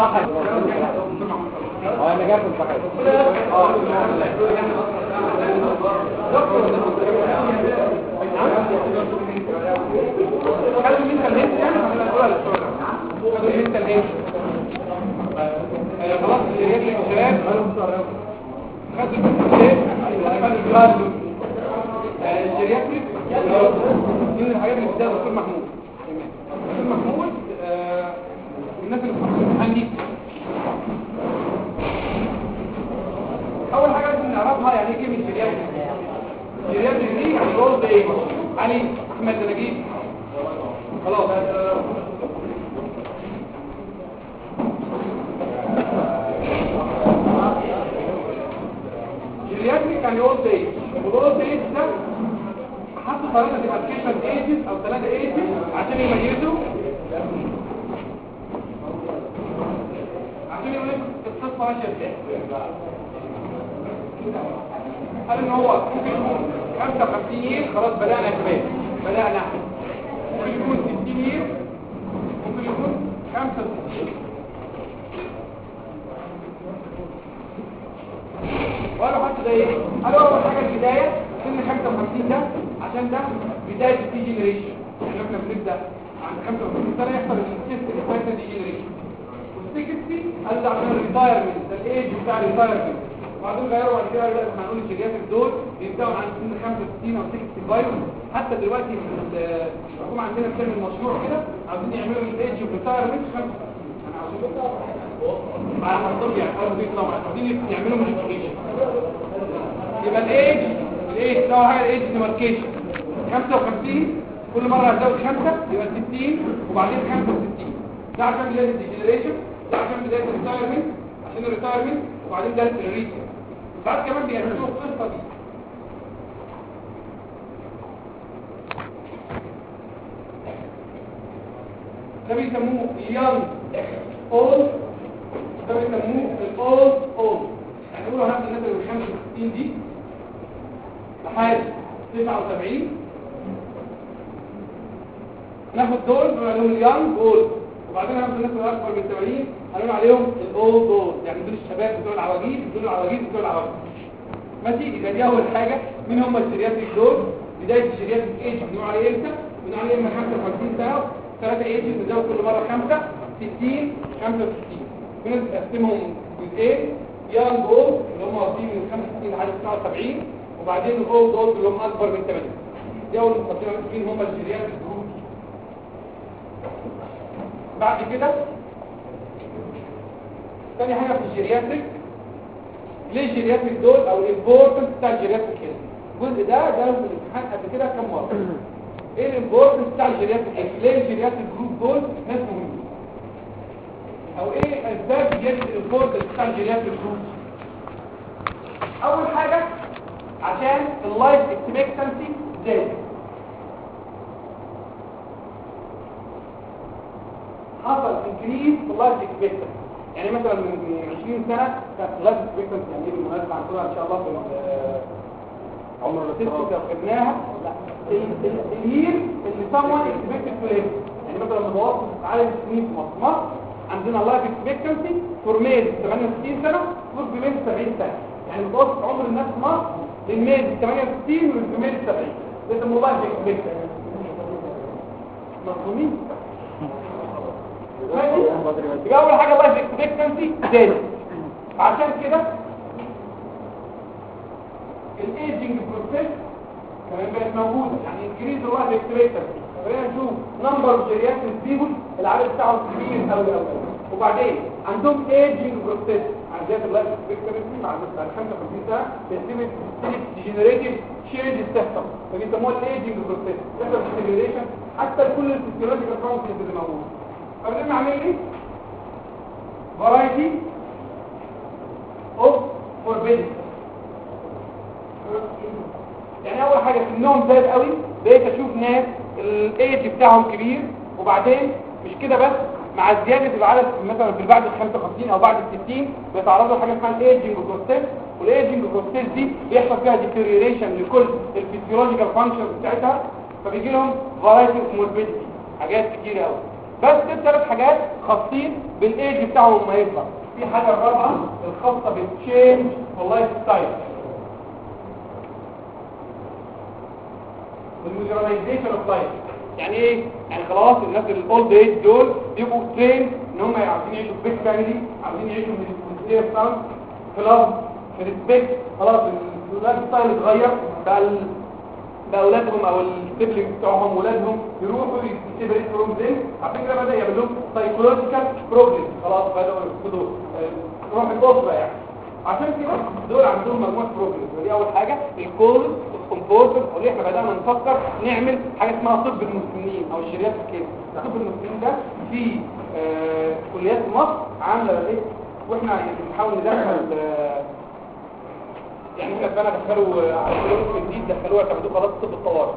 انا جاي في الصحيح خلي من الهيد يعني خلي من الهيد خلاص الهيد الشباب خدوا الهيد خدوا الجيرياتريك من الحاجات اللي بتاعت دكتور محمود الناس اللي بتخش الامتحان دي اول حاجه لازم نعرفها يعني ايه كلمه جيرياتريك دي يعني جولد ايه علي احمد نجيب خلاص جيرياتريك يعني اولد ايج والاولد ايج ده حطوا ثلاثه ديماركيشن ايجز او ثلاثه ايجز عشان يميزوا يقول لك القصه ماشيه ازاي قال ان هو ممكن يكون 55 يير خلاص بدانا يا شباب بدانا ممكن يكون 60 يير ممكن يكون 65 وقالوا حتى ده ايه قالوا اول حاجه البدايه سن 55 ده عشان ده بدايه الدي جنريشن يعني احنا بنبدا عند 55 سنه يحصل السيست الفايتال دي جنريشن والسكتي قال ده عشان الريتايرمنت ده الايج بتاع الريتايرمنت وبعدين غيروا بعد كده لا احنا هنقول الجيرياتريك دول بيبداوا عند سن 65 او 65 حتى دلوقتي الحكومه عندنا بتعمل مشروع كده عاوزين يعملوا الايج ريتايرمنت 65 انا عاوزين على حسب يعني قالوا دي طبعا عاوزين يعملوا موديفيكيشن يبقى الايج ده هو الايج ديماركيشن 55 كل مره هتزود 5 يبقى 60 وبعدين 65 ده عشان بدايه الديجنريشن ده عشان بدايه الريتايرمنت عشان الريتايرمنت وبعدين ده الريتايرمنت بعد كمان بيعملوا القصه دي ده بيسموه يانج اولد ده بيسموه الاولد اولد يعني يقولوا هناخد الناس اللي 65 دي لحد 79 ناخد دول بنقول عليهم اليانج اولد وبعدين هناخد الناس اللي اكبر من 80 هنقول عليهم الاولد اولد يعني دول الشباب بتوع العواجيز ماشي يبقى دي اول حاجه مين هم الجيرياتريك دول بدايه الجيرياتريك ايج بنقول عليه امتى بنقول عليه اما 55 سنه ثلاثه ايج بنزود كل مره 5 60 65 بنقسمهم جزئين يانج اولد اللي هم واصلين من 65 لحد 79 وبعدين الاولد اولد اللي هم اكبر من 80 دي اول مقدمه مين هم الجيرياتريك جروب بعد كده ثاني حاجه في الجيرياتريك ليه الجيرياتريك دول او الامبورتنس بتاع الجيرياتريك الجزء ده في الامتحان قبل كده كام مره ايه الامبورتنس بتاع الجيرياتريك ليه الجيرياتريك جروب دول ناس مهمين او ايه اسباب زياده الامبورتنس بتاع الجيرياتريك جروب اول حاجه عشان اللايف اكسبكتنسي زادت حصل انكريز في اللايف اكسبكتنسي يعني مثلا من 20 سنه كانت اللايف اكسبكتنسي يعني بالمناسبه هنقولها ان شاء الله في عمر الستة خدناها الير اللي someone expected to live يعني مثلا متوسط عدد السنين في مصر عندنا لايف اكسبكتنسي فور ميل 68 سنه فور فيميل 70 سنه يعني متوسط عمر الناس في مصر للميل 68 وللفيميل 70 ده اسمه لايف اكسبكتنسي مفهومين؟ يبقى اول حاجه لايف اكسبكتنسي زادت عشان كده الايجنج بروسيس كمان بقت موجوده يعني انكريز اللايف اكسبكتنسي خلينا نشوف نمبر جيرياتريك بيبل العدد بتاعهم كبير قوي وبعدين عندهم ايجنج بروسيس عندنا اللايف اكسبكتنسي مع 55 سنه بيتم ديجنريتيف تشينج بتحصل فبيسموها الايجنج بروسيس بتحصل ديجنريشن حتى كل الفسيولوجيكال فانكشنز اللي موجوده فبنعمل نعمل ايه فرايتي اوف فوربيدن يعني اول حاجه سنهم زاد قوي بقيت اشوف ناس الايج بتاعهم كبير وبعدين مش كده بس مع زياده العدد مثلا في بعد ال 55 او بعد ال 60 بيتعرضوا لحاجه اسمها الايجنج بروسيس والايجنج بروسيس دي بيحصل فيها ديتيريوريشن لكل الفسيولوجيكال فانكشنز بتاعتها فبيجي لهم فرايتي اوف موربيديتي حاجات كتير قوي بس دول 3 حاجات خاصين بالايج بتاعهم ما يكبر. في حاجه الرابعه الخاصه بالتشينج واللايف ستايل والمودرنايزيشن اوف لايف. يعني ايه؟ يعني خلاص الناس الاولد ايج دول بيبقوا ترين ان هم عايزين يعيشوا في بيت فاميلي، عايزين يعيشوا في ستير ساوند في لاف في ريسبكت. خلاص اللايف ستايل اتغير بقى اولادهم او السيبلينج بتوعهم ولادهم يروحوا يسيبريت فروم ذيم. عشان كده بدا يعمل لهم سايكولوجيكال بروبلم. خلاص بداوا يفقدوا روح الاسره يعني. عشان كده دول عندهم مجموعه بروبلم. ودي اول حاجه الكوز الكومبورتر اللي احنا بدانا نفكر نعمل حاجه اسمها طب المسنين او الجيرياتريك كير. طب المسنين ده في كليات مصر عامله ايه، واحنا بنحاول ندخل يعني احنا بقى دخلوا على الكلام الجديد دخلوها كمدوا خلاص طب الطوارئ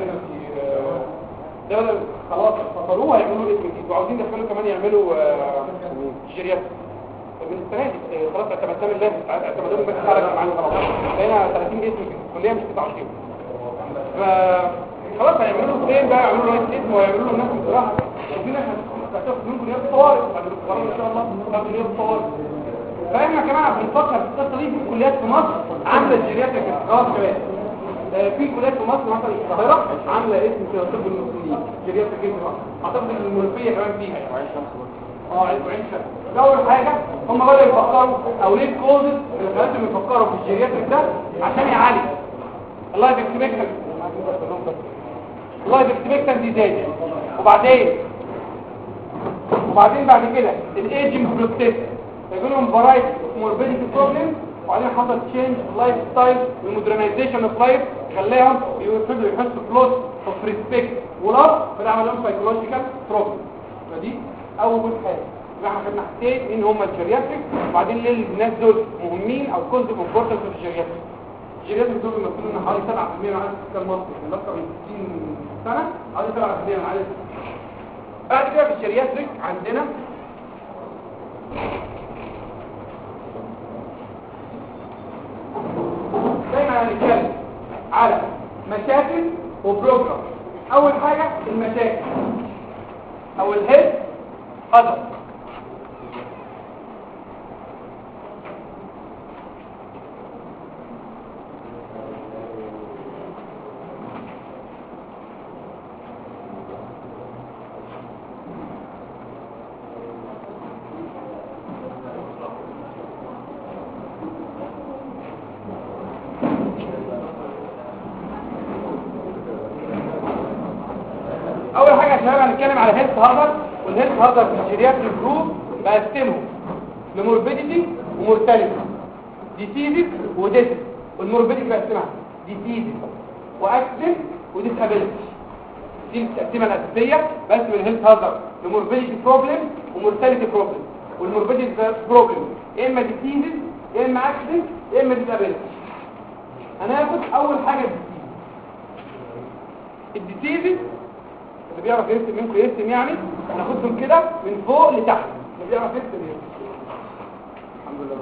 ده بدل خلاص فصلوها يعملوا اسم جديد وعاوزين يدخلوا كمان يعملوا جيرياتريك من السنه دي. خلاص اعتمدنا الله اعتمدوا بس على معانا خلاص بقينا 30 اسم في الكليه مش 29. خلاص هيعملوا فين بقى يعملوا رئيس اسم ويعملوا الناس بصراحه. وفي ناس هتاخد منكم كليات الطوارئ بعد القرار ان شاء الله تاخدوا كليات الطوارئ. فاحنا كمان بنفكر في القصه دي. في كليات في مصر عامله الجيرياتريك خلاص كمان. في كليات في مصر مثلا القاهره عامله اسم كده طب المسنين جيرياتريك في مصر. اعتقد المنوفيه كمان فيها يعني عين شمس. اول حاجه هم بداوا يفكروا او ليه الكوزز اللي خلتهم يفكروا في الجيرياتريك ده عشان يعالج اللايف اكسبكتنسي. اللايف اكسبكتنسي زاد وبعدين بعد كده الايجنج بروسيس يجي لهم فرايتي موربيديتي بروبلم. وبعدين حصل تشينج لايف ستايل والمودرنايزيشن اوف لايف خلاهم يبتدوا يحسوا بلوس اوف ريسبكت ولاف فده عمل لهم سايكولوجيكال بروبلم. فدي اول حاجه. احنا خدنا حاجتين ان هم الجيرياتريك وبعدين ليه الناس دول مهمين او كونز امبورتنت في الجيرياتريك. الجيرياتريك دول بيمثلوا لنا حوالي 7% من عدد السكان المصري من اكثر من 60 سنه حوالي 7% من عدد. بعد كده في الجيرياتريك عندنا دايما هنتكلم على مشاكل وبروجرام. اول حاجه المشاكل او الهيد هذا اول حاجه عشان هنتكلم على هيلث هازارد. والهيلث هازارد في الجيرياتريك جروب بقسمهم لموربيديتي ومورتاليتي ديسيزز وديث. والموربيديتي بقسمها ديسيزز واكسيدنت وديسابيلتي. دي التقسيمه الاساسيه. بقسم الهيلث هازارد لموربيديتي بروبلم ومورتاليتي بروبلم. والموربيديتي بروبلم يا اما ديسيزز يا اما اكسيدنت يا اما ديسابيلتي. هناخد اول حاجه الديسيزز. اللي بيعرف يرسم منكم يرسم يعني ناخدهم كده من فوق لتحت. اللي بيعرف يرسم الحمد لله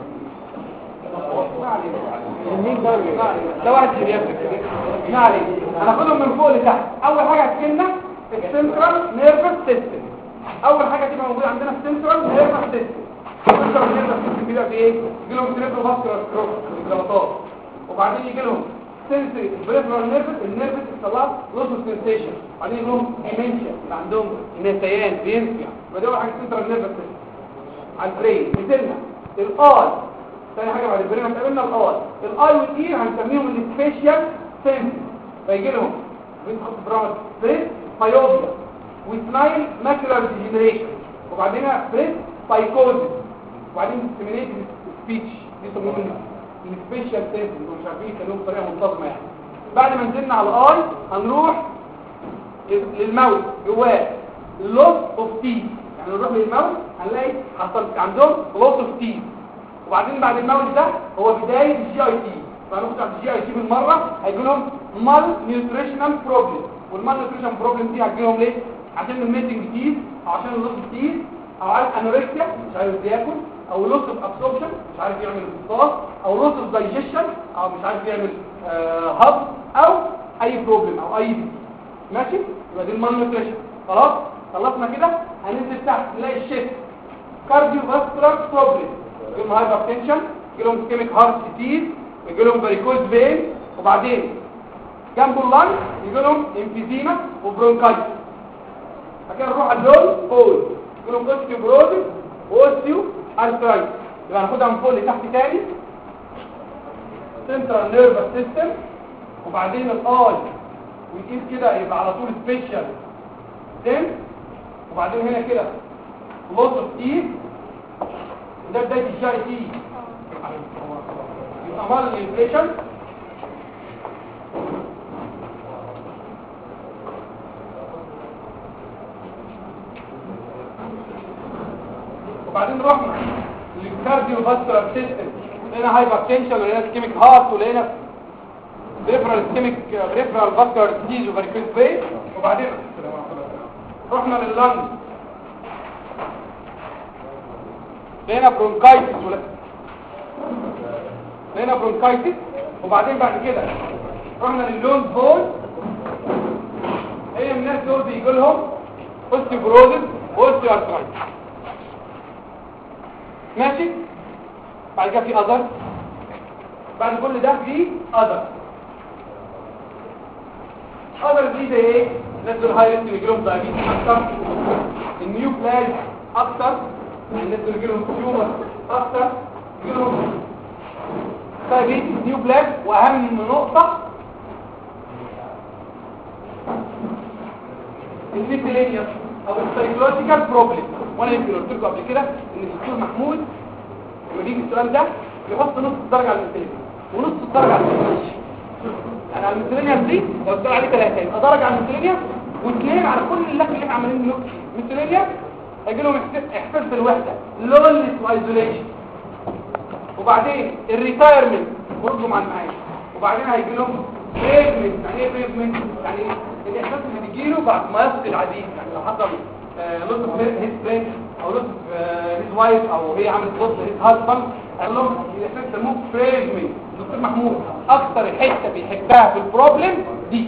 ده واحد جيرياتريك ما عليه. هناخدهم من فوق لتحت. اول حاجه هتكلمنا السنترال نيرفس سيستم. اول حاجه تبقى موجوده عندنا السنترال نيرفس سيستم. السنترال نيرفس سيستم بيبقى في ايه؟ يجي لهم سيريبرو فاسكولار ستروك الجلطات. وبعدين يجي لهم سنسوري بريفرال نيرفس النيرفس اتصالات لوس سنسيشن. بعدين لهم ديمنشيا اللي عندهم نسيان بينسى. وده حاجه سنترال نيرفس سيستم على البرين. مثلنا الاي ثاني حاجه بعد البرين هنقابلنا الاي والاي هنسميهم السبيشال سنس. فيجي لهم بنخط برامج بريس مايوبيا وسمايل ماكولار ديجنريشن. وبعدين بريس سايكوزيس. وبعدين ديسيمينيتد سبيتش. دي يسموهم السبيشال سنس. مش عارفين يتكلموا بطريقه منتظمه يعني. بعد ما نزلنا على الاي هنروح للماوس جواه لوس اوف تيث. يعني نروح للماوس هنلاقي حصل عندهم لوس اوف تيث. وبعدين بعد الماوس ده هو بدايه الجي اي تي. فهنخش على الجي اي تي بالمره هيجي لهم مال نيوتريشنال بروبلم. والمال نيوتريشن بروبلم دي هتجي لهم ليه؟ عشان الميتنج تيث او عشان اللوس اوف تيث او عشان انوركسيا مش عارف ياكل او لوس اوف ابسوربشن مش عارف يعمل امتصاص او لوس اوف دايجيشن او مش عارف يعمل هضم او اي بروبلم او اي دي. ماشي؟ يبقى دي المال نيوتريشن. خلاص خلصنا كده. هننزل تحت نلاقي الشيست كارديو فاسكولار بروبلم، يجيلهم هايبر تنشن، يجيلهم اسكيميك هارت ديزيز، يجيلهم فاريكوز فين، وبعدين جنب اللنج يجيلهم امفيزيما وبرونكايتس. بعد نروح على اللون فول يجيلهم اوستيوبروزيس واوستيو ارثرايتس. يبقى هناخدها من فوق لتحت تاني. سنترال نيرفس سيستم، وبعدين الاي ونقيس كده يبقى على طول سبيشال دين، وبعدين هنا كده لوس اوف تي، وده بدايه الجاي تي. يبقى مال الانفليشن، وبعدين رحنا للكارديو فاسكولار سيستم، لقينا هايبر تنشن ولقينا اسكيميك هارت ولقينا بريفرال اسكيميك بريفرال فاسكولار ديزيز وفاريكوز فين، وبعدين رحنا لللنج لقينا برونكايتس لقينا برونكايتس، وبعدين بعد كده رحنا لللونج بون. هي من الناس دول بيجي لهم اوستيوبروزيس واوستيو ارثرايتس. ماشي. بعد كده في اذر، بعد كل ده في اذر دي زي ايه؟ الناس دول هاي ريسك يجي لهم دايابيتس اكتر، النيو بلاج اكتر، الناس دول يجي لهم تيومر اكتر، يجي لهم دايابيتس نيو بلاج. واهم نقطه الميثيلينيوس او السايكولوجيكال بروبلم. وانا يمكن قلت لكم قبل كده ان الدكتور محمود لما يجي السؤال ده يحط نص الدرجه على الميثيلينيوس ونص الدرجه على السايكولوجي. يعني على الميثيلينيوس دي لو اتقال عليه 3 يبقى درجه على الميثيلينيوس واثنين على كل اللي احنا عاملين له. الميثيلينيوس هيجي لهم احساس بالوحده، لونلس وايزوليشن، وبعدين الريتايرمنت خروجهم عن المعاش، وبعدين هيجي لهم بريفمنت. يعني ايه بريفمنت؟ يعني الاحساس اللي بيجي له بعد ما يفقد العزيز. يعني لو حصل لوس اوف هيز فريند او لوس اوف هيز وايف او هي عملت لوس هيز هازبند، قال لهم الاحساس سموه بريفمنت. الدكتور محمود اكتر حته بيحبها في البروبلم دي،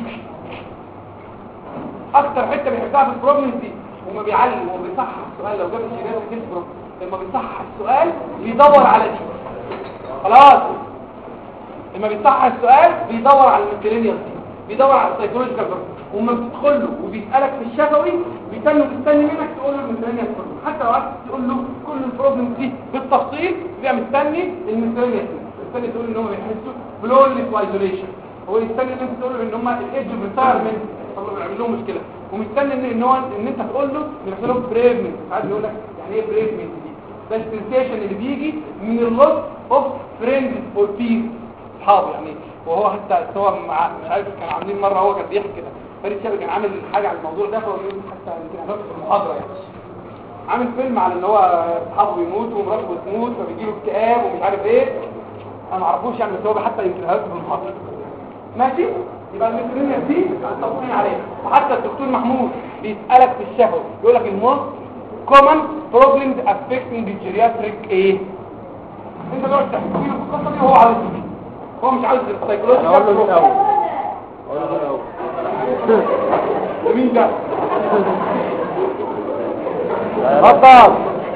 اكتر حته بيحبها في البروبلم دي، وما بيعلم وبيصحح السؤال. لو جاب الشباب كده بروبلم لما بيصحح السؤال بيدور على دي. خلاص لما بيصحح السؤال بيدور على الميثيلينيوس دي، بيدور على السايكولوجيكال بروبلم. وما بتدخل له وبيسالك في الشفوي مستني منك تقول له الميثيلينيوس بروبلم. حتى لو عايز تقول له كل البروبلم دي بالتفصيل بيبقى مستني الميثيلينيوس، مستني تقول ان هم بيحسوا بلونلس وايزوليشن، هو يستني ان انت تقول له ان هم الايدج ريتايرمنت طبعا بيعمل لهم مشكله، ومستني ان انت تقول له بيحصل لهم بريفمنت. ساعات بيقول لك يعني ايه بريفمنت دي؟ ده السنسيشن اللي بيجي من اللوس اوف فريندز اور بيس، اصحابه يعني. وهو حتى سوا مش عارف كان عاملين مره، هو كان بيحكي كده فريد شاوي كان عامل حاجه على الموضوع ده، فهو حتى يمكن عملته في المحاضره يعني، عامل فيلم على ان هو اصحابه بيموتوا ومراته بتموت فبيجيله اكتئاب ومش عارف ايه. انا ما اعرفوش يعني، بس هو حتى يمكن عملته في المحاضره. ماشي. يبقى الميثيلينيوس دي هتطبقين عليها. وحتى الدكتور محمود بيسالك في الشفوي يقول لك الموست common problems affecting the geriatric ايه؟ انت تقعد تحكي له في القصه دي وهو عاوز هو مش عاوز السايكولوجي. اقول له مين ده؟ اتفضل.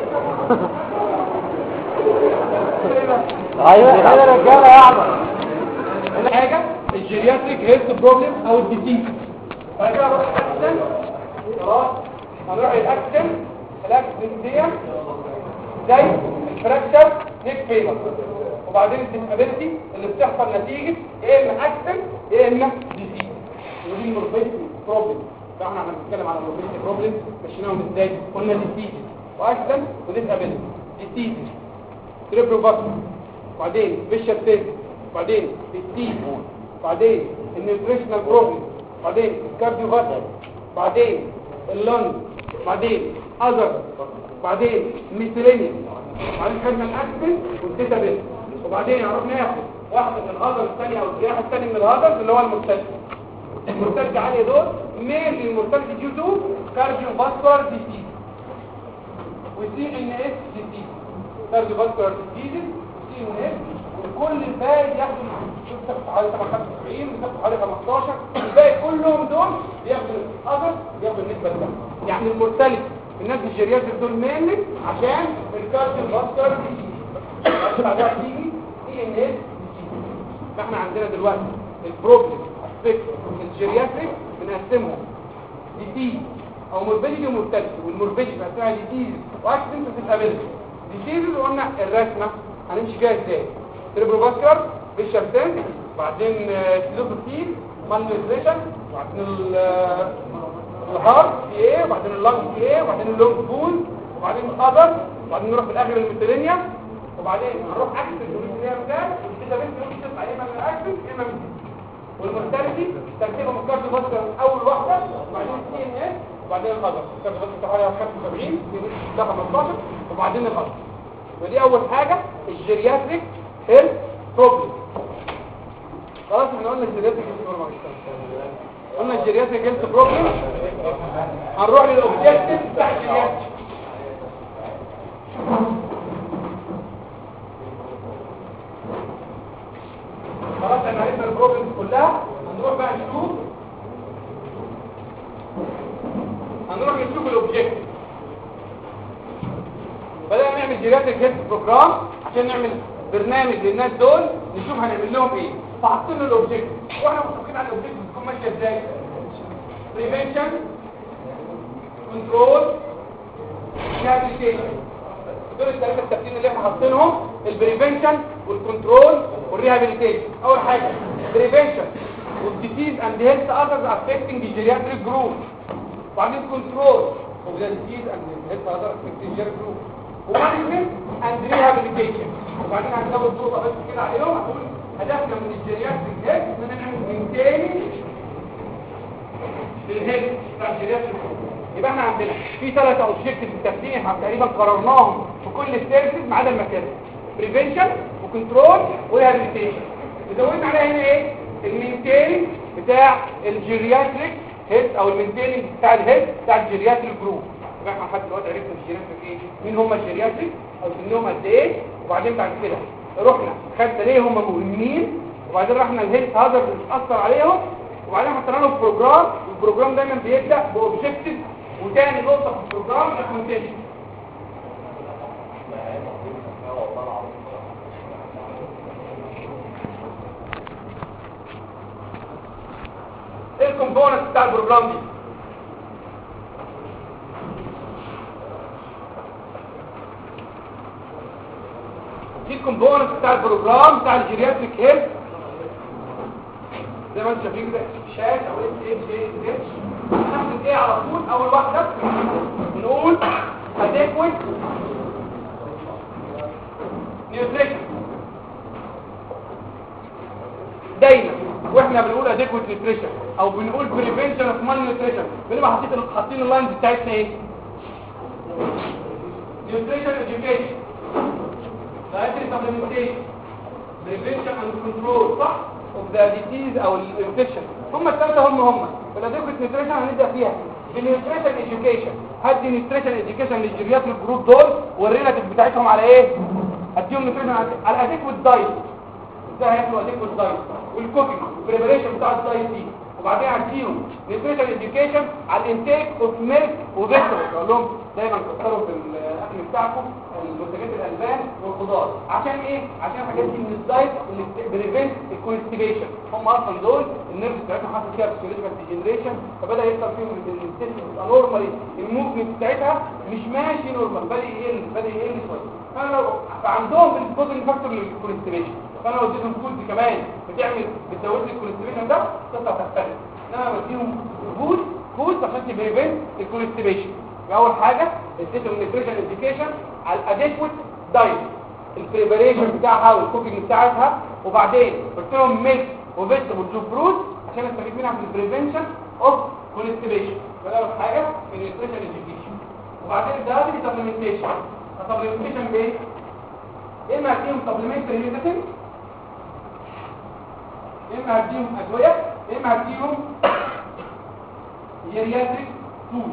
ايوه يا رجاله يا احمد. اول حاجه الجيرياتريك هيلث بروبلم او الديزيز. بعد كده نروح اكشن. خلاص هنروح الاكشن. الاكشن دي زي الفراكشر نيك فيبر، وبعدين الديسابيلتي اللي بتحصل نتيجه يا اما اكشن يا اما ديزيز. ودي المورفيتي بروبلم. فاحنا بنتكلم على المورفيتي بروبلم مشيناهم ازاي؟ قلنا ديزيز واكشن وديسابيلتي. ديزيز سيريبروفاسكولار، وبعدين فيشر سيل، وبعدين التي، وبعدين النيوتريشنال بروبلم، وبعدين الكارديوفاسكولار، وبعدين اللنج، وبعدين اذر، وبعدين الميثيلينيوس، وبعدين خدنا الاكسن والديسابيلتي، وبعدين هنروح ناخد واحده من الهذر الثانيه او الجناح الثاني من الهذر اللي هو المرتد. المرتد عليه دول مين المرتد ديو تو كارديوفاسكولار ديزيز وسي ان اس ديزيز. كارديوفاسكولار ديزيز وسي ان اس، وكل الباقي ياخدوا حوالي 75 وتاخد حوالي 15. الباقي كلهم دول بياخدوا الاذر بياخدوا النسبه دي. يعني المورتاليتي الناس الجيرياتريك دول مينلي عشان الكارديو فاسكولار ديزيز. عشان بعدها تيجي اي ان اس. فاحنا عندنا دلوقتي البروبلم افكت الجيرياتريك بنقسمهم ديزيز او موربيديتي ومورتاليتي. والموربيديتي بنقسمها ديزيز واكسيدنت وتتقابلها. ديزيز قلنا الرسمه هنمشي فيها ازاي؟ سيربروفاسكولار فيشر سنس، بعدين سيلوبوسيل مالنيوتريشن، وبعدين الهارت في ايه، وبعدين اللنج في ايه، وبعدين اللونج بول، وبعدين القدر، وبعدين نروح في الاخر الميترينيا، وبعدين هنروح عكس الجوريزيا ده وكده بنت ممكن تطلع اما من الاكسس اما من دي. والمورتاليتي ترتيبهم الكارديو فاسكولار اول واحده، وبعدين السي ان اس، وبعدين القدر. الكارديو فاسكولار حوالي 75 ده 15، وبعدين القدر. ودي اول حاجه الجيرياتريك هيلث بروبلم. خلاص احنا قلنا الجيرياتريك هيلث بروبلم. قلنا الجيرياتريك هيلث بروبلم. هنروح للاوبجكتيف بتاع الجيرياتريك. خلاص احنا عرفنا البروبلمز كلها. هنروح بقى نشوف الاوبجكتيف. بدأنا نعمل جيرياتريك هيلث بروجرام عشان نعمل برنامج للناس دول نشوف هنعمل لهم ايه. فحطينا له الاوبجكتيف، واحنا متفقين على الاوبجكتيف بتكون ماشيه ازاي؟ بريفنشن، كنترول، ريهابيليتيشن. دول الثلاثه الثابتين اللي احنا حاطينهم، البريفنشن والكنترول والريهابيليتيشن. اول حاجه بريفنشن والديزيز اند هيلث اذرز افكتنج الجيرياتريك جروب، وبعدين كنترول of the disease and health other affecting the group، ومانجمنت اند ريهابيليتيشن. وبعدين هنزود نقطه بس كده عليهم، هقول هدفنا من الجيرياتريك هيلث ان احنا نعمل مينتيننج للهيلث بتاع الجيرياتريك. يبقى احنا عندنا في ثلاثه اوبجكتيف التفكير احنا تقريبا قررناهم في كل السيرفيس ما عدا المكان: بريفنشن وكنترول وريهابيليتيشن. زودنا عليها هنا ايه؟ المينتيننج بتاع الجيرياتريك هيلث او المينتيننج بتاع الهيلث بتاع الجيرياتريك جروب. يبقى احنا لحد دلوقتي عرفنا الجيرياتريك ايه، مين هم الجيرياتريك او سنهم قد ايه، وبعدين بعد كده رحنا خدنا ليه هم مهمين، وبعدين رحنا الهيلث هازارد اللي بتاثر عليهم، وبعدين حطينا لهم بروجرام. والبروجرام دايما بيبدا باوبجكتيف. وتاني نقطه في البروجرام الكونتنت. ايه الكومبوننت بتاع البروجرام دي؟ دي الكومبوننت بتاع البروجرام بتاع الجيرياتريك هيلث. زي ما انتم شايفين كده شاشه او اتش. هناخد ايه على طول؟ اول واحده بنقول adequate nutrition. دايما واحنا بنقول adequate nutrition او بنقول prevention of malnutrition بنبقى حاطين اللاينز بتاعتنا ايه؟ nutrition education، dietary supplementation، prevention and control، صح؟ of the disease او الانفكشن. هم الثلاثه هم الاديكويت نيوتريشن هنبدا فيها. النيوتريشن اديوكيشن، هدي نيوتريشن اديوكيشن للجيرياتريك جروب دول والريلاتيف بتاعتهم على ايه؟ هديهم نيوتريشن على الاديكويت دايت. ازاي هياكلوا اديكويت دايت والكوكينج والبريبريشن بتاع الدايت دي. وبعدين هديهم نيوتريشن اديوكيشن على الانتيك اوف ميلك وفيجيتابلز. اقول لهم دايما كتروا في الاكل بتاعكم المنتجات الالبان والخضار. عشان ايه؟ عشان الحاجات دي من الدايت اللي بريفنت الكونستيبيشن. هم اصلا دول النيرف بتاعتهم حصل فيها سيريبرال ديجنريشن، فبدا يحصل فيهم الانتستين نورمالي الموفمنت بتاعتها مش ماشي نورمال، بدا يقل شويه. فانا لو عندهم الكوزنج فاكتور للكونستيبيشن، فانا لو اديتهم فود كمان بتزود لي الكونستيبيشن ده تطلع تختلف. انما بديهم فود عشان تبريفنت الكونستيبيشن. اول حاجه اديتهم نيوتريشن اديوكيشن على الاديكويت دايت، البريبريشن بتاعها والكوكينج بتاعتها، وبعدين قلت لهم ميلك وفيجيتابلز وفروت عشان استفيد منها في البريفنشن اوف كونستيبيشن. فاول حاجه النيوتريشن اديوكيشن. وبعدين ده سبلمنتيشن. السبلمنتيشن بايه؟ اما هديهم سبلمنتري ميديسن، اما هديهم ادويه، اما هديهم جيرياتريك فود.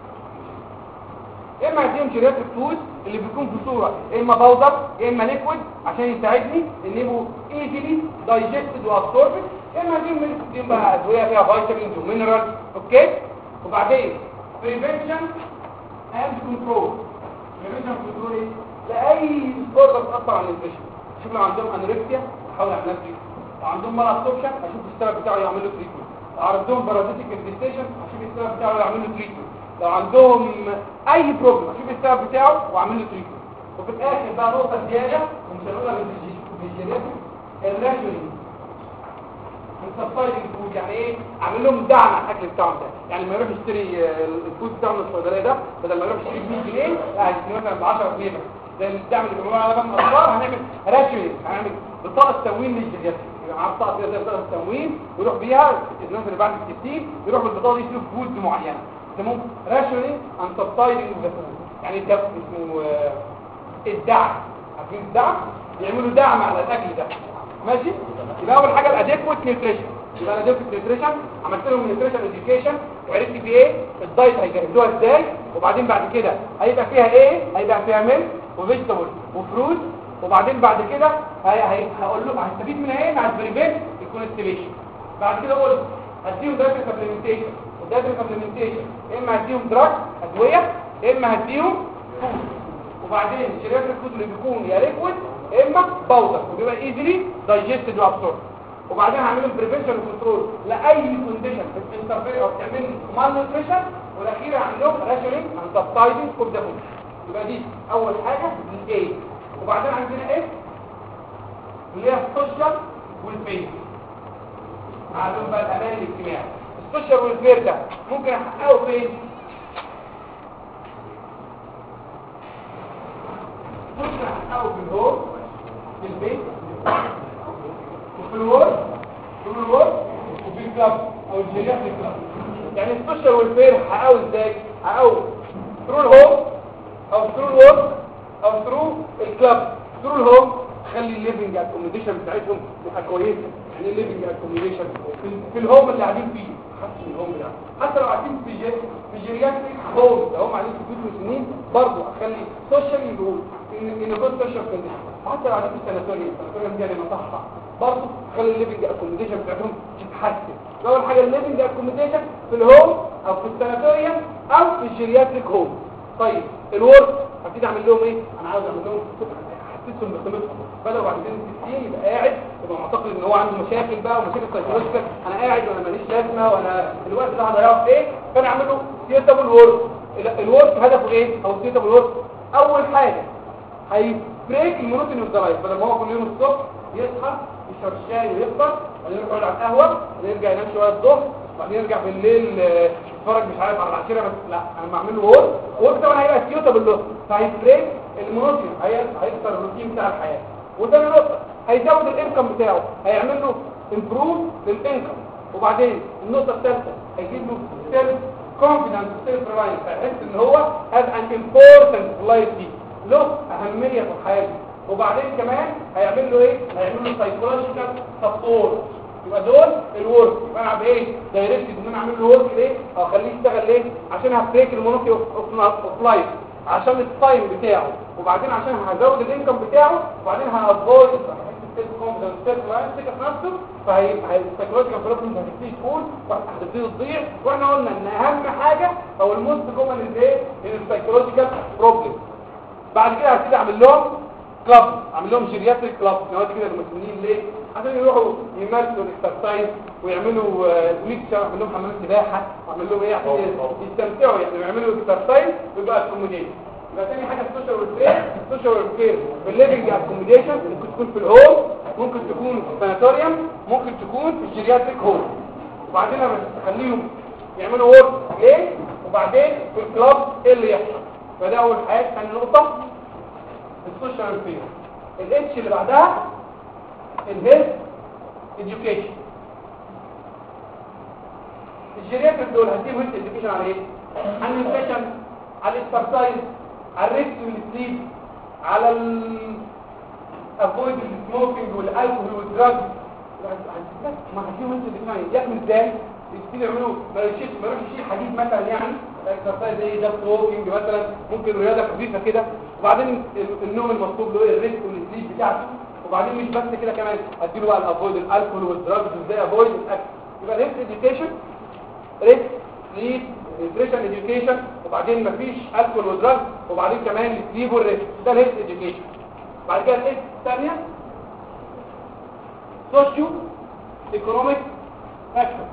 اما هديهم جيرياتريك فود اللي بيكون في صوره اما باودر اما ليكويد عشان يساعدني ان يبقوا ايزيلي دايجستد وابسوربد، اما هديهم بقى ادويه فيها فيتامينز ومينرالز. اوكي. وبعدين بريفنشن اند كنترول. البريفنشن كنترول ايه؟ لاي ديسوردر بتاثر على النيوتريشن. شوف لو عندهم انوركسيا احاول اعمل لها تريتمنت، لو عندهم مال ابسوربشن اشوف السبب بتاعه يعمل له تريتمنت، لو عندهم بارازيتيك انفستيشن اشوف السبب بتاعه يعمل له تريتمنت، لو عندهم اي بروبلم اشوف السبب بتاعه واعمل له تريتمنت. وفي الاخر بقى نقطه زياده ومش هنقولها بالجينيتك، الراشونينج السبسايدنج فود. يعني ايه؟ اعمل لهم دعم على الاكل بتاعهم ده. يعني ما يروح يشتري الفود بتاعه من الصيدليه ده، بدل ما يروح يشتري ب 100 جنيه لا هيشتري مثلا ب 10 جنيه بس. زي الدعم اللي بيعملوه على لبن الاطفال، هنعمل راشونينج، هنعمل بطاقه تموين للجينيتك. يبقى معاه بطاقه كده زي بطاقه التموين ويروح بيها الناس اللي بعد ال 60 يروح بالبطاقه دي يشتروا فود معينه. يسموه راشونينج اند سبسايدنج ذا فود. يعني ده اسمه الدعم. عارفين الدعم؟ يعملوا دعم على الاكل ده. ماشي؟ يبقى اول حاجه الاديكويت نيوتريشن. يبقى الاديكويت نيوتريشن عملت لهم نيوتريشن اديوكيشن وعرفت في ايه الدايت هيجهزوها ازاي، وبعدين بعد كده هيبقى فيها ايه؟ هيبقى فيها ميلك وفيجيتابل وفروت، وبعدين بعد كده هقول له هستفيد منها ايه؟ مع البريفنت الكونستيبيشن. بعد كده قلت هديهم دايت سبلمنتيشن، والدايت سبلمنتيشن اما هديهم دراج ادويه اما هديهم فود، وبعدين الشريات الفود اللي بيكون يا ليكويد اما باودر وبيبقى ايزلي دايجستد وابسورب. وبعدين هعملهم بريفنشن وكنترول لاي كونديشن بتنترفير او بتعمل مال نيوتريشن، والاخيره هعملهم راشونينج اند سبسايدنج اوف ذا فود. يبقى دي اول حاجه الاي. وبعدين عندنا اف اللي هي السوشيال والفير. هعملهم بقى الامان الاجتماعي. السوشيال والفير ده ممكن احققه فين؟ ممكن احققه في الهول، في البيت، وفي الورك، وفي الكلاب او الجريات الكلاب. يعني السوشيال والفير هحققه ازاي؟ هحققه ثرو الهوم او ثرو الورك او ثرو الكلاب. ثرو الهوم خلي الليفنج اكوموديشن بتاعتهم تبقى كويسه. يعني الليفنج اكوموديشن في الهوم اللي قاعدين فيه، حتى الهوم ده حتى لو قاعدين في جيرياتريك هوم ده هم قاعدين في بيوت مسنين برضه اخلي سوشيال يقول ان جود سوشيال كونديشن. حتى لو قاعدين في الساناتوريوم دي يعني مصحه برضه خلي الليفنج اكوموديشن بتاعتهم تتحسن. اول حاجه الليفنج اكوموديشن في الهوم او في الساناتوريوم او في الجيرياتريك هوم. طيب الورك هبتدي اعمل لهم ايه؟ انا عاوز اعمل لهم احسسهم بقيمتهم. بدل بعد 60 يبقى قاعد يبقى معتقد ان هو عنده مشاكل بقى ومشاكل سايكولوجيكال، انا قاعد وانا ماليش لازمه وانا الوقت ده هضيعه في ايه؟ فانا اعمل له سيتابل وورك. الورك هدفه ايه؟ او سيتابل وورك اول حاجه هيبريك المونوتوني اوف ذا لايف. بدل ما هو كل يوم الصبح يصحى يشرب الشاي ويفطر وبعدين يروح يقعد على القهوه وبعدين يرجع ينام شويه الظهر وبعدين يرجع بالليل يتفرج مش عارف على العشيره بس. لا انا بعمل له وورك طبعا هيبقى سيتابل له، فهيبريك المونوتوني، هيكسر الروتين بتاع الحياه. وتاني نقطه هيزود الانكم بتاعه، هيعمل له امبروف للانكم. وبعدين النقطه الثالثه هيجيب له سيلف كونفيدنس سيلف ريلاينس، هيحس ان هو هاز ان امبورتنت في اللايف دي، له اهميه في الحياه دي. وبعدين كمان هيعمل له ايه؟ هيعمل له سايكولوجيكال سبورت. يبقى دول الورك. يبقى انا بايه؟ دايركتد ان انا اعمل له ورك ليه؟ او اخليه يشتغل ليه؟ عشان هبريك المونوتي اوف لايف، عشان التايم بتاعه، وبعدين عشان هزود الانكم بتاعه، وبعدين هافويد السيلف كونفيدنس سيلف ريلاينس في نفسه. فهيبقى السايكولوجيكال بروبلم هتبتدي تقول وهتبتدي تضيع. واحنا قلنا ان اهم حاجه او الموست كومن ايه؟ السايكولوجيكال بروبلم. بعد كده هبتدي اعمل لهم كلاب، اعمل لهم جيرياتريك كلاب. نوادي كده المسؤولين ليه؟ عشان يروحوا يمارسوا الاكسرسايز ويعملوا ويكشر، اعمل لهم حمام سباحه، اعمل لهم ايه عشان يستمتعوا، يعني يعملوا اكسرسايز ويبقى اكوموديشن. يبقى ثاني حاجه السوشيال والفير. السوشيال والفير بالليفنج اكوموديشن ممكن تكون في الهوم، ممكن تكون في الساناتوريوم، ممكن تكون في الجيرياتريك هوم. وبعدين انا بخليهم يعملوا وورك ليه؟ وبعدين في الكلاب ايه اللي يحصل. فده اول حاجه. ثاني نقطه السوشيال والفير. الاتش اللي بعدها الهيلث education. الجيرياتريك دول هديهم هيلث education على ايه؟ على النيوتريشن، على الاكسرسايز، على الريست والسليب، على افويد السموكينج والالكول والدراجز. ما هديهم هيلث education يعمل ازاي؟ يبتدي يعملوا ما يروحش يشيل حديد مثلا، يعني الاكسرسايز زي ده ووكينج مثلا، ممكن رياضه خفيفه كده. وبعدين النوم المطلوب له ايه؟ الريست والسليب بتاعته. وبعدين مش بس كده، كمان اديله بقى الافويد الالكول والدراجز وازاي افويد الاكل. يبقى ريسك اديوكيشن، ريسك سليب، نيوتريشن اديوكيشن، وبعدين مفيش الكول ودراج، وبعدين كمان السليب والريست. ده الهيلث اديوكيشن. بعد كده الايه الثانيه سوشيو ايكونوميك فاكتور.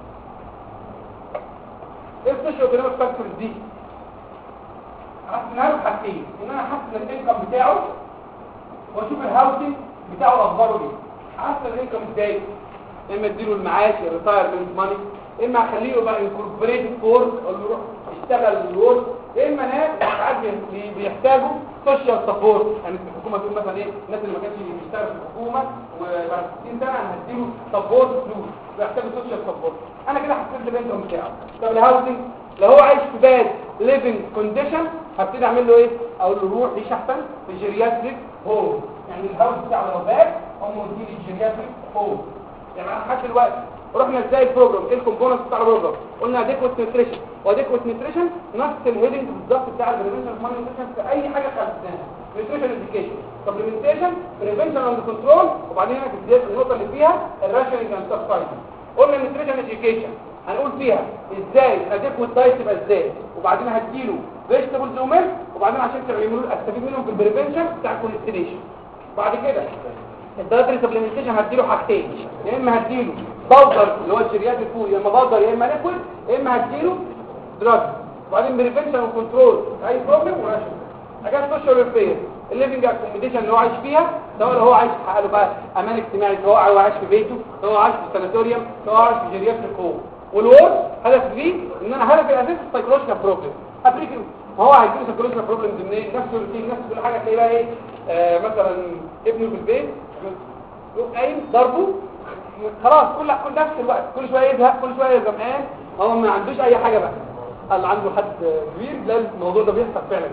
ايه السوشيو ايكونوميك فاكتورز دي؟ هحسنها له حاجتين، ان انا احسن الانكم بتاعه واشوف الهاوسنج بتاعه اخباره ايه. احسن الانكم ازاي؟ اما اديله المعاش الريتايرمنت ماني، اما اخليه يبقى انكوربريتد فورس او يروح يشتغل الورك، اما ناس ساعات بيحتاجوا سوشيال سبورت. يعني الحكومه تقول مثلا ايه الناس اللي ما كانش بيشتغل في الحكومه وبعد 60 سنه انا هديله سبورت فلوس، بيحتاجوا سوشيال سبورت. انا كده حسنت الانكم بتاعه. طب الهاوسنج لو هو عايش في باد ليفنج كونديشن هبتدي اعمل له ايه؟ اقول له روح عيش احسن في جيرياتريك هوم. يعني الهاوس بتاعه لو باد هم مديني الجيرياتريك هوم. يعني لحد دلوقتي رحنا ازاي البروجرام؟ ايه الكومبوننتس بتاع البروجرام؟ قلنا اديكوت نيوتريشن، واديكوت نيوتريشن نفس الهيدنج بالظبط بتاع البريفنشن مال نيوتريشن في اي حاجه خدناها. نيوتريشن اديوكيشن، سبلمنتيشن، بريفنشن اند كنترول، وبعدين هنا في النقطه اللي فيها الراشننج اند سبسايدنج. قلنا النيوتريشن اديوكيشن هنقول فيها ازاي اديكوت دايت تبقى ازاي، وبعدين هديله فيجيتابلز وميلك، وبعدين عشان تعملوا استفيد منهم في البريفنشن بتاع الكونستيليشن. بعد كده الدايتري سبلمنتيشن هديله حاجتين، يا اما هديله باودر اللي هو الشريات الفول، يا اما باودر يا اما ليكويد، يا اما هديله دراج. وبعدين بريفنشن وكنترول اي بروبلم وراشن. حاجات سوشيال ويلفير، الليفنج اكوموديشن اللي هو عايش فيها، سواء هو عايش في حاله بقى امان اجتماعي، سواء هو عايش في بيته، سواء عايش في ساناتوريوم، سواء عايش في جيرياتريك هوم. والورك هدف ليه ان انا هدفي الاساسي السايكولوجيكال بروبلم ابريك. هو هيجيله سايكولوجيكال بروبلمز منين؟ نفس الروتين، نفس كل حاجه. تلاقي بقى ايه مثلا ابنه في البيت قايم ضربه، خلاص كل نفس الوقت كل شويه يزهق، كل شويه يزهقان، هو ما عندوش اي حاجه بقى. قال عنده حد كبير لازم الموضوع ده بيحصل فعلا.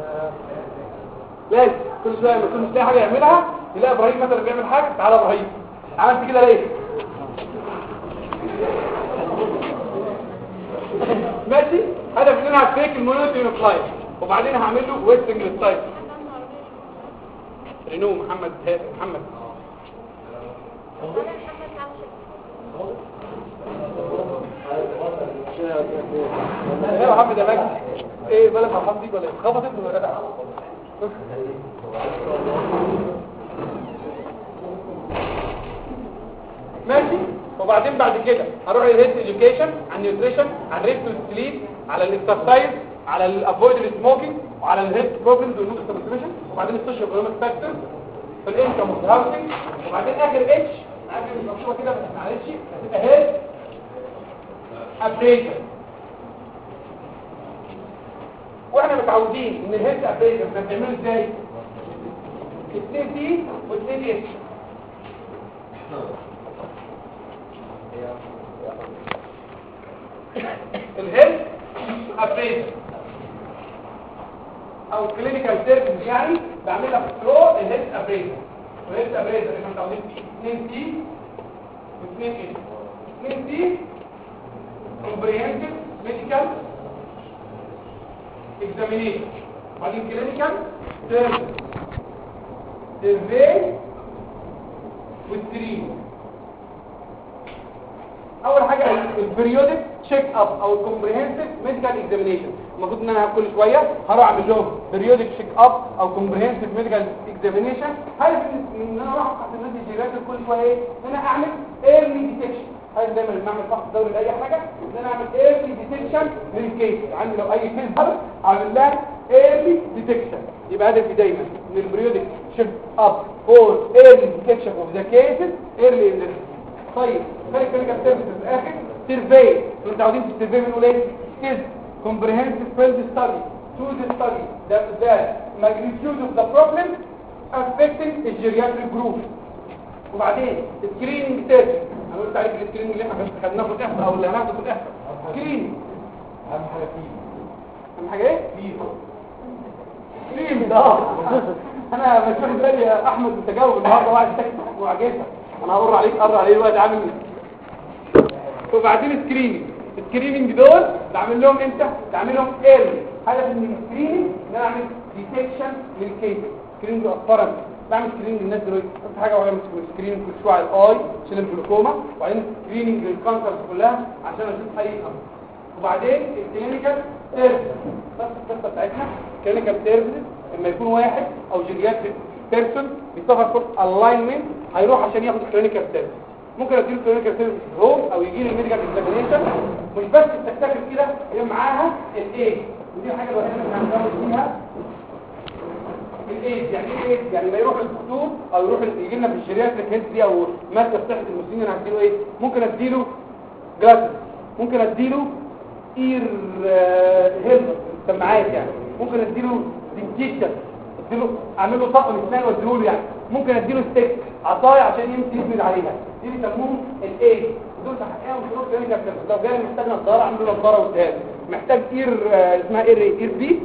لازم كل شويه ما يكونش لاقي حاجه يعملها، يلاقي ابراهيم مثلا بيعمل حاجه، تعالى ابراهيم عملت كده ليه؟ ماشي. هدف ان انا هفيك المونوتوني فلايت، وبعدين هعمل له ويستنج للسايت. رينو محمد يا محمد يا مجدي ايه بالك فرحان بيك ولا ايه؟ خبطت ولا لا؟ ماشي. وبعدين بعد كده هروح للهيلث اديوكيشن، على النيوتريشن، على الريست والسليب، على الاكسرسايز، على الافويد السموكينج، وعلى الهيلث بروبلمز والنيوتريشن، وبعدين السوشيال ايكونوميك فاكتورز في الانكم والهاوسنج، وبعدين اخر اتش اخر مكتوبه كده بس معلش هتبقى هيلث ابديشن. واحنا متعودين ان الهيلث ابديشن بنعمله ازاي؟ 2 دي و2 اتش. الهيلث ابديشن او كلينيكال سيرفيس، يعني بعملها في ثرو الهيلث ابديشن. والهيلث ابديشن احنا متعودين فيه 2 دي و2 اتش. 2 دي comprehensive medical examination، بعدين clinical survey والتريم. اول حاجه البريودك تشيك اب او الكومبريهنسيف ميديكال اكزامينيشن. المفروض ان انا كل شويه هروح اعمل لهم بريودك تشيك اب او كومبريهنسيف ميديكال اكزامينيشن. هدف ان انا اروح احط الناس الجيرات كل شويه ايه؟ ان انا اعمل ايرلي ديتكشن. هذا دايما لما اعمل فحص دوري لاي حاجه ان انا اعمل ايرلي ديتكشن للكيس. عندي لو اي كيس ظهر اعمل لها ايرلي ديتكشن. يبقى هدفي دايما ان البريودك تشيك اب فور ايرلي ديتكشن اوف ذا كيسز ايرلي ان. طيب ثاني كلينيكال سيرفيس في الاخر سيرفي. انتوا متعودين في السيرفي بنقول ايه؟ از كومبريهنسيف فيلد ستادي تو ذا ستادي ذا ماجنتيود اوف ذا بروبلم افكتنج الجيرياتريك جروب. وبعدين سكريننج تيست. انا قلت عليك السكريننج اللي احنا خدناه في الاحصاء او اللي هناخده في الاحصاء. سكريننج اهم حاجه فيه. اهم حاجه ايه؟ فيه ده. انا مش واخد بالي يا احمد متجاوب النهارده واحد تكتب وعجبها. انا هقر عليه الوقت عامل ايه. وبعدين السكريننج دول بعمل لهم امتى؟ بعملهم ايرلي. هدف من السكريننج ان انا اعمل ديتكشن للكيس. سكريننج مؤخرا بعمل سكريننج للناس دلوقتي اكتر حاجه وهي سكريننج كل شويه على الاي عشان الجلوكوما، وبعدين سكريننج للكانسرز كلها عشان اشوف اي وبعدين الكلينيكال سيرفيس. بس القصه بتاعتنا كلينيكال سيرفيس لما يكون واحد او جيرياتريك بيرسون بيسافر فور الاينمنت هيروح عشان ياخد الكلينيكال سيرفيس. ممكن اديله الكلينيكال سيرفيس هوم او يجي له الميديكال اكزامينشن. مش بس تفتكر كده هي معاها الايه، ودي الحاجه الوحيده اللي احنا هنزود فيها الايه. يعني ايه؟ يعني لا يروح للدكتور او يروح يجي لنا في الجيرياتريك هيلث دي او مركز صحه المسنين. انا هديله ايه؟ ممكن اديله جلاسز، ممكن اديله اير هيلث سماعات، يعني ممكن اديله ديكتيشن، اديله اعمل له طقم اسنان واديله له، يعني ممكن اديله ستيك عصايه عشان يمشي يسند عليها. دي بيسموهم الايه. دول تحقيقهم شروط كلينيكال سيرفيس. لو جاي محتاج نظاره اعمل له نظاره واديها له. محتاج اير اسمها اير بي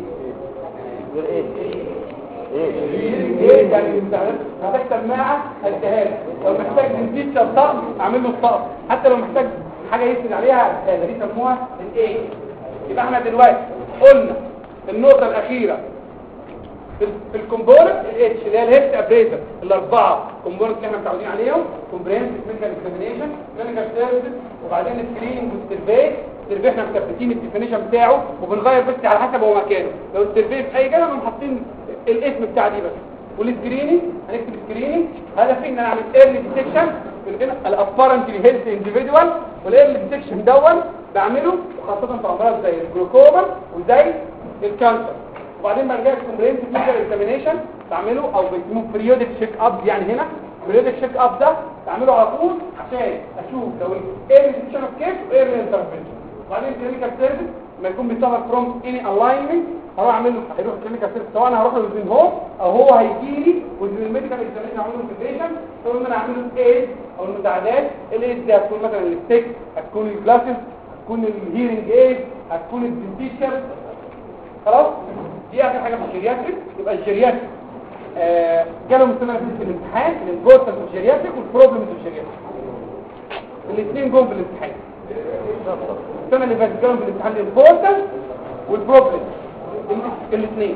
ايه يعني محتاج سماعه اديها له. لو محتاج ديكتيشن طقم اعمل له الطقم. حتى لو محتاج حاجه يسند عليها دي يسموها الايه. يبقى احنا دلوقتي قلنا النقطه الاخيره في الكومبوننت الاتش اللي هي الهيلث ابريزر. الاربعه كومبوننت اللي احنا متعودين عليهم: كومبريهنسيف ميديكال اكزامينشن، كلينيكال سيرفيس، وبعدين السكريننج والسيرفي. السيرفي احنا مثبتين الديفينيشن بتاعه وبنغير بس على حسب هو مكانه. لو السيرفي في اي جانب حاطين الاسم بتاع دي بس. والسكريننج هنكتب سكريننج هدفي ان انا اعمل ايرلي ديتكشن الابارنتلي هيلث انديفيدوال. والايرلي ديتكشن دون بعمله خاصه في امراض زي الجلوكوما وزي الكانسر. وبعدين برجع الكومبريهنسيف ميديكال اكزامينشن بعمله او بيسموه بريودك شيك اب. يعني هنا بريودك شيك اب ده بعمله على طول عشان اشوف لو ايه ديتكشن اوف كيس وايه الانترفنشن. وبعدين كلينيكال سيرفيس لما يكون بيسافر فروم اني الاينمنت هروح اعمل له هيروح كلينيكال سيرفيس، سواء انا هروح له وزن هوم او هو هيجي لي وزن الميديكال اكزامينشن اعمل له انتجريشن. ثم ان انا اعمل له ايد او المساعدات. الايد دي هتكون مثلا الستيك، هتكون الجلاسز، هتكون الهيرنج ايد، هتكون الدنتيشر. خلاص دي اخر حاجه في الجيرياتريك. يبقى الجيرياتريك جالهم السنه اللي فاتت في الامتحان الامبورتنس في الجيرياتريك والبروبلمز في الجيرياتريك. الاثنين جم في الامتحان السنه اللي فاتت، جالهم في الامتحان الامبورتنس والبروبلمز الاثنين.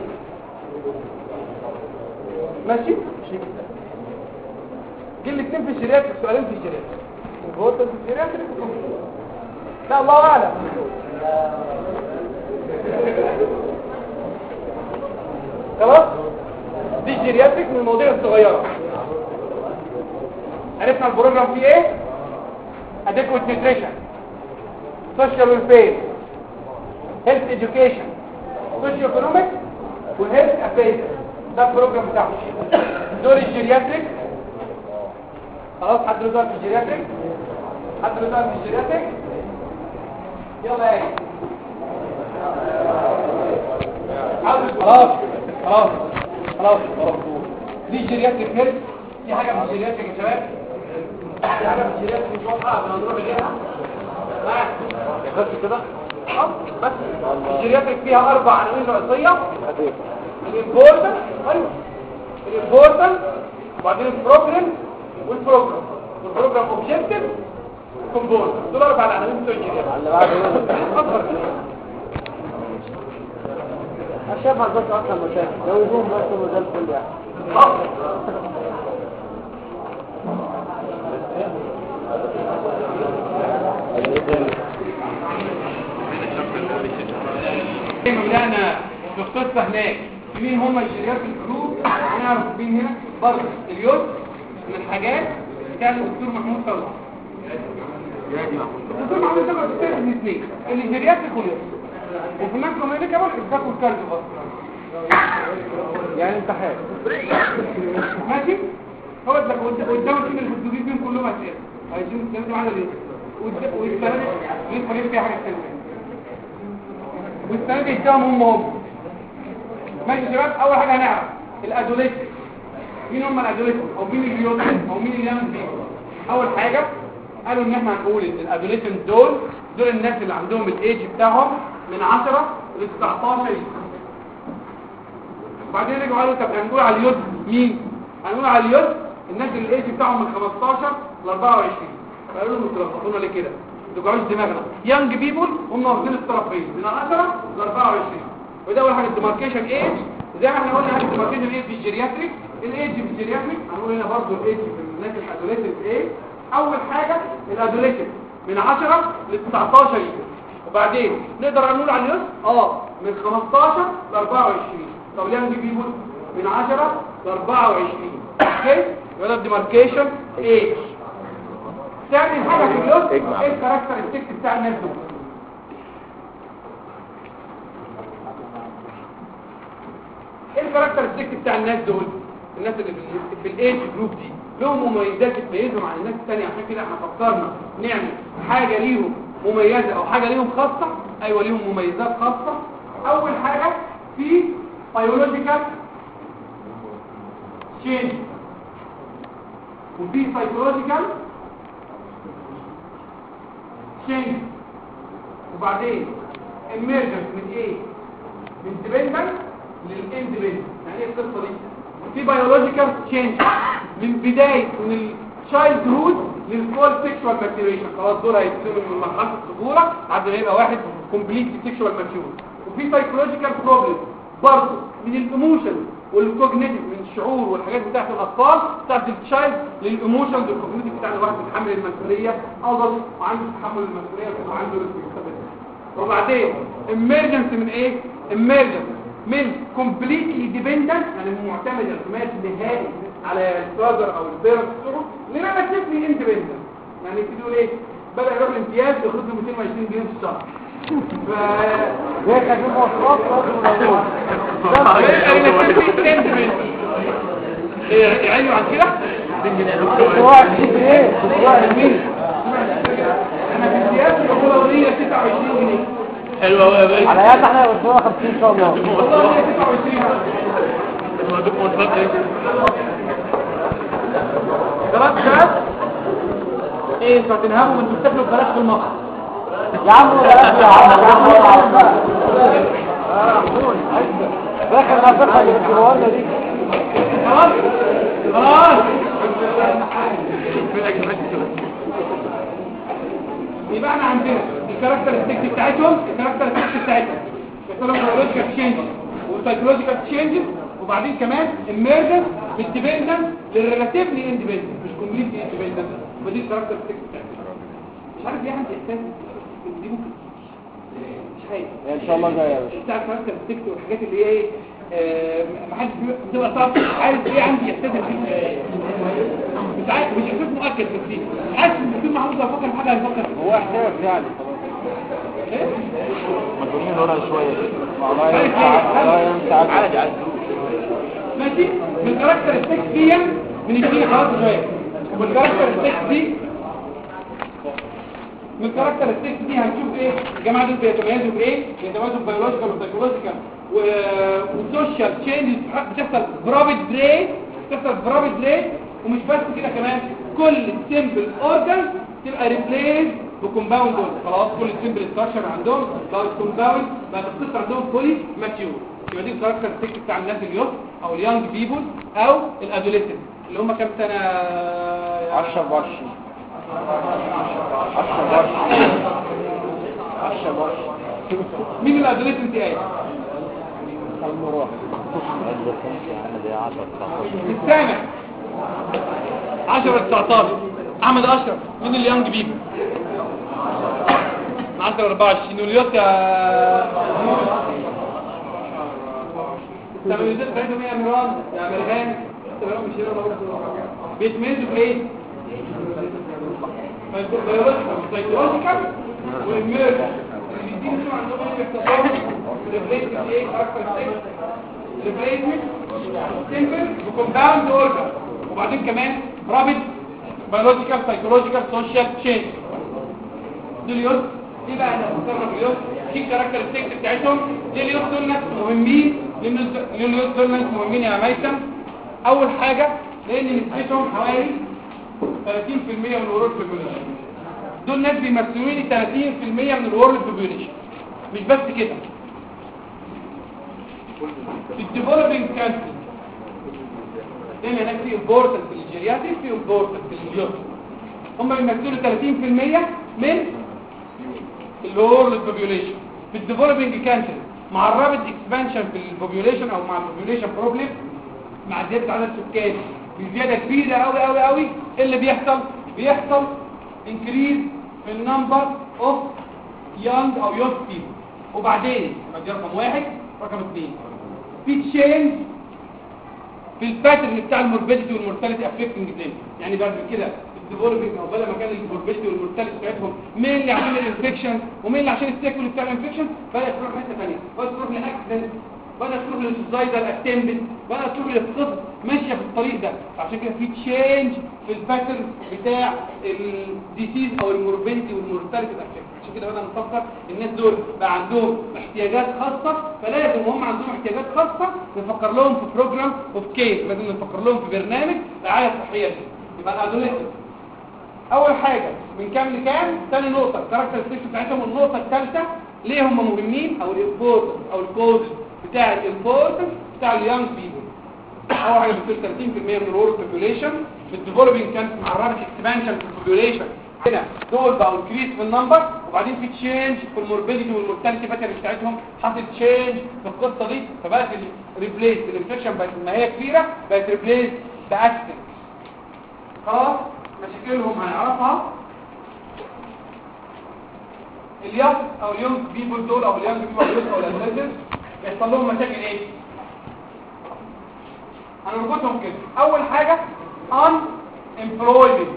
ماشي. جه الاثنين في الجيرياتريك، سؤالين في الجيرياتريك، الامبورتنس في الجيرياتريك لا الله اعلم. خلاص دي الجيرياتريك من المواضيع الصغيره. عرفنا البروجرام فيه ايه؟ adequate nutrition، social welfare، health education، socio economic، وhealth appraisal. ده البروجرام بتاعه. دول الجيرياتريك. خلاص حد له سؤال في الجيرياتريك؟ حد له سؤال في الجيرياتريك؟ يلا ايه خلاص خلاص خلاص. دي الجيرياتريك هيلث. دي حاجه من الجيرياتريك يا شباب. دي حاجه من الجيرياتريك مش واضحه هنروح ليها بس كده. بس الجيرياتريك فيها 4 عناوين رئيسيه: الامبورتنس، ايوه الامبورتنس، وبعدين البروبلم والبروجرام اوبجكتيف كومبوننت. دول 4 عناوين بتوع الجيرياتريك. اللي بعده الشاف على بس اكثر مشاكل لو يقوم بس المجال كله يعني. بدأنا في القصة هناك مين هم الجيريات الجروب. هنعرف مين هنا برضه اليوت من الحاجات كان الدكتور محمود صلاح. الدكتور محمود صلاح بيشتغل من اثنين: الجيريات الكوليوت وفي الماكرو ميديكال الباك والكارديو بس. يعني امتحان ماشي. هو ده قدام السنه الحدوديه بين كلهم اسئله عايزين نستخدم على ايه والسنه دي لسه فيها حاجه ثانيه والسنه دي قدامهم هم. ماشي يا شباب. اول حاجه هنعرف الادوليت. مين هم الادوليت او مين اليوت او مين اللي يعمل فيه؟ اول حاجه قالوا ان احنا هنقول ان الادوليتنت دول الناس اللي عندهم الايدج بتاعهم من 10 ل 19 سنه. وبعدين رجعوا قالوا طب هنقول على اليوت مين؟ هنقول على اليوت الناس اللي الايدج بتاعهم من 15 ل 24. فقالوا لهم انتوا لخبطونا ليه كده؟ انتوا جاوبوش دماغنا. يانج بيبول هم واخدين الطرفين من 10 ل 24. وده اول حاجه الديماركيشن ايج. زي ما احنا قلنا الديماركيشن ايج في الجيرياتريك. الايدج في الجيرياتريك هنقول هنا برضه الايدج في الناس الادوليتنت ايه. اول حاجه الادوليتنت من 10 ل 19 سنه. وبعدين نقدر نقول على اليوس من 15 ل 24. طب اليانج بيبول من 10 ل 24. اوكي يبقى ده ديماركيشن ايه. ثاني حاجه في اليوس ايه الكاركترستيك بتاع الناس دول. ايه الكاركترستيك بتاع الناس دول؟ الناس اللي في الايج جروب دي لهم مميزات تميزهم عن الناس الثانيه. عشان كده احنا فكرنا نعمل حاجه ليهم مميزه او حاجه ليهم خاصه. ايوه ليهم مميزات خاصه. اول حاجه في بيولوجيكال تشينج وفي سايكولوجيكال تشينج وبعدين emergence من ايه؟ من dependent للاندبندنت. يعني ايه القصه دي؟ في بيولوجيكال تشينج من بدايه من الشايلد هود للفول سيكشوال ماتيوريشن. خلاص دول هيبتدوا من مرحله الطفوله لحد ما يبقى واحد كومبليت سيكشوال ماتيور. وفي سايكولوجيكال بروبلم برضه من الايموشن والكوجنيتيف من الشعور والحاجات بتاعت الاطفال بتاعت الشايلد للايموشنز والكوجنيتيف بتاع الواحد بيتحمل المسؤوليه افضل وعنده تحمل المسؤوليه وعنده ريسبونسابيلتي. وبعدين emergence من ايه؟ emergence من completely dependent يعني معتمد اعتماد نهائي على الفادر او البيرنت بتوعه لريلاتيفلي اندبندنت. يعني يقول ايه؟ بدأ يروح الامتياز ياخد له 220 جنيه في الشهر. زي خدمة مواصلات يعينوا عن كده؟ ايه؟ انا في الامتياز باخدها وليه 26 جنيه. حلوة قوي يا باشا. على يد احنا بنقول 50 ان شاء الله. والله 29 خلاص شباب. ايه انتوا هتنهبوا من تستقلوا ببلاش في المصر يا عم بلاش يا عم داخل نفسها اللي بتجيبوها لنا دي. خلاص خلاص يبقى احنا عندنا الكاركترستيك بتاعتهم بيولوجيكال تشينج والسايكولوجيكال تشينجز وبعدين كمان emergence بالديبندنت للريلاتيفلي اندبندنت مش كومبليتلي اندبندنت. ودي الكاركترستيك بتاعتهم. مش عارف ليه عندي احساس دي ممكن مش خايف ان شاء الله جاي يا باشا. بتاع الكاركترستيك والحاجات اللي هي ايه ما حدش بتبقى صعب. عارف ايه عندي احساس مش عارف مش احساس مؤكد بس دي حاسس ان الدكتور محمود لو فكر في حاجه هيفكر هو احساس يعني ايه ما تقولين ورا شوية. والله ينسى عادي عادي. ماشي. من الكاركترستيك دي من الدين خلاص شويه. والكاركترستيك دي من الكاركترستيك دي هنشوف ايه الجماعه دول بيتميزوا بايه؟ بيتميزوا ببيولوجيكال وسايكولوجيكال وسوشيال تشينجز بتحصل برابيد ريت ومش بس كده كمان كل سيمبل اورجان تبقى ريبليس بكومباوند اورجان. خلاص كل سيمبل ستراكشر عندهم بقى كومباوند بقى تختص عندهم بولي ماتيور. يبقى دي الكاركترستيك بتاع الناس اليوث او اليانج بيبول او الادوليسنت اللي هم كام سنه 10 ب 10 مين الادوليسنت ايه؟ المروح السامع 10 19 احمد اشرف. مين اليانج بيبول؟ 10 24 واليوث يا التميزات بتاعتهم يا ميران يا مرغان بيتميزوا بايه؟ سايكولوجيكال والميرجن اللي بيدينوا عندهم الاختصاص ريبليسمنت ايه كاركترستيك ريبليسمنت سيمبل وكومباوند اورجان وبعدين كمان رابط بيولوجيكال سايكولوجيكال سوشيال تشينج. دول يوز ايه بقى انا بفكر اليوز دي الكاركترستيك بتاعتهم. ليه اليوز دول ناس مهمين؟ ليه اليوز دول ناس مهمين يا ميثم؟ اول حاجه لان نسبتهم حوالي 30% من الورلد بوبوليشن. دول ناس بيمثلوا لي 30% من الورلد بوبوليشن. مش بس كده في الديفلوبينج كانتري لان هناك في امبورتنت في الجيرياتريك في امبورتنت في اليوث. هم بيمثلوا 30% من الورلد بوبوليشن في الديفلوبينج كانتري مع الرابط اكسبانشن في البوبوليشن او مع البوبوليشن بروبلم مع زياده عدد السكان بزياده كبيره قوي اللي بيحصل انكريز في النمبر اوف يونج او يونج بيبل. وبعدين دي رقم 1. رقم 2 في تشينج في الباترن بتاع الموربيديتي والمورتاليتي افكتنج ديم. يعني بعد كده الديفلوبينج او بدل ما كان الموربيديتي والمورتاليتي بتاعتهم مين اللي عشان الانفكشن ومين اللي عشان السيكول بتاع الانفكشن، بدات تروح حته ثانيه، بدات تروح لاكسيدنت، بدات تروح للسوسايدال اتمبت، بدات تروح للقصد ماشيه في الطريق ده. عشان كده في تشينج في الباترن بتاع الديسيز او الموربيديتي والمورتاليتي افكتنج. عشان كده بدأنا نفكر الناس دول بقى عندهم احتياجات خاصة، فلازم هم عندهم احتياجات خاصة نفكر لهم في بروجرام اوف كير، لازم نفكر لهم في برنامج رعاية صحية دي. يبقى الادوليسنت اول حاجة من كام لكام. ثاني نقطة الكاركترستكس بتاعتهم. والنقطة الثالثة ليه هم مهمين او الامبورتنس او الكوز بتاع الامبورتنس بتاع اليونج بيبل. اول حاجة بتصير 30% من الورد بوبوليشن في الديفلوبينج كانت مع الرابط اكسبانشن في البوبوليشن هنا دول بقوا انكريس في النمبر، وبعدين في تشينج في الموربيديتي والمورتاليتي باترن بتاعتهم، حصل تشينج في القصه دي، فبقت ريبليس الانفكشن بقت ما هي كبيره بقت ريبليس باكسنت. خلاص مشاكلهم هنعرفها. اليونج او اليونج بيبول دول او اليونج بيبول او الادوليسنت بيحصل لهم مشاكل ايه؟ هنربطهم كده. اول حاجه unemployment،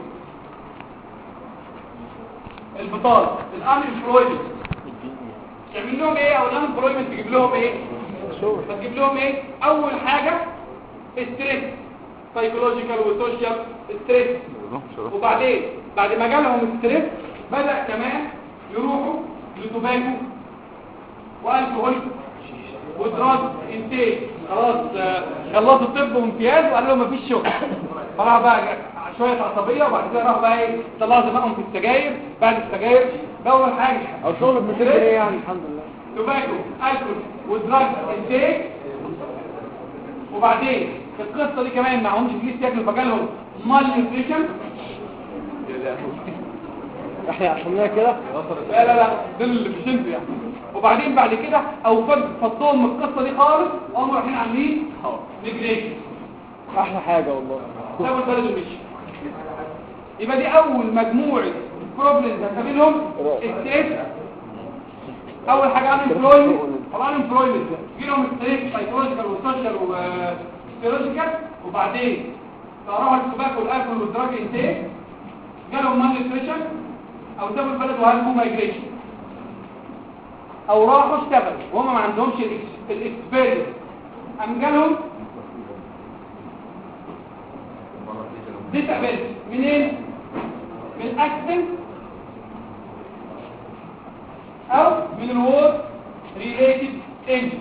البطاله، الانemployment تعمل لهم ايه؟ او الانemployment تجيب لهم ايه؟ هتجيب لهم ايه؟ اول حاجه ستريس، سايكولوجيكال وسوشيال ستريس. وبعدين بعد ما جالهم ستريس بدا كمان يروحوا لتوباكو والكحول ودراج انتاج. خلاص خلصوا الطب وامتياز وقال لهم مفيش شغل. طلع بقى شويه عصبيه، وبعد كده راح بقى ايه طلعوا دماغهم في السجاير. بعد السجاير ده اول حاجه او شغل ب 200 جنيه يعني الحمد لله. توباكو الكحول ودراج انتاج. وبعدين في القصه دي كمان معهمش فلوس ياكلوا، فجالهم مال نيوتريشن. احنا عشان كده لا دول اللي مش انتوا يعني. وبعدين بعد كده او فضهم من القصه دي خالص، قاموا رايحين عاملين ميجريشن. احلى حاجه والله. سابوا البلد ومشي. يبقى دي اول مجموعه بروبلمز هنقابلهم. ستريس اول حاجه انemployment. طبعا انemployment يجي لهم ستريس سايكولوجيكال وسوشيال وفيزيولوجيكال. وبعدين طلعوا التوباكو والالكحول والدراج انتاج، جالهم مال نيوتريشن او سابوا البلد وهلكوا مايجريشن، او راحوا اشتغلوا وهم ما عندهمش الاكسبيرينس. قام جالهم ديسابيلتي. منين؟ من الاكسنت او من الورك ريليتد انجري.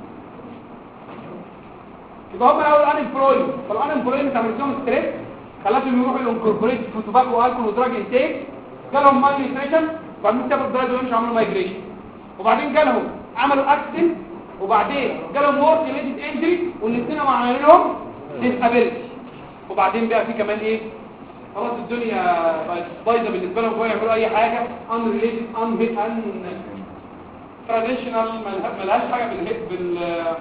يبقى هم اول انemployment. فالانemployment عملت لهم ستريس خلتهم يروحوا للانكوربوريت في توباكو والكحول ودراج انتاج، جالهم مال نيوتريشن، وبعدين سابوا البلد ويمشوا عملوا مايجريشن. وبعدين جالهم عملوا اكسنت، وبعدين جالهم وورك ريليتد انجري، والاثنين عملوا لهم ديسابيلتي. وبعدين بقى في كمان ايه؟ خلاص الدنيا بقت بايظه بالنسبه لهم، وهو يعملوا اي حاجه ان ريليتد ان تراديشنال مالهاش حاجه بال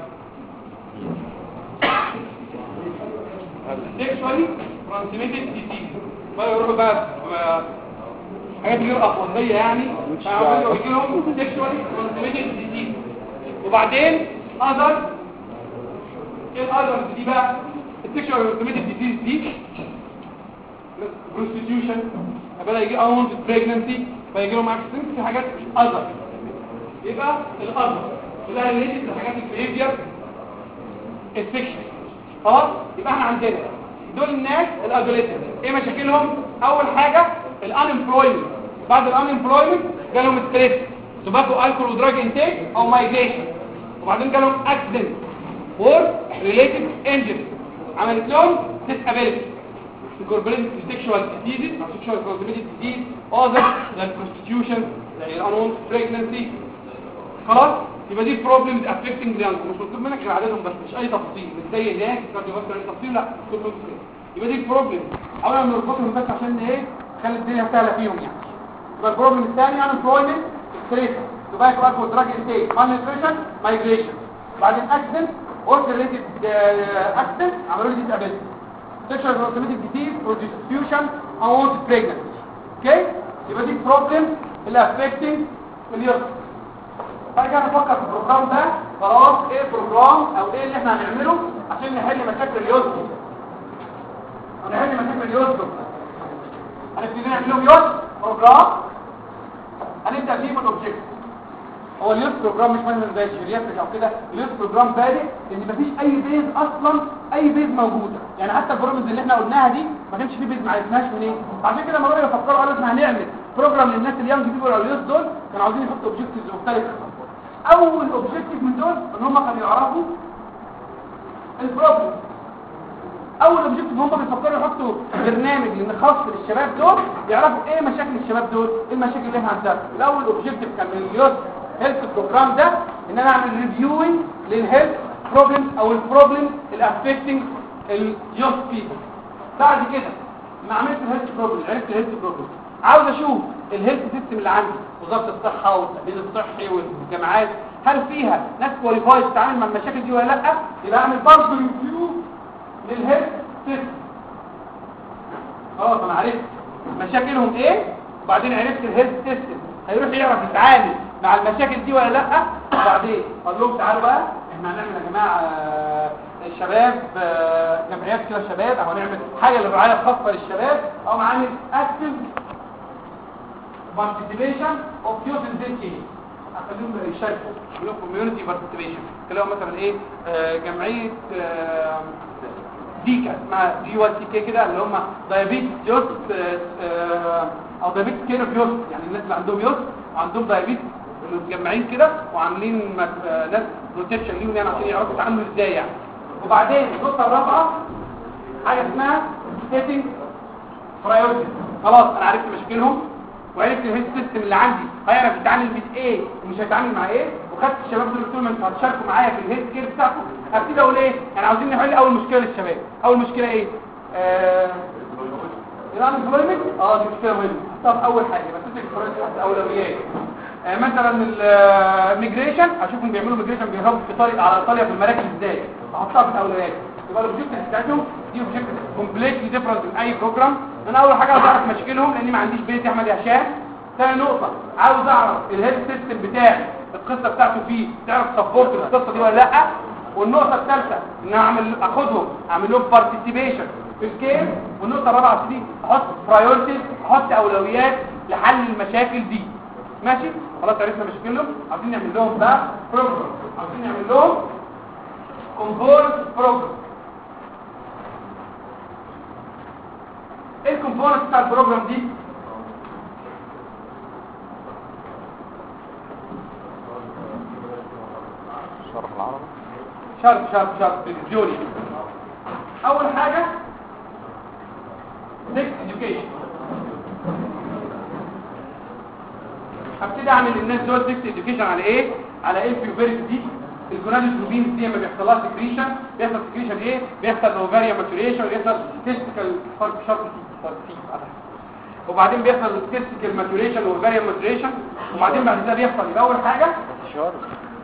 سيكشوالي ترانسميتد ديزيز. بقى يروحوا بقى حاجات غير اخلاقيه يعني، فعملوا يجي لهم سيكشوالي ترانسميتد ديزيز. وبعدين اذر ايه الاذر دي بقى؟ السيكشوالي ترانسميتد ديزيز دي prostitution، بدا يجي unwanted pregnancy، فيجي لهم accident. في حاجات اذر. يبقى الاذر ده ريليتد لحاجات البيهيفير السكشن. خلاص يبقى احنا عندنا دول الناس الادوليسنت ايه مشاكلهم؟ اول حاجه الانemployment. بعد الانemployment جالهم ستريس، توباكو الكحول ودراج انتاج او مايجريشن. وبعدين جالهم اكسيدنت وورك ريليتد انجري، عملت لهم ديسابيلتي. incorporated sexual diseases or sexual transmitted disease other than prostitution زي unwanted pregnancy. خلاص يبقى دي problems affecting the young. مش مطلوب منك غير عددهم بس، مش اي تفاصيل مش زي الناس كارديوفاسكولار اي تفاصيل، لا كله كده. يبقى دي البروبلم. اولا نربطهم بس عشان ايه؟ نخلي الدنيا سهله فيهم يعني. يبقى البروبلم الثاني unemployment ستريس توباكو الكحول دراج انتيك malnutrition migration. بعدين accident work related accident عملوا لي disability sexual transmitted disease prostitution unwanted pregnancy. اوكي يبقى دي problem اللي affecting اليوم. بعد كده نفكر في البروجرام ده خلاص ايه البروجرام او ايه اللي احنا هنعمله عشان نحل مشاكل اليوزر. هنحل مشاكل اليوزر. هنبتدي نعمل لهم يوزر بروجرام. هنبدا فيه بالاوبجكت. هو اليوز بروجرام مش مثلا زي الجيرياتريك او كده، اليوز بروجرام بادئ ان مفيش اي بيز اصلا، اي بيز موجوده، يعني حتى البروجرامز اللي احنا قلناها دي ما كانش فيه بيز، ما عرفناش منين. عشان كده لما بداوا يفكروا قالوا احنا هنعمل بروجرام للناس اليونج بيبول او اليوز دول، كانوا عاوزين يحطوا اوبجكتيفز مختلفه. اول اوبجكتيف من دول ان هم كانوا يعرفوا البروبلم. اول اوبجكتيف هم بيفكروا يحطوا برنامج خاص للشباب دول يعرفوا ايه مشاكل الشباب دول، ايه المشاكل اللي احنا عندنا. الاول اوبجكتيف كان من اليوز هيلث بروجرام ده ان انا اعمل ريفيوينج للهيلث بروبلمز او البروبلم اللي افكتنج اليوز بيبل. بعد كده ما عملت الهيلث بروبلم، عرفت الهيلث بروبلم، عاوز اشوف الهيلث سيستم اللي عندي، وزاره الصحه والتامين الصحي والجامعات، هل فيها ناس كواليفايد تتعامل مع المشاكل دي ولا لا. يبقى اعمل برضه ريفيو للهيلث سيستم. خلاص انا عرفت مشاكلهم ايه، وبعدين عرفت الهيلث سيستم هيروح يعرف يتعامل مع المشاكل دي ولا لا. وبعدين اقول لهم تعالوا بقى احنا هنعمل يا جماعه الشباب جمعيات كده شباب، او هنعمل حاجه للرعايه الخاصه للشباب، او هنعمل اكتف participation of youth in this case. اخليهم يشاركوا، يقولوا community participation. كلام مثلا ايه جمعيه ديكا اسمها DYCK كده، اللي هم دايابيتس يوث او دايابيتس كير اوف يوث، يعني الناس اللي عندهم يوث وعندهم دايابيتس متجمعين كده وعاملين ناس روتيشن ليهم يعني عشان يعرفوا يتعاملوا ازاي يعني. وبعدين النقطه الرابعه حاجه اسمها setting priorities. خلاص انا عرفت مشاكلهم وعرفت الهيلث سيستم اللي عندي هيعرف يتعامل مع ايه ومش هيتعامل مع ايه، وخدت الشباب دول قلت لهم انتوا هتشاركوا معايا في الهيلث كير بتاعكم. ابتدي اقول ايه يعني عاوزين نحل اول مشكله للشباب. اول مشكله ايه؟ الانفلويمنت. دي مشكله مهمه. طب اول حاجه بس تكتب اولويات. مثلا الميجريشن، اشوفهم بيعملوا ميجريشن بيهربوا في طريق على ايطاليا في المراكز ازاي، احطها في الاولويات. يبقى الاوبجكتيف بتاعتهم دي اوبجكتيف كومبليتلي ديفرنت من اي بروجرام. انا اول حاجه عاوز اعرف مشاكلهم لاني ما عنديش بيت يا احمد يا هشام. ثاني نقطه عاوز اعرف الهيلث سيستم بتاعي القصه بتاعته فيه تعرف سبورت القصه دي ولا لا. والنقطه الثالثه ان اخدهم اعمل لهم بارتيسيبيشن في الكير. والنقطه الرابعه دي احط برايورتيز، احط اولويات لحل المشاكل دي. ماشي خلاص عرفنا مشاكلهم. عاوزين نعمل لهم بقى بروجرام، عاوزين نعمل لهم كومبوننت بروجرام. ايه الكومبوننت بتاع البروجرام دي؟ شرح العربي شرط بالجوني. اول حاجه next education. هبتدي اعمل للناس دول next education على ايه؟ على الفيوفيريك دي. الجونادوتروبينز دي ما بيحصلهاش سكريشن. بيحصل سكريشن ايه؟ بيحصل اوفاريا ماتوريشن، بيحصل تيستيكال وبعدين بيحصل تيستيكال ماتوريشن واوفاريا ماتوريشن. وبعدين بعد كده بيحصل يبقى اول حاجه شهر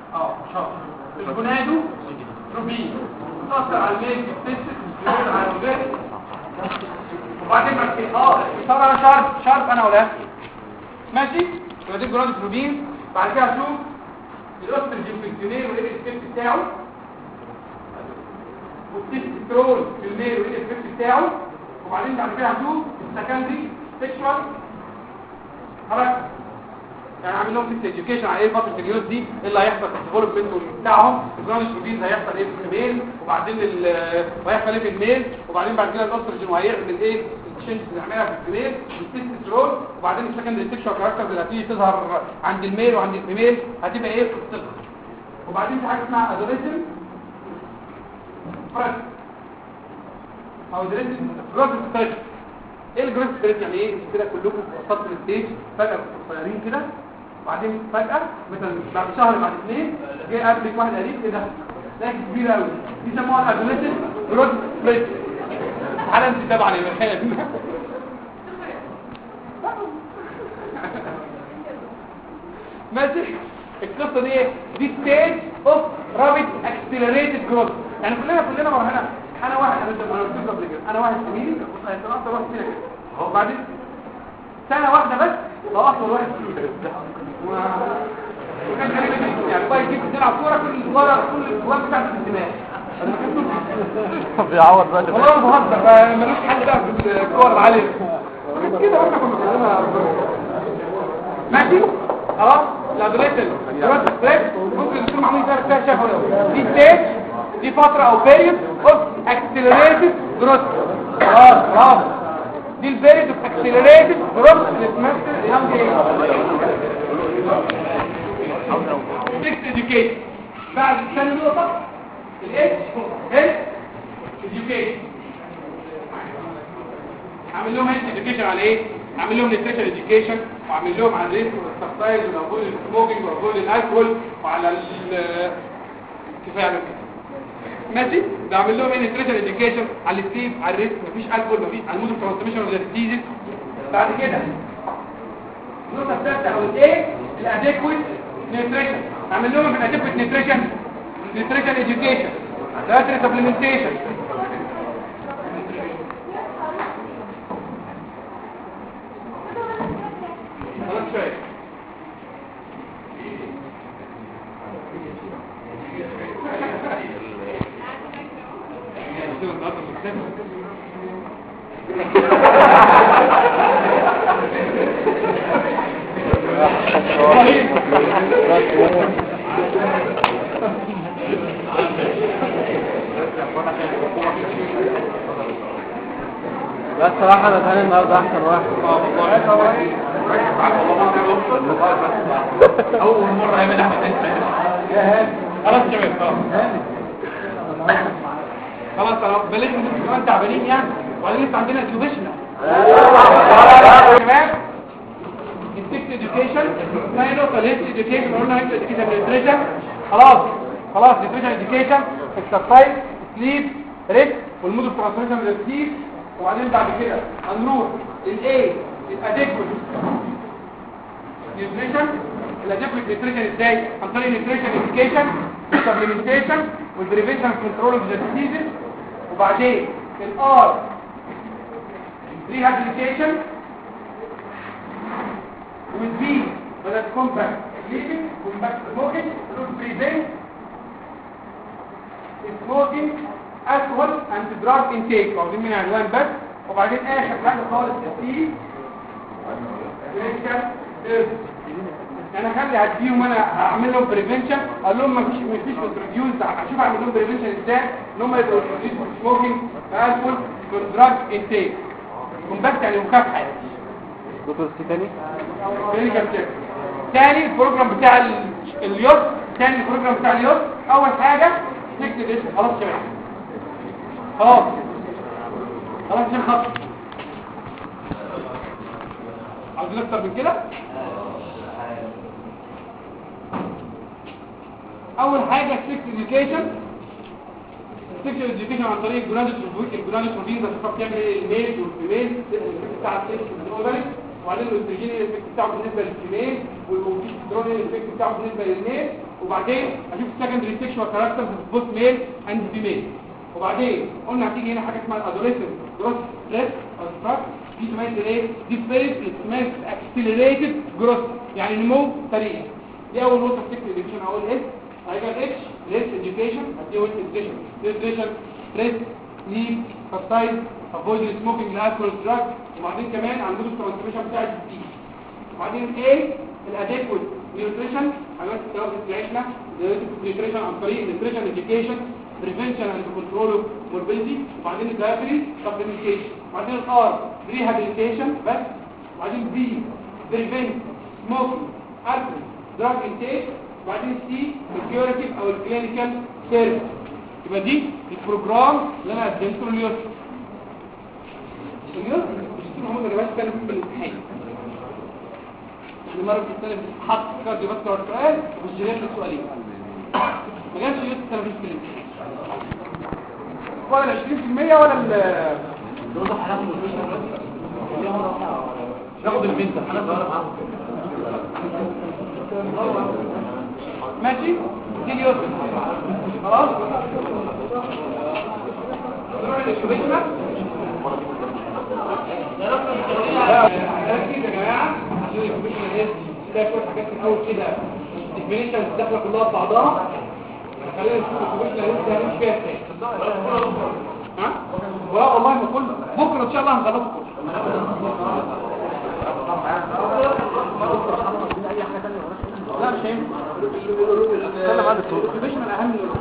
الجونادوتروبين بتاثر على الميل بتاثر على الوفاري. وبعدين بعد كده صار شرط انا ولا ماشي. ودي الجونادوتروبين. بعد كده هشوف الاستروجين في الجنين وايه الافكت بتاعه، والتستوستيرون في الميل وايه الافكت بتاعه. وبعدين بعد كده هشوف السكندري سيكشوال هركز، يعني اعمل لهم سيكس اديوكيشن على ايه فتره اليوز دي، ايه اللي هيحصل في الديفلوبمنت بتاعهم. الجونادوتروبين هيحصل ايه في الميل، وبعدين وهيحصل ايه في الميل. وبعدين بعد كده الاستروجين وهيعمل ايه التشينج اللي هنعملها في الميل والتستوستيرون. وبعدين السكندري سيكشوال كاركترز اللي هتيجي تظهر عند الميل وعند الفيميل هتبقى ايه في الطفل. وبعدين في حاجه اسمها ادوليسن فرق او ادوليسن جروث ستيج. ايه الجروث ستيج يعني ايه؟ كده كلكم في وسط الستيج فجاه صغيرين كده، وبعدين فجاه مثلا بعد شهر بعد اثنين جه قابلك واحد قريب كده لكن كبيره قوي، دي سموها ادوليسن جروث ستيج. على انت طبعا يا مرحبا. ماشي. القصه دي ستيج اوف رابيد اكسلريتد جروث. يعني كلنا مرحله. انا واحد انا قلت قبل كده انا واحد زميلي كنت هيطلع واحد كده وبعدين سنه واحده بس لو اطول واحد وكان غريب جدا يعني بقى يجيب تلعب كوره كل الجوان بتاعت الانتماء بيعوض بقى والله بهزر ملوش حل بقى في الكور العاليه كده واحنا كنا بنعملها ماشي خلاص الادريتال جروث ستريس ممكن تكون معمول فيها شفوي دي ستيج دي فتره او بيريود اوف اكسلريتد جروث خلاص دي البيريود اوف اكسلريتد جروث اللي بتمثل يانج ايج 6 education بعد الثاني نقطه الاتش هيلث education عامل لهم هيلث education على ايه؟ عامل لهم نيوتريشن education وعامل لهم على الريسك والاكسرسايز والافويد السموكينج وافويد الالكول وعلى كفايه على كده ماشي بعمل لهم نيوتريشن education على السيف على الريسك مفيش الكول مفيش على المود ترانسميشن ولا ديزيز بعد كده النقطه الثالثه او الايه الاديكويت نيوتريشن عامل لهم في الاديكويت نيوتريشن education dietary supplementation خلاص شويه لا الصراحة انا ثاني النهاردة احسن واحد اول مره هيعمل احمد خلاص شباب خلاص بلاش انتوا كمان تعبانين يعني وبعدين لسه عندنا اكيوبيشنال شباب السكس اديوكيشن ثاني نقطه الهيلث اديوكيشن قلنا هيلث اديوكيشن نيوتريشن خلاص نيوتريشن اديوكيشن اكسرسايز سليب ريست والمود اوف ترانسميشن للسليب وبعدين بعد كده هنروح للايه الاديكويت نيوتريشن الاديكويت نيوتريشن ازاي عن طريق نيوتريشن اديوكيشن سبلمنتيشن والبريفنشن كنترول اوف ذا ديزيز وبعدين الار ريهابيليتيشن والبي بدل كومباكت سليبنج كومباكت سموكينج بريفنت سموكينج alcohol and drug intake واخدين من عنوان بس وبعدين اخر حاجه خالص السي انا خلي هديهم انا هعمل لهم بريفنشن اقول لهم مفيش ريفيوز اشوف اعمل لهم بريفنشن ازاي ان هم يبقوا سموكينج الكحول والدراج انتيك كومباكت يعني مكافحه يعني دكتور تاني كلينيكال تشيك ثاني البروجرام بتاع اليوت اول حاجه تكتب اسم خلاص يا جماعه خلاص عشان خط عاوزين اكتر من كده اول حاجه سكس اديوكيشن عن طريق الجرانيت بروتين ده بتعمل ايه الميل والفيميل بتاع السكس الاوفري وبعدين الاستروجين الافكت بتاعه بالنسبه للفيميل والبروجسترون الافكت بتاعه بالنسبه للميل وبعدين اشوف السكندري سيكشوال كاركترز بوث ميل اند فيميل وبعدين قلنا هتيجي هنا حاجه اسمها الادوليسنت جروث ستريس ستراك دي تمثل ايه دي فيز تمثل اكسلريتد جروث يعني نمو سريع دي اول نقطه في السكس اديوكيشن هقول اس هيبقى الاتش ريس اديوكيشن هدي ويت اديوكيشن نيوتريشن ستريس سليب اكسرسايز افويد سموكينج الكحول دراج وبعدين كمان عندنا الترانسميشن بتاع الدي وبعدين ايه الاديكويت نيوتريشن حاجات بتاعتنا نيوتريشن عن طريق نيوتريشن اديوكيشن prevention and control of morbidity وبعدين dietary supplementation وبعدين الار rehabilitation بس وبعدين بي prevent smoking alcohol drug intake وبعدين سي الكيوراتيف او الكلينيكال سيرفيس يبقى دي البروجرام اللي انا قدمته لليوسف هم اللي بس كانوا في الامتحان يعني مره في السنه حط كارديو فاسكولار سؤال والجيران سؤالين ما جابش يوسف كانوا في الامتحان ولا 20% ولا ناخد البنت ماشي تيجي يوسف خلاص نروح للشبيكنا ركز يا جماعه عندنا الكوميشنال هيلث تلاقي شويه حاجات في الاول كده ديفينيشن داخله كلها في بعضها. خلينا نشوف الكوميشنال هيلث هنمشي فيها ازاي. ها؟ والله ما كله بكره ان شاء الله هنخلصه كله. لا مش هينفع. الكوميشنال اهم من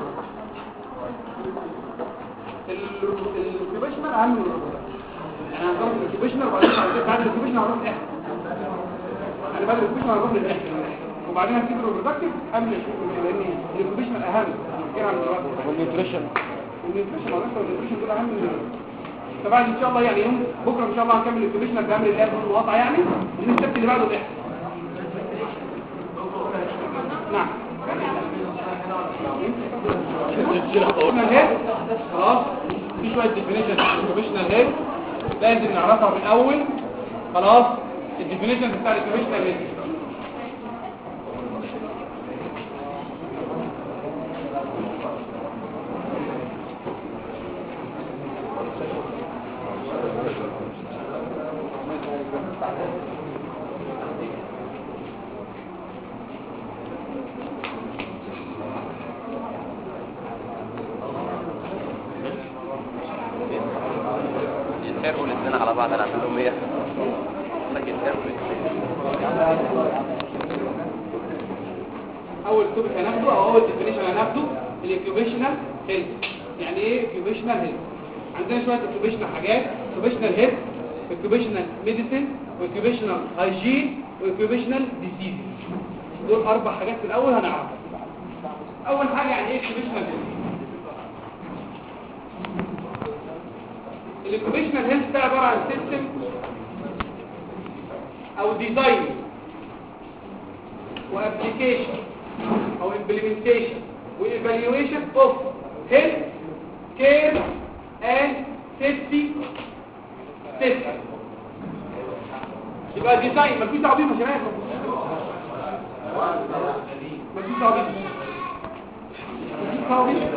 الكوميشنال اهم من يعني انا هنقول الكوميشنال وبعدين بعد الكوميشنال هنروح الاخر. انا بعد الكوميشنال هنروح للاخر وبعدين هنسيب البرودكتيف قبل لان الكوميشنال اهم كتير عن دلوقتي. والنيوتريشن والنيوتريشن دول اهم من فبعد ان شاء الله يعني يوم بكره ان شاء الله هنكمل الكوميشنال بامر الله بالوضع يعني ونستبدل اللي بعده الاخر. نعم خلاص في شويه ديفينيشن الكوميشنال هيد لازم نعرفها من الاول. خلاص الديفينيشن بتاع الكوميشنال هيد يتحرقوا الاثنين على بعض انا اعمل لهم ايه؟ لكن اول توبيك هناخده او اول ديفينيشن هناخده الاوكيوبيشنال هيلث. يعني ايه اوكيوبيشنال هيلث؟ عندنا شويه اوكيوبيشنال حاجات، اوكيوبيشنال هيلث، اوكيوبيشنال ميديسين، اوكيوبيشنال هايجين، واوكيوبيشنال ديزيز. دول اربع حاجات في الاول هنعرفها. اول حاجه يعني ايه اوكيوبيشنال هيلث؟ الاوكيوبيشنال هيلث ده عباره عن سيستم او ديزاين وابليكيشن او امبلمنتيشن وايفالويشن اوف هيلث كير اند سيفتي سيستم. يبقى ديزاين مفيش تعبير يا شباب، مفيش تعبير، مفيش تعبير.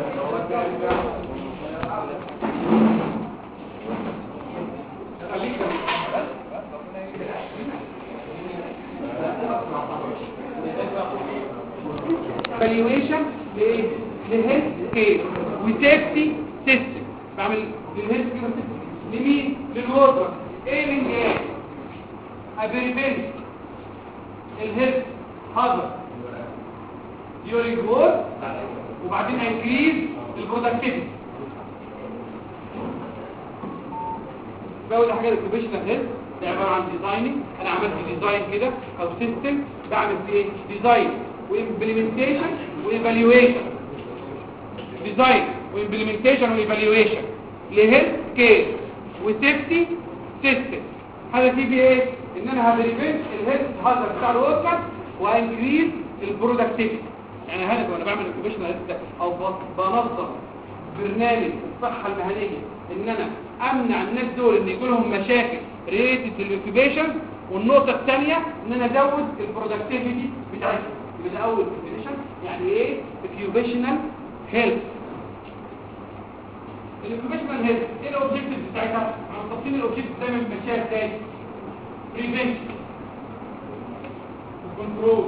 evaluation للهيلث كير وسيفتي سيستم. بعمل للهيلث كير لمين؟ للوردر. ايه من ايه؟ ابريفنت الهيلث هازارد during work وبعدين increase البرودكتيفيتي. بقول حاجه الاوكيوبيشنال هيلث ده عباره عن ديزايننج. انا عملت ديزاين كده او سيستم بعمل فيه ايه؟ ديزاين وامبلمنتيشن وايفالويشن. ديزاين وامبلمنتيشن وايفالويشن لهيلث كير وسيفتي سيستم. هذا فيه ايه؟ ان انا هبريفنت الهيلث هازارد بتاع الوركر وانكريز البرودكتيفيتي. يعني هدف وانا بعمل اوكيوبيشنال هيلث او بنظم برنامج الصحه المهنيه ان انا امنع الناس دول ان يجي لهم مشاكل ريليتد للاوكيوبيشن. والنقطه الثانيه ان انا ازود البرودكتيفيتي بتاعتهم. يبقى ده اول ديفينيشن. يعني ايه اوكيوبيشنال هيلث؟ الاوكيوبيشنال هيلث ايه الاوبجكتيف بتاعتها؟ هنحطين الاوبجكتيف دايما بنمشيها ازاي؟ بريفنشن، كنترول،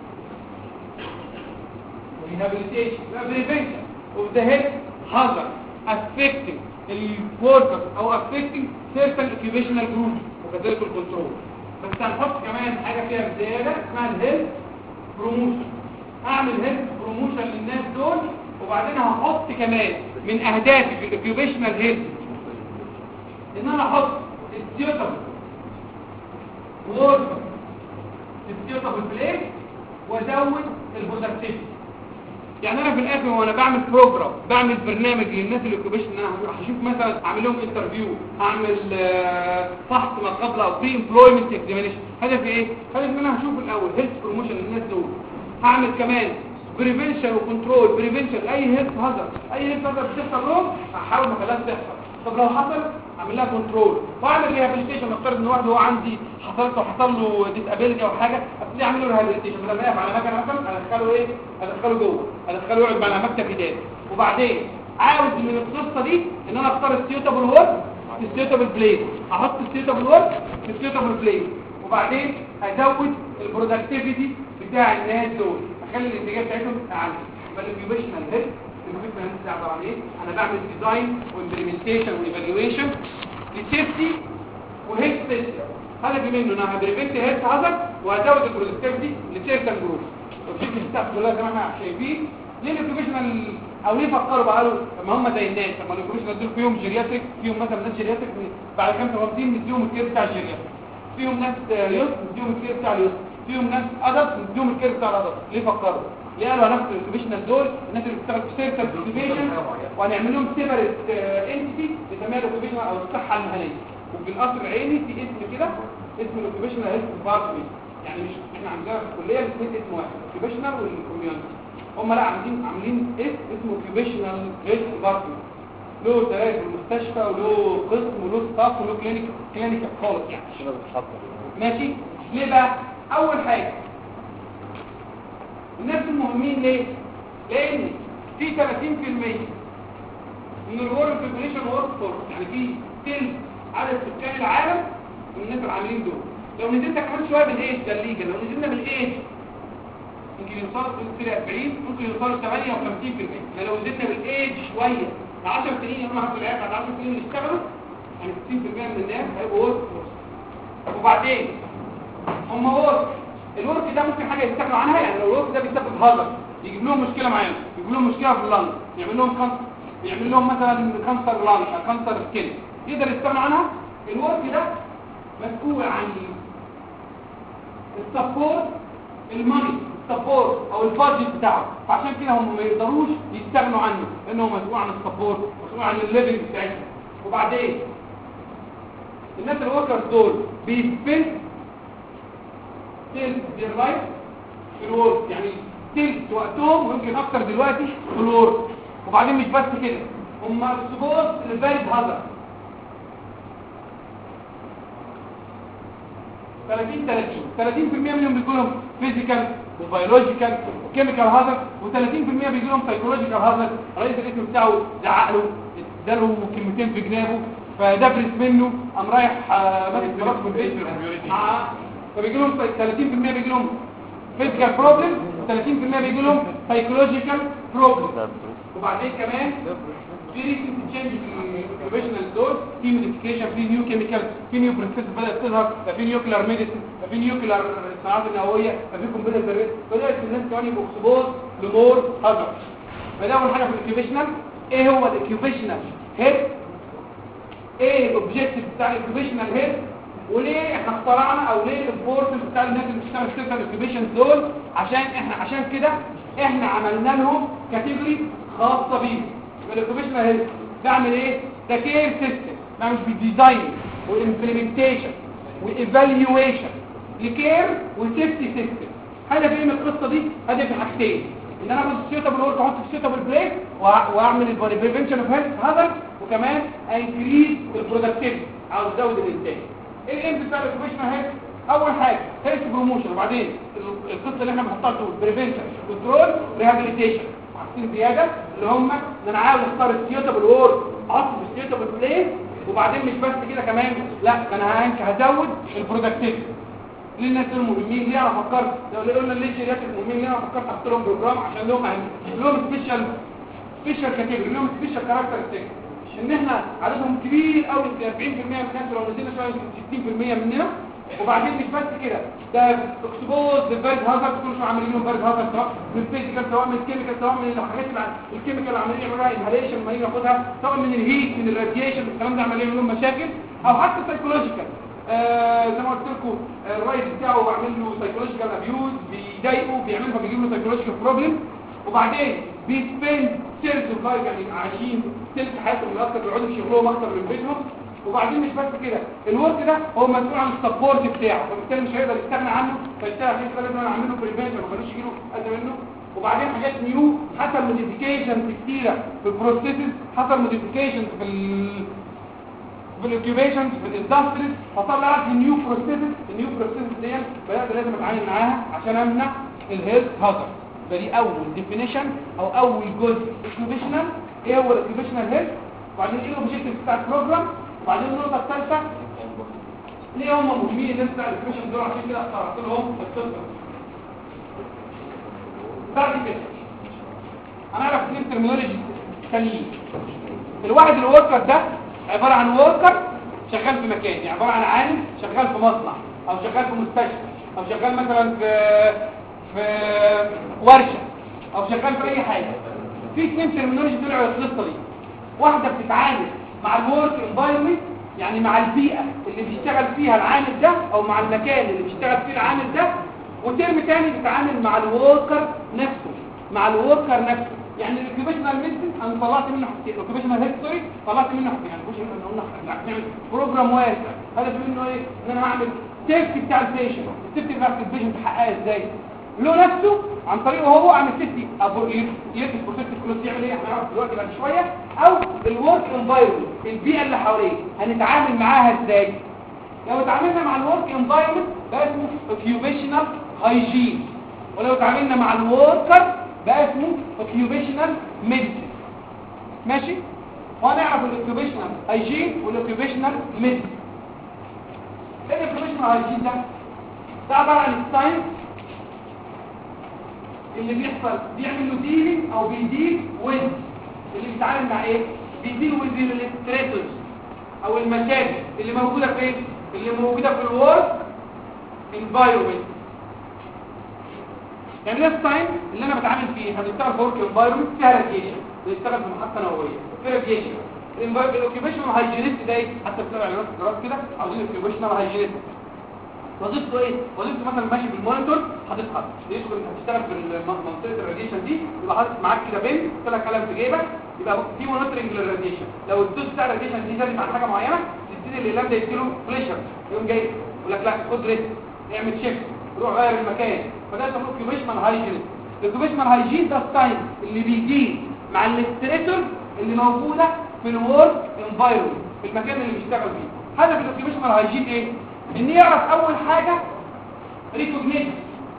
rehabilitation. prevention of the health hazard affecting الوركر او affecting certain occupational groups وكذلك الكنترول. بس هنحط كمان حاجه فيها زياده اسمها الهيلث بروموشن. اعمل هيلث بروموشن للناس دول وبعدين هحط كمان من اهدافي في الاوكيوبيشنال هيلث ان انا احط السيوتابل ووركر السيوتابل بليس وازود البرودكتيفيتي. يعني انا في الاخر وانا بعمل بروجرام بعمل برنامج للناس الاوكيوبيشن ان انا هشوف مثلا اعمل لهم انترفيو، هعمل فحص ما قبل او بري امبلويمنت اكزامينشن. هدفي ايه؟ هدفي ان انا هشوف الاول هيلث بروموشن للناس دول. هعمل كمان بريفنشن وكنترول. بريفنشن اي هيلث هازارد بتحصل لهم هحاول ما اخليهاش تحصل. طب لو حصل اعمل لها كنترول واعمل ريهابيليتيشن. نفترض ان واحد هو عندي حصل له ديسابيلتي او حاجه ابتدي اعمل له ريهابيليتيشن. لما يقف على مكنه مثلا ادخله ايه؟ ادخله جوه، ادخله يقعد على مكتب اداري. وبعدين عاوز من القصه دي ان انا اختار السيوتابل وورك في السيوتابل بليس. احط السيوتابل وورك في السيوتابل بليس وبعدين ازود البرودكتيفيتي بتاع الناس دول، اخلي الانتاجيه بتاعتهم اعلى. يبقى الاوكيوبيشنال هيلث، الاوكيوبيشنال هيلث ده عباره عن ايه؟ انا بعمل ديزاين وامبلمنتيشن وايفالويشن للسيفتي وهيلث سيستم. هدفي منه ان انا هبريفنت هيلث هازارد وهزود البرودكتيفيتي لسيرتن جروب. الاوبجيكتيف بتاعته كلها زي ما احنا شايفين. ليه الاوكيوبيشنال او ليه فكروا بقى قالوا طب ما هم زي الناس، طب ما الاوكيوبيشنال دول فيهم جيرياتريك، فيهم مثلا ناس جيرياتريك بعد 55 نديهم الكير بتاع الجيرياتريك، فيهم ناس يوسف نديهم الكير بتاع اليوسف، فيهم ناس ادلت نديهم الكير بتاع الادلت. ليه فكروا؟ ليه قالوا هناخد الاوكيوبيشنال دول الناس اللي بتشتغل في سيركل اوكيوبيشن وهنعمل لهم سيبريت انتيتي نسميها الاوكيوبيشنال او الصحه المهنيه، وفي القصر العيني في اسم كده اسم الاوكيوبيشنال هيلث ديبارتمنت. يعني مش احنا عندنا في الكليه الاثنين اسم واحد، اوكيوبيشنال والكوميونتي. هم لا عاملين اسمه اوكيوبيشنال هيلث ديبارتمنت، له تراك المستشفى وله قسم وله ستاف وله كلينيك خالص يعني. ماشي. ليه بقى؟ اول حاجه الناس المهمين ليه؟ لان في 30% من الورك بوبوليشن ورك فورس، يعني في تلت عدد سكان العالم من الناس العاملين دول. لو نزلنا كمان شويه بالايج ده الليجا، لو نزلنا بالايج ممكن يوصلوا في 40، ممكن يوصلوا 58%. يعني لو نزلنا بالايج شويه 10 سنين، هم هاخد العيال بعد 10 سنين اللي اشتغلوا، يعني 60% من الناس هيبقوا ورك فورس. وبعدين هم ورك، الورك ده ممكن حاجه يستغنوا عنها. يعني لو الورك ده بيسبب هازارد يجيب لهم مشكله معاهم، يجيب لهم مشكله في اللنج، يعمل لهم كانسر، يعمل لهم مثلا كانسر لانج او كانسر سكين، يقدر يستغنوا عنها. الورك ده مسؤول عن السبورت الماني، السبورت او البادجت بتاعه، فعشان كده هم ما يقدروش يستغنوا عنه لانه مسؤول عن السبورت، مسؤول عن الليفنج بتاعتهم. وبعدين الناس الوركرز دول بيسبند تلت دير لايف في الورك، يعني تلت وقتهم ويمكن اكتر دلوقتي في الورك. وبعدين مش بس كده، هم اكسبوز للفاريد هازارد 30% منهم بيجوا لهم فيزيكال وبيولوجيكال وكيميكال هازارد، و30% بيجوا لهم سايكولوجيكال هازارد. رئيس القسم بتاعه زعق له، اداله كلمتين في جنابه، فدبرس منه، قام رايح ماسك مراته في البيت. فبيجي لهم 30% بيجي لهم فيزيكال بروبلم، و30% بيجي لهم سايكولوجيكال بروبلم. وبعدين كمان في ريسنت تشينج في البروفيشنال دول، في موديفيكيشن، في نيو كيميكال، في نيو بروسيس بدات تظهر، في نيوكلير ميديسن، في نيوكلير الصناعات النوويه، في كمبيوتر سيرفيس، بدات الناس كمان يبقوا اكسبوز لمور هازارد. فده اول حاجه في الاوكيوبيشنال. ايه هو الاوكيوبيشنال هيلث؟ ايه الاوبجيكتيف بتاع الاوكيوبيشنال هيلث؟ وليه احنا اخترعنا او ليه الامبورتنس بتاع الناس اللي بتشتغل في الاوكيوبيشن دول؟ عشان كده احنا عملنا لهم كاتيجوري خاصه بيه. الاوكيوبيشنال هيلث بعمل ايه؟ ده كير سيستم، بعمل بالديزاين والامبلمنتيشن وايفالويشن لكير وسيفتي سيستم. هدفي ايه من القصه دي؟ هدفي حاجتين، ان انا اخد السيوتابل ورك احط في السيوتابل بليس واعمل البريفنشن اوف هيلث هازارد، وكمان انكريز البرودكتيفيتي او ازود الانتاج. ايه الام بتاع الاوكيوبيشنال هيلث؟ اول حاجه هيلث بروموشن، وبعدين القصه اللي احنا بنحطها تقول بريفنشن كنترول ريهابيليتيشن. وحاطين زياده اللي هم ان انا عاوز اختار السيوتابل وورك احط في السيوتابل بليس، وبعدين مش بس كده كمان، لا انا هزود البرودكتيفيتي. ليه الناس دول مهمين؟ ليه انا فكرت لو قلنا ليه الجيريات المهمين؟ ليه انا فكرت احط لهم بروجرام؟ عشان لهم سبيشال كاتيجوري، لهم سبيشال كاركترستيك، ان احنا عددهم كبير قوي، 40% من الناس لو نزلنا شويه 60% مننا. وبعدين مش بس كده، ده اكسبوز للفيرد هازارد، كل شويه عاملين لهم فيرد هازارد، سواء من الفيزيكال سواء من الكيميكال سواء من الحاجات الكيميكال اللي عمالين يعملوها انهاليشن لما نيجي ناخدها، سواء من الهيت من الراديشن الكلام ده عمالين يعملوا لهم مشاكل، او حتى سايكولوجيكال. زي ما قلت لكم الرايت بتاعه بعمل له سايكولوجيكال ابيوز، بيضايقه، بيعملها فبيجيب له سايكولوجيكال بروبلم. وبعدين بيسبند سيرز اوف لايف، يعني عايشين سلك حياتهم اكتر، بيقعدوا في شغلهم اكتر من بيتهم. وبعدين مش بس كده، الورك ده هو مسؤول عن السبورت بتاعه، فبالتالي مش هيقدر يستغنى عنه، فيشتغل عشان كده لازم اعمل له بريفنشن ما يخلوش يجيله اذى منه. وبعدين حاجات نيو، حصل موديفيكيشنز كتيره في البروسيسز، حصل موديفيكيشنز في الاوكيوبيشنز في الاندستريز، حصل لها نيو بروسيسز. النيو بروسيسز دي بدات لازم اتعامل معاها عشان امنع الهيلث هازارد. فدي اول ديفينيشن او اول جزء اوكيوبيشنال. ايه هو الاوكيوبيشنال هيلث؟ وبعدين ايه الاوبجيكتيف بتاع البروجرام؟ وبعدين النقطه الثالثه ليه هم مهمين الناس بتاع الاوكيوبيشن دول؟ عشان كده اخترت لهم القصه. بعد كده هنعرف اثنين ترمينولوجي ثانيين. الواحد الوركر ده عباره عن وركر شغال في مكان، يعني عباره عن عامل شغال في مصنع او شغال في مستشفى او شغال مثلا في ورشه او شغال في اي حاجه. في اثنين ترمينولوجي طلعوا القصه دي. واحده بتتعامل مع الورك انفايرمنت، يعني مع البيئه اللي بيشتغل فيها العامل ده او مع المكان اللي بيشتغل فيه العامل ده. وترم تاني بيتعامل مع الوركر نفسه، مع الوركر نفسه. يعني الاوكيوبيشنال ميديسن انا طلعت منه حاجتين، الاوكيوبيشنال هيلث سوري طلعت منه حاجتين. يعني مش قلنا نعمل بروجرام واسع، هدف منه ايه؟ ان انا اعمل سيفتي بتاع البيشنت. السيفتي بتاع البيشنت تحققها ازاي؟ له نفسه عن طريقه هو اعمل سيفتي يلبس بروتكتيف كلوث. يعمل ايه؟ هنعرف دلوقتي بعد شويه. او الورك انفايرمنت، البيئه اللي حواليه هنتعامل معاها ازاي؟ لو اتعاملنا مع الورك انفايرمنت ده اسمه اوكيوبيشنال هايجين، ولو اتعاملنا مع الوركر بقى اسمه اوكيوبيشنال ميديسن. ماشي؟ وهنعرف الاوكيوبيشنال هايجين والاوكيوبيشنال ميديسن. ايه الاوكيوبيشنال هايجين ده؟ ده عباره عن الساينس اللي بيحصل بيعمل له ديلينج او بيديل ويز، اللي بيتعامل مع ايه؟ بيديل ويز الستريسورز او المشاكل اللي موجوده فين؟ اللي موجوده في الورك انفايرمنت. يعني ده الساين اللي انا بتعامل فيه. هنشتغل في ورك انفايرمنت فيها راديشن، بنشتغل في محطه نوويه في راديشن. الاوكيوبيشنال هايجينيست ده ايه؟ حتى بتابع اعلانات الجراس كده عاوزين الاوكيوبيشنال هايجينيست. وظيفته ايه؟ وظيفته مثلا ماشي بالمونيتور حاططها يدخل هتشتغل في منطقه الراديشن دي، يبقى حاطط معاك كده بين طلع قلم في جيبك، يبقى في مونيتورنج للراديشن. لو الدوز بتاع الراديشن دي زادت عن حاجه معينه تبتدي الاعلام ده يديله بريشر، يقوم جاي يقول لك لا خد ريست، اعمل شيفت، روح غير المكان. فده اسمه اوكيوبيشنال هايجين. الاوكيوبيشنال هايجين ده الساينس اللي بيجي مع الاستريتور اللي موجوده في الورك انفايرمنت، في المكان اللي بيشتغل فيه. هدف الاوكيوبيشنال هايجين ايه؟ ان يعرف اول حاجه ريكوجنيشن،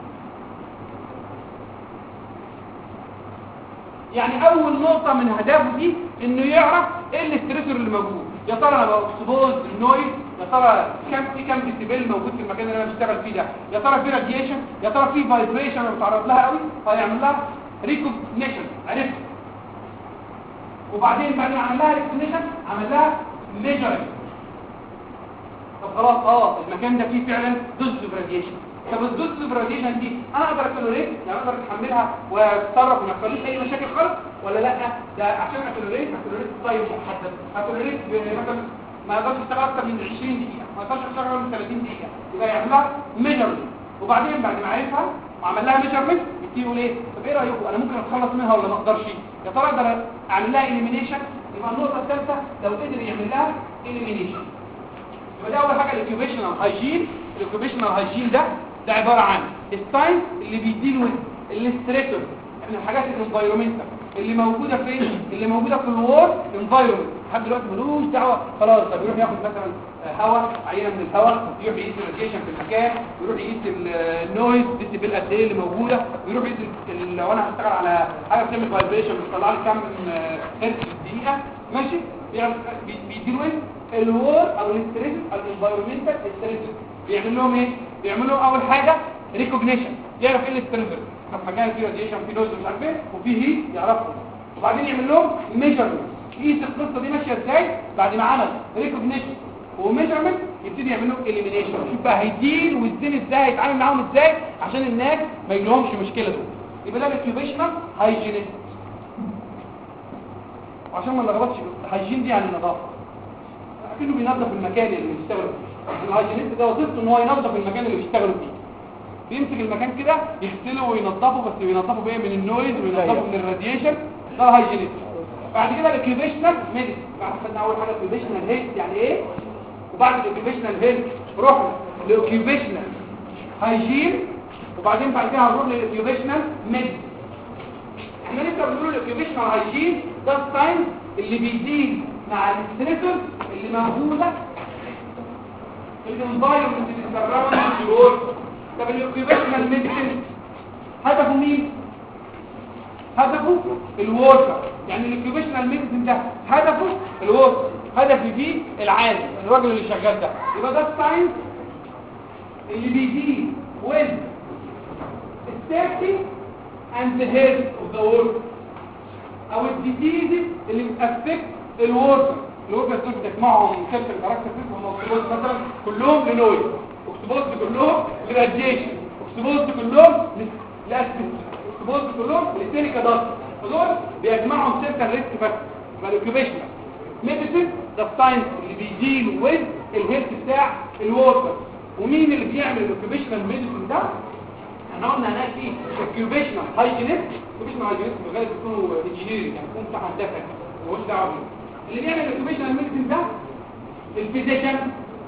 يعني اول نقطه من اهدافه دي انه يعرف ايه الاستريسور اللي موجود. يا ترى انا باكسبوز للنويز، يا ترى كام ديسيبل موجود في المكان اللي انا بشتغل فيه ده، يا ترى في راديشن، يا ترى في فايبريشن انا بتعرض لها قوي، فيعمل لها ريكوجنيشن عرفت. وبعدين بعد ما عمل لها ريكوجنيشن عمل لها ميجرنج. طب خلاص المكان ده فيه فعلا دوز راديشن. طب الدوز راديشن دي انا اقدر اتولريت، يعني اقدر اتحملها واتصرف وما يحصليش اي مشاكل خالص ولا لا؟ ده عشان اتولريت تايم محدد، اتولريت مثلا ما اقدرش اشتغل اكتر من 20 دقيقه، ما اقدرش اشتغل اكتر من 30 دقيقه، يبقى يعمل لها ميجرمنت. وبعدين بعد ما عرفها وعمل لها ميجرمنت يبتدي يقول ايه؟ طب ايه رايكم انا ممكن اتخلص منها ولا ما اقدرش؟ يا ترى اقدر اعمل لها اليمينيشن؟ يبقى النقطه الثالثه لو قدر يعمل لها اليمينيشن. يبقى ده اول حاجه الاوكيوبيشنال هايجين. الاوكيوبيشنال هايجين ده عباره عن الساينس اللي بيديل ويز الاستريتور، يعني الحاجات الانفايرمنتال اللي موجوده فين؟ اللي موجوده في الورك انفايرمنت. لحد دلوقتي ملوش دعوه خلاص. طب يروح ياخد مثلا هواء، عينه من الهواء، يروح يقيس الراديشن في المكان، يروح يقيس النويز ديسيبل قد ايه اللي موجوده، يروح يقيس لو انا هشتغل على حاجه بتعمل فايبريشن بتطلع لي كام هرتز في الدقيقه ماشي. بيديله ايه؟ الورك او الاستريتور الانفايرمنتال استريتور. بيعمل لهم ايه؟ بيعمل لهم اول حاجه ريكوجنيشن، يعرف ايه الاستريتور، طب مكان فيه راديشن فيه نويز مش عارف ايه وفيه هيت يعرفه. وبعدين يعمل لهم ميجرمنت، يقيس القصه دي ماشيه ازاي. بعد ما عمل ريكوجنيشن وميجرمنت يبتدي يعمل لهم اليمينيشن، يشوف بقى هيديل والزين ازاي، هيتعامل معاهم ازاي عشان الناس ما يجيلهمش مشكله دول. يبقى ده الاوكيوبيشنال هايجينيست. وعشان ما نلخبطش الهايجين دي يعني النظافه، اكنه بينظف المكان اللي بيشتغلوا فيه. الهايجينيست ده وظيفته ان هو ينظف المكان اللي بيشتغلوا فيه، بيمسك المكان كده يغسله وينظفه، بس بينظفه بايه؟ من النويز وينظفه من الراديشن. ده الهايجينيست. بعد كده الاوكيوبيشنال ميديسن. بعد خدنا اول حاجه الاوكيوبيشنال هيلث يعني ايه، وبعد الاوكيوبيشنال هيلث رحنا للاوكيوبيشنال هايجين، وبعدين بعد كده هنروح للاوكيوبيشنال ميديسن. احنا لسه بنقول الاوكيوبيشنال هايجين ده الساينس اللي بيديل مع الاستريتور اللي موجوده في الانفايرمنت اللي سراوند الورك. طب الاوكيوبيشنال ميديسن هدفه مين؟ هدفه الوركر. يعني الاوكيوبيشنال ميديسن ده هدفه الوركر. هدفي فيه العالم الراجل اللي شغال ده. يبقى ده الساينس اللي بيدي with safety and the health of the worker او الديزيز اللي بتأفكت الوركر دول بتجمعهم كابتن كاركترستكس وموصلات مثلا كلهم لنويز، اكسبوز كلهم للراديشن، اكسبوز كلهم للاسبكت، اكسبوز كلهم للسيليكا داست، فدول بيجمعهم سيركل ريسك فاكتور. فالاوكيبيشنال ميديسن ده الساينس اللي بيديل ويز الهيلث بتاع الوركر. ومين اللي بيعمل الاوكيبيشنال ميديسن ده؟ احنا قلنا هناك في اوكيبيشنال هايجينيست. اوكيبيشنال هايجينيست في الغالب بيكونوا انجينيرنج يعني بيكون بتاع هندسه ملوش دعوه بيه. اللي بيعمل الاوكيبيشنال ميديسن ده الفيزيشن.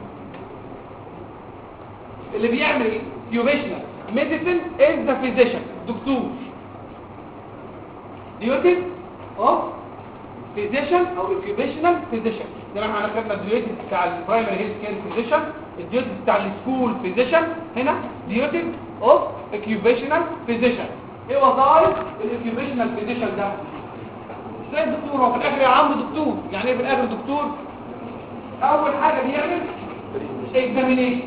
اللي بيعمل اوكيبيشنال ميديسن از ذا فيزيشن، دكتور. ديوتيز اوف فيزيشن او اوكيبيشنال فيزيشن. زي ما احنا خدنا الديوتيز بتاع البرايمري هيلث كير فيزيشن، الديوتيز بتاع السكول فيزيشن، هنا ديوتيز اوف اوكيبيشنال فيزيشن. ايه وظائف الاوكيبيشنال فيزيشن ده؟ زي الدكتور هو في الاخر يا عم دكتور. يعني ايه في الاخر دكتور؟ اول حاجه بيعمل اكزامينيشن.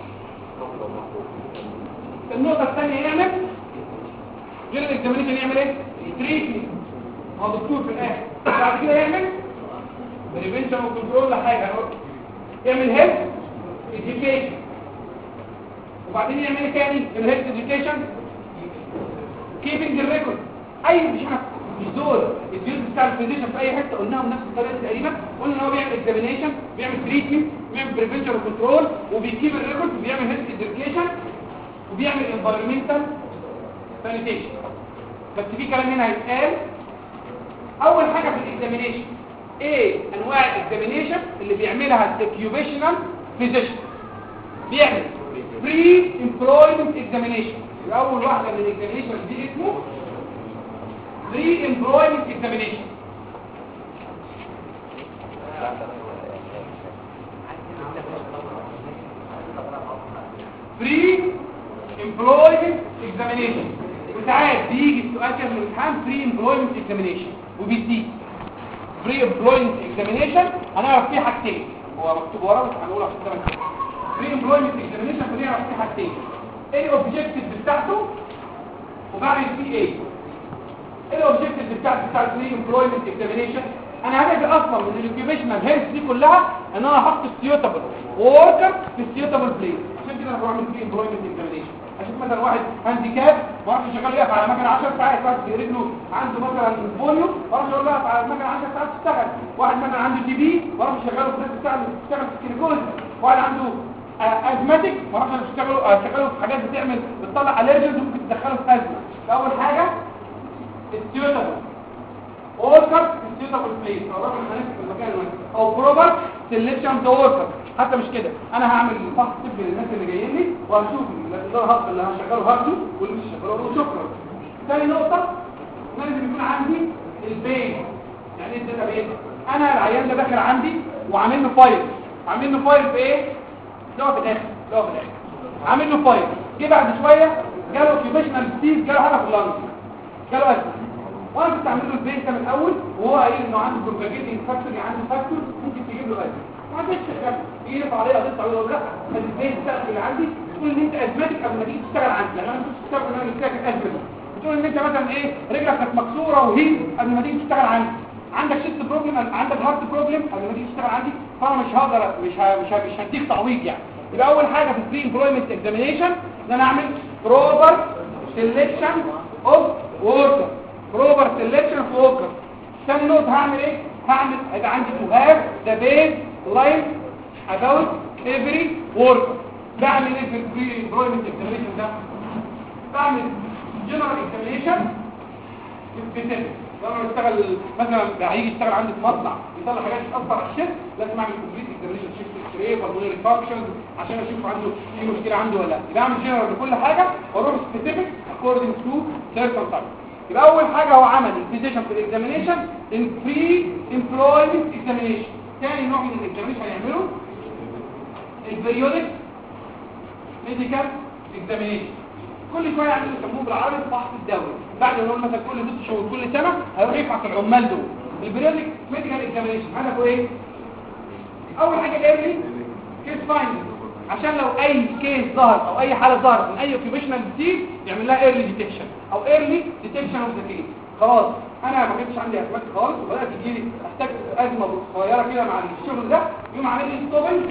النقطه الثانيه يعمل غير الاكزامينيشن يعمل ايه؟ تريتمنت. هو دكتور في الاخر. بعد كده يعمل بريفنشن وكنترول لحاجه، يعمل هيلث اديوكيشن. وبعدين يعمل ايه تاني؟ الهيلث اديوكيشن كيبنج الريكورد. اي مش دول الديوز بتاع الفيزيشن في اي حته قلناهم نفس الطريقه تقريبا. قلنا ان هو بيعمل اكزامينيشن، بيعمل تريتمنت، بيعمل بريفنشن وكنترول، وبيكيب الريكورد، وبيعمل هيلث اديوكيشن، وبيعمل انفايرمنتال سانيتيشن. بس في كلام هنا هيتقال. اول حاجه في الاكزامينيشن ايه انواع الاكزامينيشن اللي بيعملها الاوكيوبيشنال فيزيشن؟ بيعمل بري امبلويمنت اكزامينيشن. اول واحده من الاكزامينيشن دي اسمه بري امبلويمنت اكزامينيشن. بري امبلويمنت اكزامينيشن. وساعات بيجي السؤال كده من الامتحان بري امبلويمنت اكزامينيشن وبيديك بري امبلويمنت اكزامينيشن. هنعرف فيه حاجتين، هو مكتوب ورا بس هنقول عشان ده مكتوب. بري امبلويمنت اكزامينيشن بنعرف فيه حاجتين، ايه الاوبجكتيف بتاعته وبعمل فيه ايه. ايه الاوبجكتيف بتاع البري امبلويمنت اكزامينيشن؟ انا هدفي اصلا من الاوكيبيشنال هيلث دي كلها ان انا احط السيوتابل وركر في السيوتابل بليس. عشان كده انا بعمل بري امبلويمنت اكزامينيشن. اشوف مثلا واحد هانديكاب ما اعرفش شغال يقف على مكنه 10 ساعات، واحد رجله عنده مثلا بوليو ما اعرفش يقف على المكنه 10 ساعات تشتغل، واحد مثلا عنده تي بي ما اعرفش يشغله في نفس تشتغل في الكليكوز، واحد عنده ازماتيك ما اعرفش يشغله في حاجات بتطلع اليرجنز وممكن تدخله في ازمه. اول حاجه السيوتابل وركر السيوتابل بليس او راجل هنمسك في المكان المناسب، او بروبر سيلكشن ذا وركر. حتى مش كده، انا هعمل فحص طبي للناس اللي جايين لي وهشوف اللي هشغله هاخده واللي مش هشغله وشكرا. ثاني نقطه لازم يكون عندي البين. يعني ايه الداتا بين؟ انا العيان ده داخل عندي وعامل له فايل. عامل له فايل في ايه؟ ده في الاخر عامل له فايل. جه بعد شويه جاله اوكيوبيشنال ديزيز، جاله حاجه في اللنج، جاله ازمه، وانا كنت عامل له البين ده من الاول وهو قايل انه عنده بروباجيتنج فاكتور، يعني عنده فاكتور ممكن تجيب له ازمه. ما عندكش شغال يجي يرفع عليه قضيه تعويض ولا لا؟ البين بتاعك اللي عندي تقول ان انت ازمتك قبل ما تيجي تشتغل عندي. يعني انا كنت بشتغل ان انا بشتغل ازمه دي، بتقول ان انت مثلا ايه رجلك كانت مكسوره وهيل قبل ما تيجي تشتغل عندي، عندك شيست بروبلم، عندك هارت بروبلم قبل ما تيجي تشتغل عندي، فانا مش هقدر مش هديك تعويض يعني. يبقى اول حاجه في البري امبلويمنت اكزامينيشن ان انا اعمل بروبر سيلكشن اوف وركر. بروبر سيلكشن اوف وركر. ثاني نقطه هعمل ايه؟ هيبقى عندي تو هاف ذا بيز لاين about every worker. بعمل ايه في البري امبلويمنت اكزامينيشن ده؟ بعمل جنرال اكزامينيشن سبيسيفيك. لما بشتغل مثلا هيجي يشتغل عندي في مصنع يطلع حاجات تاثر على الشيفت، لازم اعمل كومبليت اكزامينيشن شيفت اكس راي بالمونري فانكشنز عشان اشوف عنده في مشكله عنده ولا لا. يبقى اعمل جنرال لكل حاجه واروح سبيسيفيك اكوردنج تو سيركمستانس. يبقى اول حاجه هو عمل الفيزيشن في الاكزامينيشن البري امبلويمنت اكزامينيشن. ثاني نوع من الاكزامينيشن هيعمله البريودك ميديكال اكزامينيشن. كل شويه يعملوا يسموه بالعربي الفحص الدوري. بعد ما نقول مثلا كل 6 شهور كل سنه هيروح يفحص العمال دول. البريودك ميديكال اكزامينيشن هدفه ايه؟ اول حاجه ايرلي كيس فايندنج، عشان لو اي كيس ظهر او اي حاله ظهرت من اي اوكيبيشنال ديزيز يعمل لها ايرلي ديتكشن او ايرلي ديتكشن اوف ذا كيس. خلاص انا ما كنتش عندي ازمات خالص وبدات تجي لي احتاج ازمه صغيره كده مع الشغل ده، يقوم عامل لي ستوبنج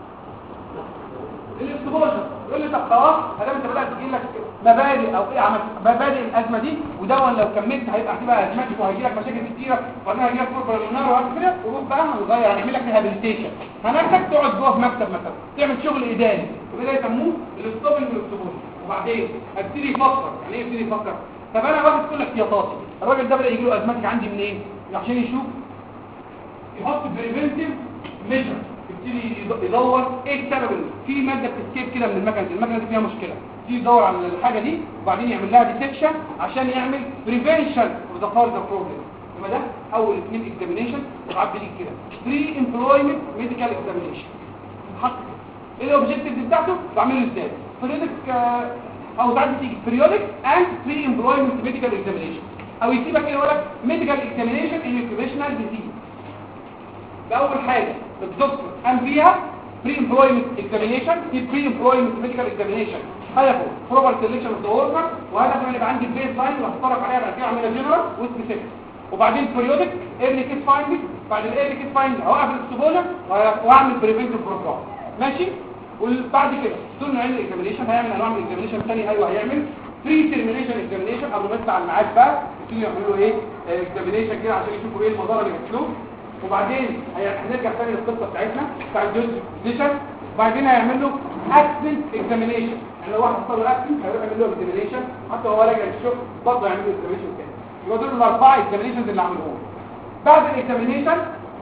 الاكسبوجر، يقول لي طب خلاص ادام انت بدات تجي لك مبادئ او ايه عملت مبادئ الازمه دي ودون لو كملت هتبقى ازماتك وهيجي لك مشاكل كتيره وبعدين هيجي لك فوربر النار وهكذا كده، وروح بقى هنغير هنعمل لك ريهابيليتيشن، هناخدك تقعد جوه في مكتب مثلا تعمل شغل اداري وده يسموه الستوبنج والاكسبوجر. وبعدين ابتدي افكر يعني ايه ابتدي افكر؟ طب انا واخد كل احتياطاتي، الراجل ده بدا يجي له ازماتك عندي منين؟ إيه؟ عشان يشوف يحط بريفنتيف ميجر، يبتدي يدور ايه السبب في ماده بتسكيب كده من المكنه دي فيها مشكله، يبتدي يدور على الحاجه دي وبعدين يعمل لها ديتكشن عشان يعمل بريفنشن اوف ذا فاردر بروبلم. يبقى ده اول اثنين اكزامينيشن وعبد ليك كده بري امبلويمنت ميديكال اكزامينيشن. حط ايه الاوبجكتيف بتاعته بعمله ازاي؟ بريودك او ساعات بتيجي بريودك اند بري امبلويمنت ميديكال اكزامينيشن، او يسيبك كده يقول لك ميديكال اكزامينيشن ان اوكيبيشنال ديزيز. ده اول حاجه الدكتور قام بيها بري امبلويمنت اكزامينيشن، في بري امبلويمنت ميديكال اكزامينيشن هدفه بروبر سيلكشن اوف ذا وركر، وهدفه ان يبقى عندي بيز لاين وهتفرج عليها بعد كده اعملها جنرال وسبيسيفيك، وبعدين بريودك ايرلي كيس فايندنج، بعد الايرلي كيس فايندنج اوقف الاكسبوجر واعمل بريفنتيف بروجرام ماشي. وبعد كده دول نوعين الاكزامينيشن، هيعمل انواع من الاكزامينيشن ثاني ايوه هيعمل بري تيرمينيشن اكزامينيشن قبل ما يطلع الميعاد بقى يبتدوا يعملوا ايه اكزامينيشن كده عشان يشوفوا ايه المضار اللي جات له. وبعدين هنرجع تاني للقصه بتاعتنا بتاع الجزء ديشن، وبعدين هيعمل له اكسنت اكزامينيشن، يعني لو واحد حصل له اكسنت هيروح يعمل له اكزامينيشن حتى هو راجع الشغل برضه يعمل له اكزامينيشن تاني. يبقى دول الاربعه اكزامينيشنز اللي عملوهم. بعد الاكزامينيشن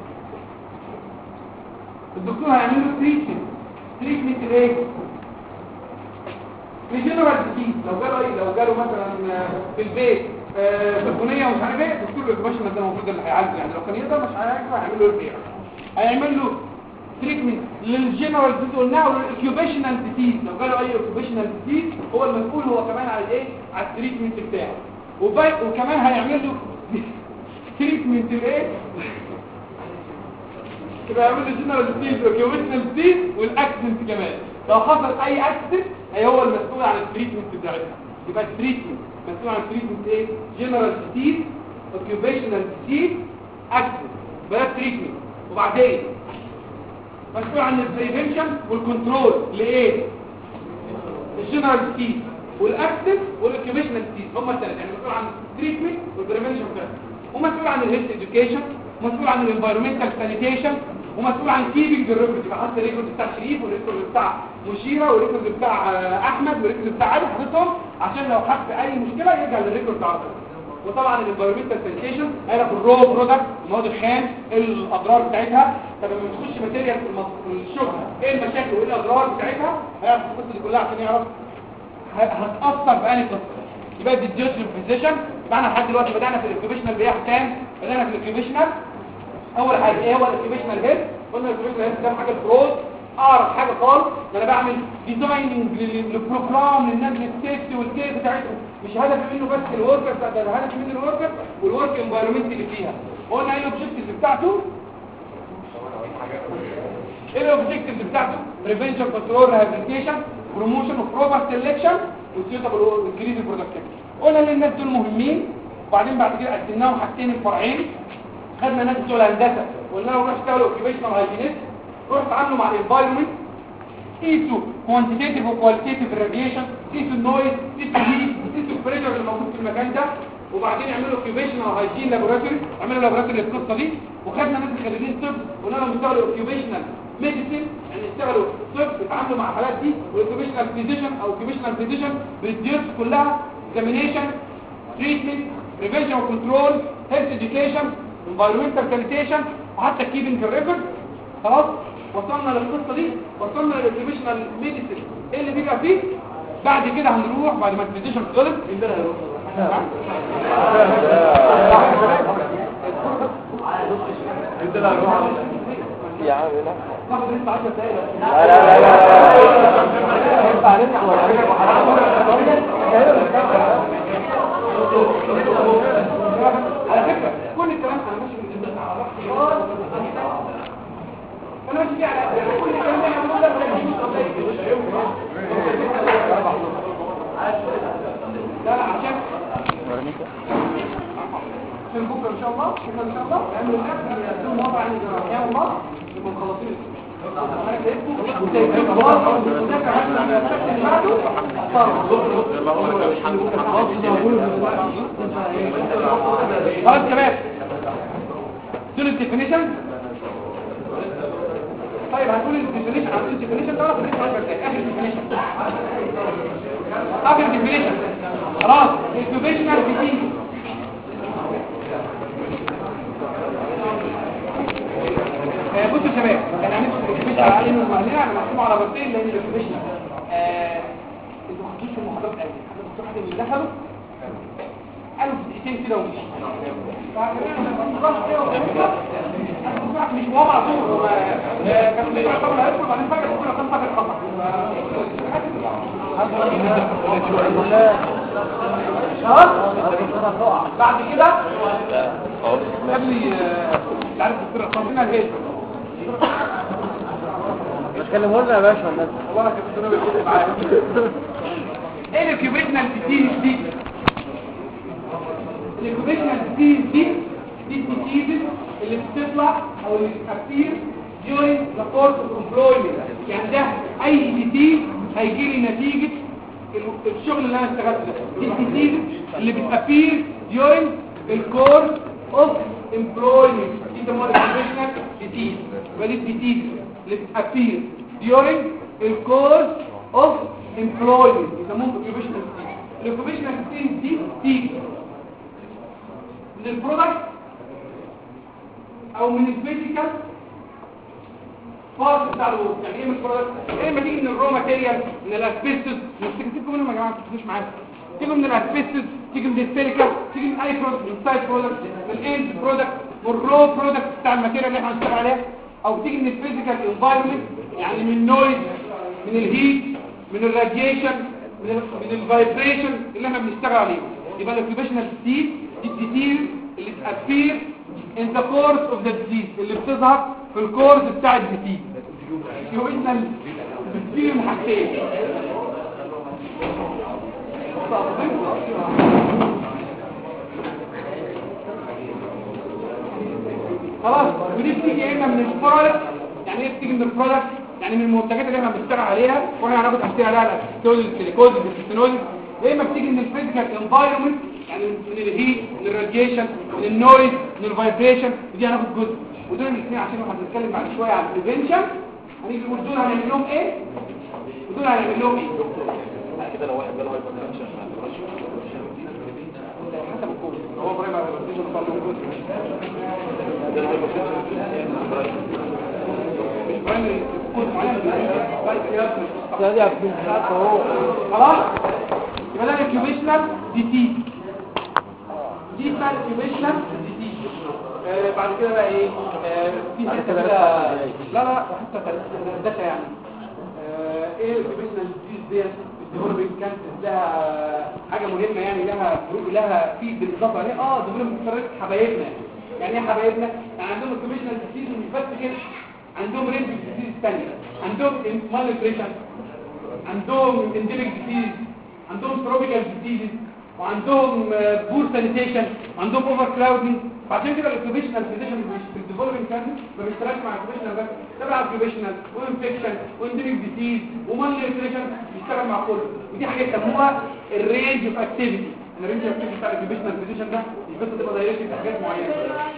الدكتور هيعمل له تريتمنت الايه؟ لجنرال ديزيز، لو جاله مثلا في البيت سخونيه ومش عارف ايه، الدكتور الباشا ده المفروض اللي هيعالجه، يعني لو كان يقدر مش هيعالجه هيعمل له ريبير، هيعمل له تريتمنت للجنرال ديزيز قلنا والاوكيوبيشنال ديزيز، لو جاله اي اوكيوبيشنال ديزيز هو المسؤول هو كمان على الايه؟ على التريتمنت بتاعه. وكمان هيعمل له تريتمنت الايه؟ يبقى يعمل له جنرال ديزيز والاوكيوبيشنال ديزيز والاكسنت كمان، لو حصل اي اكسنت هو المسؤول عن التريتمنت بتاعتها. يبقى التريتمنت مسؤول عن التريتمنت ايه؟ جنرال ديزيز، اوكيوبيشنال ديزيز، اكسنت، بقى التريتمنت. وبعدين مسؤول عن البريفنشن والكنترول لايه؟ الجنرال ديزيز والاكسنت والاوكيوبيشنال ديزيز، هم الثلاثه، يعني مسؤول عن التريتمنت والبريفنشن بتاعتها، ومسؤول عن الهيلث اديوكيشن، ومسؤول عن الانفايرمنتال سانيتيشن، ومسؤول عن كيبنج الريكورد، يبقى حاطط الريكورد بتاع شريف والريكورد بتاع مشيره والريكورد بتاع احمد والريكورد بتاع علي، حاططهم عشان لو حس اي مشكله يرجع للريكورد على طول. وطبعا الانفايرمنتال سانيتيشن هيعرف الرو برودكت، المواد الخام، الاضرار بتاعتها، طب لما تخش ماتيريال في الشغل ايه المشاكل وايه الاضرار بتاعتها، هيعرف القصه دي كلها عشان يعرف هتاثر بأنهي قصه. يبقى دي الديوتي بوزيشن. معنا لحد دلوقتي بدانا في الاوكيوبيشنال بياخد كام؟ بدانا في الاوكيوبيشنال. اول حاجه ايه هو الاوكيوبيشنال هيلث؟ قلنا الاوكيوبيشنال هيلث ده حاجه الفروض اعرف حاجه خالص، انا بعمل ديزايننج للبروجرام للناس السيفتي والكير بتاعتهم، مش هدفي منه بس الوركر، ده هدفي منه الوركر والورك انفايرمنت اللي فيها. قلنا ايه الاوبجكتيف بتاعته؟ ايه الاوبجكتيف بتاعته؟ بريفنشن، كنترول، ريهابيليتيشن، بروموشن اوف بروبر سيلكشن وسيوتابل انكريز البرودكتيفيتي. قلنا ان الناس دول مهمين. وبعدين بعد كده قسمناهم حاجتين الفرعين، خدنا ناس بتوع الهندسه وقلنا لهم روح اشتغلوا اوكيوبيشنال هايجينيست، روح اتعاملوا مع الانفايرمنت، قيسوا كوانتيتيف وكواليتيف الراديشن، قيسوا النويز، قيسوا الهيت، قيسوا البريشر اللي موجود في المكان ده، وبعدين يعملوا اوكيوبيشنال هايجين لابوراتوري، عملوا لابوراتوري للقصه دي. وخدنا ناس خريجين طب قلنا لهم اشتغلوا اوكيوبيشنال ميديسين، يعني اشتغلوا طب يتعاملوا مع الحالات دي، والاوكيوبيشنال فيزيشن او اوكيوبيشنال فيزيشن بالديوتس كلها، اكزامينيشن، تريتمنت، بريفنشن وكنترول، هيلث اديوكيشن، انفايرمنتال سانيتيشن، وحتى كيبنج الريكورد. خلاص وصلنا للقصه دي، وصلنا للاوكيوبيشنال ميديسين ايه اللي بيبقى فيه. بعد كده هنروح بعد ما الفيزيشن خلص عندنا هيروح يا عم لا ناخد لسه 10 دقايق. لا لا على فكره كل الكلام انا ماشي من انا ماشي الله احنا ان شاء الله نعمل النفس يقدموا وضع يعني جراحي الله يبقوا مخلصين خلاص تمام دول الديفينيشن. طيب هنقول الديفينيشن عن الديفينيشن ده اخر ديفينيشن خلاص الديفينيشنال ديزيز. بصوا يا شباب انا مش على انه مهلنا انا محكوم على مرتين لان الديفينيشن انتوا خدتوش في المحاضرات قوي حد من اللي دخلوا قالوا في دقيقتين كده ومشي مش مهم على طول كان بيقرا طبعا هيدخل بعدين فجاه كل كام فجاه خطا بعد كده قبل عارف الدكتور طمنا الهيد مش كلموا لنا يا باشا الناس والله انا كنت بقول معايا ايه الكيوبيشنال ديزيز دي؟ الكيوبيشنال ديزيز دي الديزيز اللي بتطلع او اللي بتأثير during the course of employment. يعني ده اي ديزيز هيجي لي نتيجه الشغل اللي انا اشتغلته ده. الديزيز اللي بتأثير during the course of employment دي اسمها الكيوبيشنال ديزيز. يبقى دي الديزيز اللي بتأثير during the course of employment يسموه occupational disease. الoccupational disease دي تيجي من البرودكت او من الفيزيكال بارت بتاع الوقت. يعني ايه من البرودكت؟ ايه ما تيجي من الرو ماتيريال من الاسبستوس نفتكركم منهم يا جماعه ما تخافوش معايا. تيجي من الاسبستوس تيجي من السيليكا تيجي من اي برودكت من السايد برودكت من الاند برودكت من الرو برودكت بتاع الماتيريال اللي احنا هنشتغل عليها او تيجي من الفيزيكال انفايرمنت يعني من النويز من الهيت من الراديشن من الفايبريشن اللي احنا بنشتغل عليه. يبقى الاوكيبيشنال ديزيز دي الديزيز اللي تأثير in the course of the disease اللي بتظهر في الكورس بتاع الديزيز. الاوكيبيشنال بتصير حاجتين خلاص ودي بتيجي يا اما من البرودكت. يعني ايه بتيجي من البرودكت؟ يعني من المنتجات اللي احنا بنشتغل عليها واحنا هناخد امثله عليها الاسيتول السيليكوز البيستينول. يا اما بتيجي من الفيزيكال انفايرمنت يعني من الهيت من الراديشن من النويز من الفايبريشن ودي هناخد جزء. ودول الاثنين عشان هنتكلم بعد شويه عن البريفنشن هنيجي نقول دول هنعمل لهم ايه ودول هنعمل لهم ايه كده. لو واحد جاله هايبرتنشن حسب الكورس هو برايمري هايبرتنشن صار له جزء مش برايمري كورس معين خلاص. يبقى ده الكيوبيشنال ديزيز دي اسمها الكيوبيشنال ديزيز. بعد كده بقى ايه في حته كده لا حتى ده يعني ايه الكيوبيشنال ديزيز ديت الديفلوبينج كانت لها حاجه مهمه يعني لها في بالاضافه عليه ديفلوبينج كانت حبايبنا. يعني ايه حبايبنا؟ يعني عندهم الكيوبيشنال ديزيز مش بس كده عندهم رينج ديزيز ثانيه عندهم مالنيوتريشن عندهم انديميك ديزيز عندهم تروبيكال ديزيز وعندهم بور سانيتيشن وعندهم اوفر كراودنج. فعشان كده الاوكيبيشنال فيزيشن في الديفلوبينج كانت ما بيشتغلش مع الاوكيبيشنال بس تبع الاوكيبيشنال وانفكشن وانديميك ديزيز ومالنيوتريشن بيشتغل مع كله. ودي حاجه يسموها الرينج اوف اكتيفيتي. الرينج اوف اكتيفيتي بتاع الاوكيبيشنال فيزيشن ده مش بس تبقى دايركت في حاجات معينه.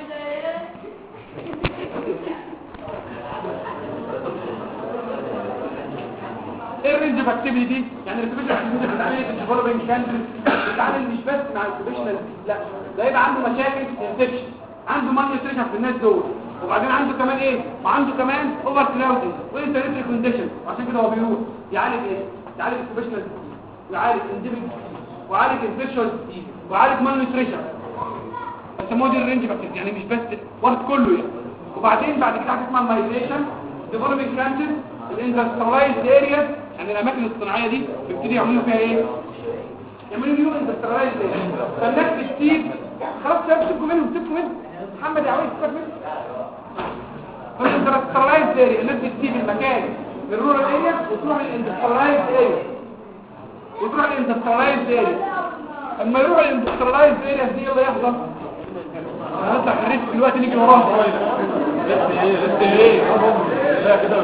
ايه الرينج اوف اكتيفيتي دي؟ يعني الاوكيبيشنال فيزيشن بتعمل في الديفلوبينج كانتري بتتعامل مش بس مع الاوكيبيشنال لا ده يبقى عنده مشاكل انفكشن عنده مالنيوتريشن في الناس دول وبعدين عنده كمان ايه وعنده كمان اوفر كراودنج وانترنتري كونديشن. وعشان كده هو بيروح يعالج ايه يعالج الاوكيبيشنال ويعالج انديميك ويعالج انفكشن ويعالج مالنيوتريشن. بيسموه دي الرينج اوف يعني مش بس واخد كله يعني. وبعدين بعد كده حاجه اسمها مايجريشن ديفلوبينج كانتري الاندستريلايزد ارياز يعني الاماكن الصناعيه دي بيبتدي يعملوا فيها ايه يعملوا ليهم اندستريلايزد ارياز. فالناس بتسيب خلاص سيبكم منهم محمد يا عويس سيبك منهم. فالاندستريلايزد ارياز الناس بتسيب المكان الرورال ارياز وتروح للاندستريلايزد ارياز وتروح للاندستريلايزد ارياز. اما يروح للاندستريلايزد ارياز دي اللي يحصل هنطلع في الريسك دلوقتي نيجي وراهم شويه. ايه لا كده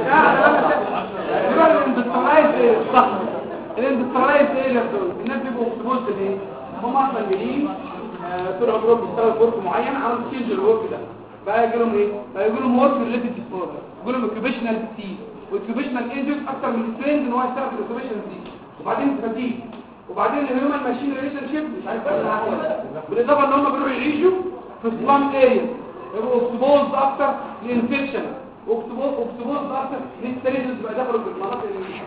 لا الاندسترايز صح. الاندسترايز ايه اللي بتقول الناس بيبقوا اكسبوزد ليه؟ هم اصلا جايين طول عمرهم بيشتغلوا ورك معين عملوا تشينج الورك ده بقى يجي لهم ايه؟ بقى يجي لهم ورك ريليتد ديسوردر، يجي لهم اوكيبيشنال ديزيز واوكيبيشنال انجرز اكتر من الترند ان هو يشتغل في الاوكيبيشنال ديزيز، وبعدين فاتيج، وبعدين الهيومن ماشين ريليشن شيب مش عارف بالاضافه ان هم بيروحوا يعيشوا في سلام اريا يبقوا اكسبوزد اكتر للانفكشن واكسبوزد اكتر للستريسز بقى دخلوا في المناطق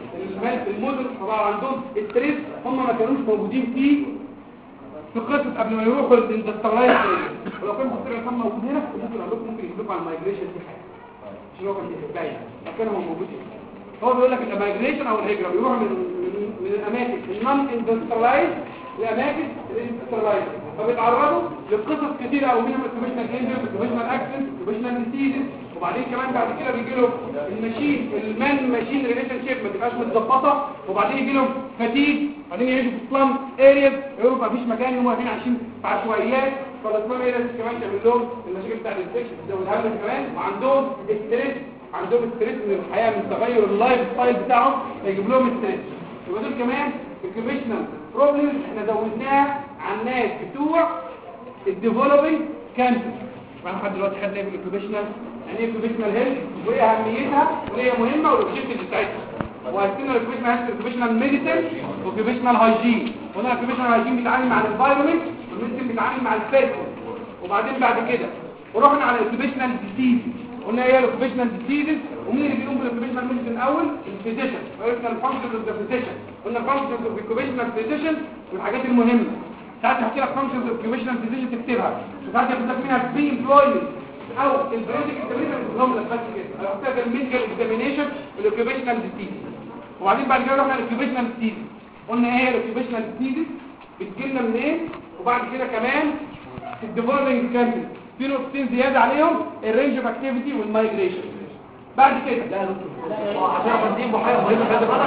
المدن فبقى عندهم ستريس هم ما كانوش موجودين فيه في قصه قبل ما يروحوا للاندسترايز. ولو كان الدكتور كان موجود هنا ممكن اقول لكم ممكن يجيب لكم على المايجريشن دي حاجه مش هو كان بيحبها لو كان هو موجود هنا. هو بيقول لك المايجريشن او الهجره بيروحوا من الاماكن النون اندسترايز لاماكن الاندسترايز فبيتعرضوا لقصص كتيره قوي منهم الكوميشنال انجرز الكوميشنال اكسنت الكوميشنال ديزيز، وبعدين كمان بعد كده بيجي لهم الماشين المان ماشين ريليشن شيب ما تبقاش متظبطه، وبعدين يجي لهم فتيج، بعدين يعيشوا في سلام ارياز يقولوا ما فيش مكان هم واقفين عايشين في عشوائيات، فالسلام ارياز كمان تعمل لهم المشاكل بتاعت الانفكشن تزودها لهم كمان، وعندهم ستريس عندهم ستريس من الحياه من تغير اللايف ستايل بتاعهم يجيب لهم ستريس. يبقى دول كمان الكوميشنال بروبلمز احنا زودناها على الناس بتوع الديفلوبينج كانسر. احنا لحد دلوقتي خدنا ايه في الاوكيبيشنال يعني ايه الاوكيبيشنال هيلث وايه اهميتها وايه مهمه والاوبجكتيف بتاعتها، وهيكون الاوكيبيشنال هيلث الاوكيبيشنال ميديسن والاوكيبيشنال هايجين. قلنا الاوكيبيشنال هايجين بيتعامل مع الانفايرمنت والميديسن بيتعامل مع البيرسون. وبعدين بعد كده ورحنا على الاوكيبيشنال ديزيز، قلنا ايه الاوكيبيشنال ديزيز ومين اللي بيقوم بالاوكيبيشنال ميديسن الاول؟ الفيزيشن. وقلنا الفانكشنز اوف ذا فيزيشن، قلنا الفانكشنز اوف الاوكيبيشنال فيزيشن والحاجات المهمه. ساعات تحكي لك فانكشنز اوف الاوكيبيشنال فيزيشن تكتبها، وساعات ياخد منها بري امبلويمنت او البريدك اكزامينيشن هم بس كده او تحتاج الميديكال اكزامينيشن والاوكيبيشنال ديزيز. وبعدين بعد كده رحنا الاوكيبيشنال ديزيز، قلنا ايه الاوكيبيشنال ديزيز بتجيلنا منين، وبعد كده كمان الديفلوبينج كانسر في نقطتين زياده عليهم الرينج اوف اكتيفيتي والمايجريشن. بعد كده لا عشان دي محاضره مهمه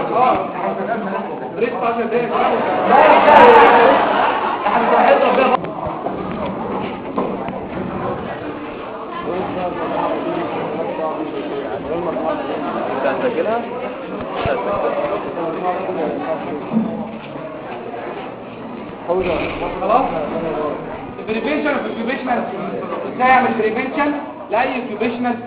كده ريت 10 دقايق احنا صحيح هتسجلها؟ خلاص البريفنشن اوكيبيشنال ازاي اعمل بريفنشن لاي اوكيبيشنال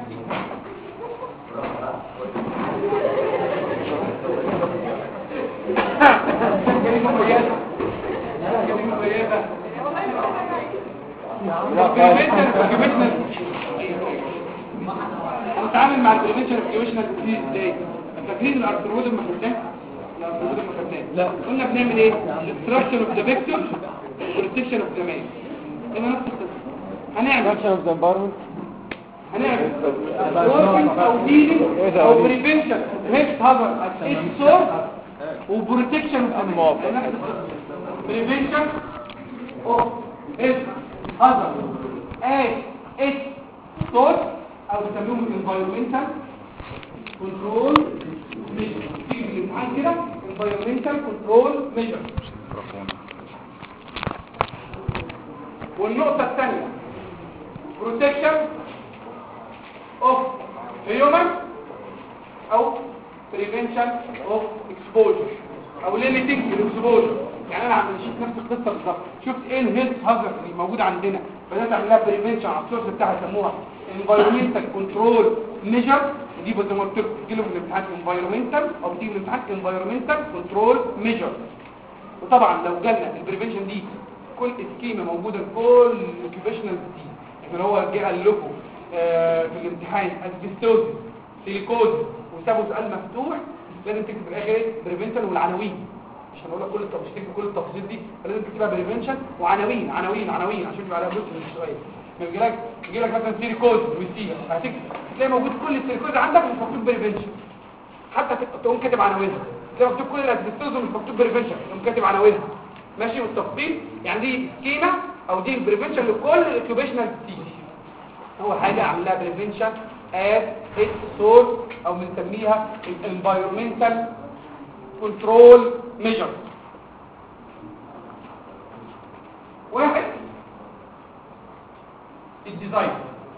نتعامل مع البريفنشن اوكيبيشنال ازاي؟ فاكرين الارثروبود المحدث؟ لا قلنا بنعمل ايه؟ destruction of the vector protection of the man. هنا نفس القصه هنعمل destruction of the environment هنعمل working او dealing او prevention health hazard at its source و protection of the man. نفس القصه prevention of health hazard at its source او بيسموهم environmental control measures. في الامتحان كده environmental control measures. والنقطة الثانية protection of human او prevention of exposure او limiting exposure. يعني انا عملت نفس القصة بالظبط، شفت ايه الهيلث هازارد اللي موجودة عندنا بدأت اعمل لها prevention على السورس بتاعها يسموها environmental control measure. دي زي ما قلت لكم بتجيله من الامتحان environmental او بتيجي من الامتحان environmental control measure. وطبعا لو جالنا البريفنشن دي كل اسكيمه موجوده لكل الاوكيبيشنال دي، يعني هو جه قال لكم في الامتحان اسبستوز سيليكوز وسابوا سؤال مفتوح لازم تكتب في الاخر بريفنشن والعناوين. مش هنقول لك مش تكتب كل التفاصيل دي، فلازم تكتبها بريفنشن وعناوين عناوين عناوين عشان يبقى عليها جزء من السؤال. ما يجي لك مثلا سيليكوز ويسيبها هتكتب تلاقي موجود كل السيليكوز عندك مش مكتوب بريفنشن، حتى تقوم كاتب عناوينها تلاقي مكتوب كل الاسبستوز ومش مكتوب بريفنشن تقوم كاتب عناوينها ماشي والتفصيل. يعني دي سكيمه او دي بريفنشن لكل الاوكيبيشنال ديزيز. اول حاجه اعمل لها بريفنشن ات اتس سورس او بنسميها الانفايرمنتال كنترول ميجر. واحد الديزاين،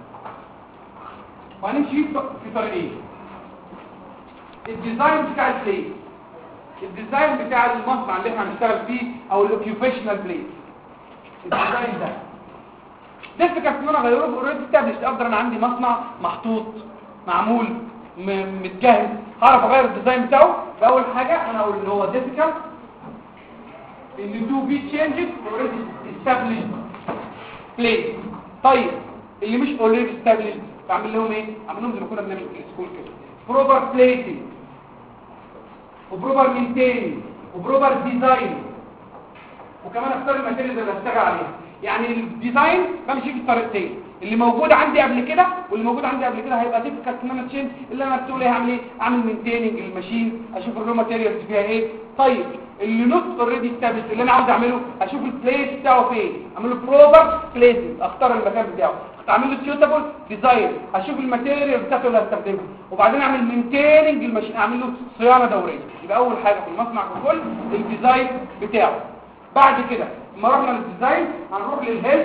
وهنمشي في طريقين. الديزاين بتاع البليت، الديزاين بتاع المصنع اللي احنا هنشتغل فيه او الاوكيوبيشنال بليت. الديزاين ده كانت ان انا اغيره اوريدي استابليش. اقدر انا عندي مصنع محطوط معمول متجهز، هعرف اغير الديزاين بتاعه. فاول حاجه انا اقول ان هو difficult ان تو بي تشينجز اوريدي استابليش بليت. طيب اللي مش اوريدي استابليش بعمل لهم ايه؟ اعمل لهم زي ما كنا بنعمل في السكول كده، بروبر بليتنج وبروبر مينتيننج وبروبر ديزاين، وكمان اختار الماتيريالز اللي هشتغل عليها. يعني الديزاين بمشي في طريقتين، اللي موجود عندي قبل كده واللي موجود عندي قبل كده هيبقى ديفيكالت ان انا تشينج. اللي انا بتقول ايه؟ هعمل ايه؟ اعمل مينتيننج للماشين، اشوف الرو ماتيريالز فيها ايه. طيب اللي نوت اوريدي استابليش اللي انا عاوز اعمله، اشوف البليس بتاعه فين، اعمل له بروبر بليسنج، اختار المكان بتاعه، اعمل له سيوتابل ديزاين، اشوف الماتيريال بتاعته اللي هستخدمها، وبعدين اعمل مينتيننج الماشين، اعمل له صيانه دوريه. يبقى اول حاجه في المصنع ككل الديزاين بتاعه. بعد كده لما رحنا للديزاين هنروح للهيلث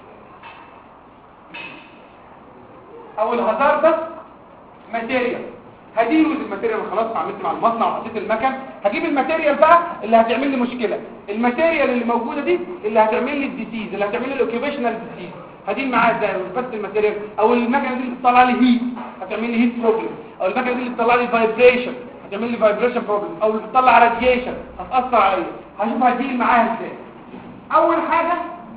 او الهازاردس ماتيريال. هديوز الماتيريال خلاص عملت مع المصنع وحطيت المكن، هجيب الماتيريال بقى اللي هتعمل لي مشكله. الماتيريال اللي موجوده دي اللي هتعمل لي الديزيز، اللي هتعمل لي الاوكيوبيشنال ديزيز، هدين معاها ازاي؟ بس الماتيريال او المكنه دي اللي بتطلع لي هيت هتعمل لي هيت بروبلم، او المكنه دي اللي بتطلع لي فايبريشن هتعمل لي فايبريشن بروبلم، او اللي بتطلع راديشن هتاثر عليا. هشوف هدين معاها ازاي. اول حاجه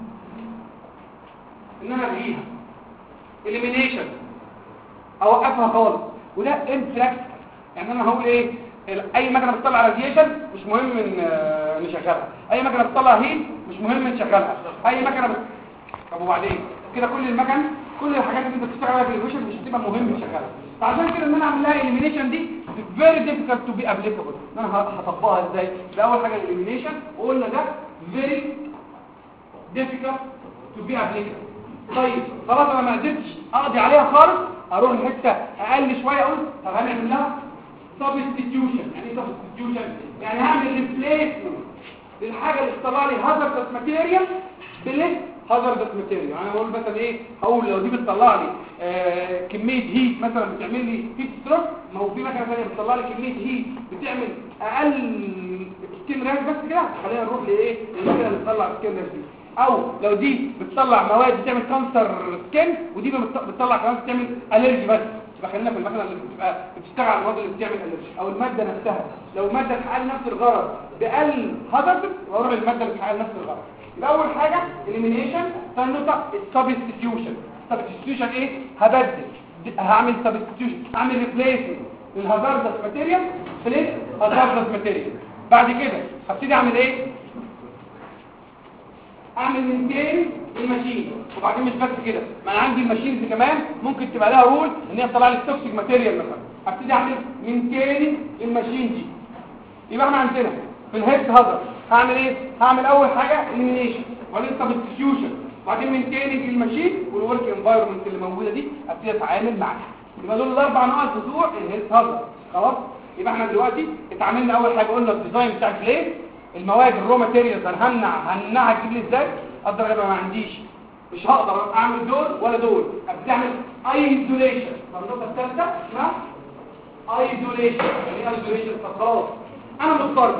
ان انا الغيها اليمينيشن، اوقفها خالص، وده انفلاكس. يعني انا هقول ايه؟ اي مكنه بتطلع راديشن مش مهم نشغلها، اي مكنه بتطلع هيت مش مهم نشغلها، اي مكنه طب وبعدين كده كل المكن كل الحاجات اللي انت بتشتغل عليها في الاليمينيشن مش هتبقى مهم تشغلها. فعشان كده ان انا اعمل لها اليمينيشن دي very difficult to be applicable. انا هطبقها ازاي؟ اول حاجه الاليمينيشن، وقلنا ده very difficult to be applicable. طيب خلاص انا ما قدرتش اقضي عليها خالص، اروح لحته اقل شويه اقول طب هنعمل لها substitution. يعني ايه substitution؟ يعني هعمل replacement للحاجه اللي طلع لي hazardous material بليس hazardous material. يعني بقول مثلا ايه؟ هقول لو دي بتطلع لي كميه هيت مثلا بتعمل لي هيت ستروك، ما هو في مكنه ثانيه بتطلع لي كميه هيت بتعمل اقل سكين راش بس كده، خلينا نروح لايه؟ المكنه اللي بتطلع سكين راش دي. او لو دي بتطلع مواد بتعمل كانسر سكين ودي بتطلع كمان بتعمل الرجي بس، يبقى خلينا في المكنه اللي بتبقى بتشتغل على المواد اللي بتعمل الرجي. او الماده نفسها لو الماده تحقق نفس الغرض باقل هازارد واروح للماده اللي بتحقق نفس الغرض. يبقى اول حاجه اليمينيشن، ثاني نقطه السبستيتيوشن. السبستيتيوشن ايه؟ هبدل، هعمل سبستيتيوشن، اعمل ريبليسمنت للهازاردس ماتيريال بليس هازاردس ماتيريال. بعد كده هبتدي اعمل ايه؟ اعمل مينتين الماشين. وبعدين مش بس كده، ما انا عندي الماشينز كمان ممكن تبقى لها رول ان هي تطلع لي توكسيك ماتيريال مثلا، هبتدي اعمل مينتين الماشين دي. يبقى احنا عندنا في الهيد هازارد هعمل ايه؟ هعمل اول حاجه اليمينيشن، وبعدين سبستيتيوشن، وبعدين مينتيننج الماشين والورك انفايرمنت اللي موجوده دي ابتدي اتعامل معاها. يبقى دول الاربع نقط بتوع الهيد هازارد. خلاص يبقى احنا دلوقتي اتعاملنا. اول حاجه قلنا الديزاين بتاع البليت، المواد الرو ماتيريالز هنمنعها تجيب لي ازاي؟ اقدر ابقى ما عنديش، مش هقدر اعمل دول ولا دول، ابتدي اعمل ايزوليشن. النقطه الثالثه اسمها ايزوليشن. يعني ايه ايزوليشن؟ خلاص انا مضطر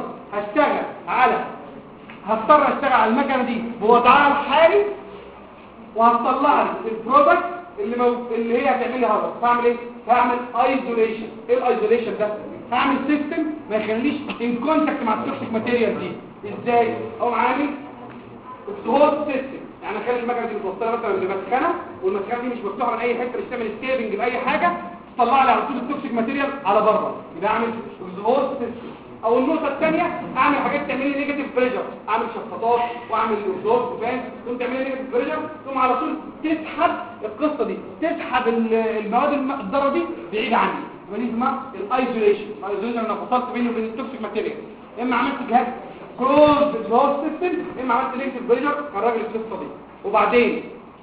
هضطر اشتغل على المكنه دي بوضعها الحالي، وهتطلع لي البرودكت اللي هي هتعمل لي هذا. فاعمل ايه؟ هعمل ايزوليشن. ايه الايزوليشن ده؟ هعمل سيستم ما يخليش ان كونتاكت مع التوكسيك ماتيريال دي. ازاي؟ او عامل اكسهوست سيستم، يعني اخلي المكنه دي متوصله مثلا بمسخنه، والمسخنه دي مش مفتوحه من اي حته، مش تعمل سكيبنج لاي حاجه، تطلع لي على طول التوكسيك ماتيريال على بره. يبقى اعمل اكسهوست سيستم. او النقطه الثانيه اعمل حاجات تعمل لي نيجاتيف بريشر، اعمل شفاطات واعمل اكزوست فان ثم تعمل لي نيجاتيف بريشر، ثم على طول تسحب القصه دي، تسحب المواد الضاره دي بعيد عني. يبقى دي اسمها الايزوليشن. الايزوليشن انا فصلت بينه وبين التوكسيك ماتيريال، اما عملت جهاز كلوز اكزوست سيستم، اما عملت نيجاتيف بريشر خرج القصه دي. وبعدين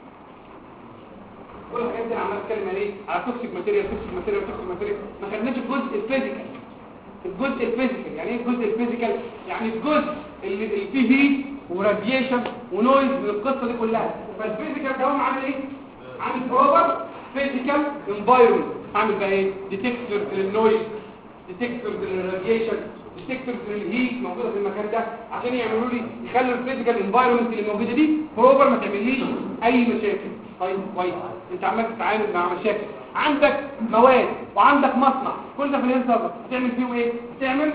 كل الحاجات دي انا عمال اتكلم عليه على توكسيك ماتيريال توكسيك ماتيريال توكسيك ماتيريال، ما خدناش الجزء الفيزيكال. الجزء الفيزيكال يعني ايه الجزء الفيزيكال؟ يعني الجزء اللي فيه هيت وراديشن ونويز من القصه دي كلها. فالفيزيكال ده عامل ايه؟ عامل بروبر فيزيكال انفايرمنت، اعمل بقى ايه؟ ديتكتور للنويز، ديتكتور للراديشن، ديتكتور للهيت موجوده في المكان ده، عشان يعملوا لي يخلوا الفيزيكال انفايرمنت اللي موجوده دي بروبر ما تعمليش اي مشاكل. طيب كويس، انت عمال تتعامل مع مشاكل، عندك مواد وعندك مصنع، كل ده في الهيلث هازارد هتعمل فيهم ايه؟ هتعمل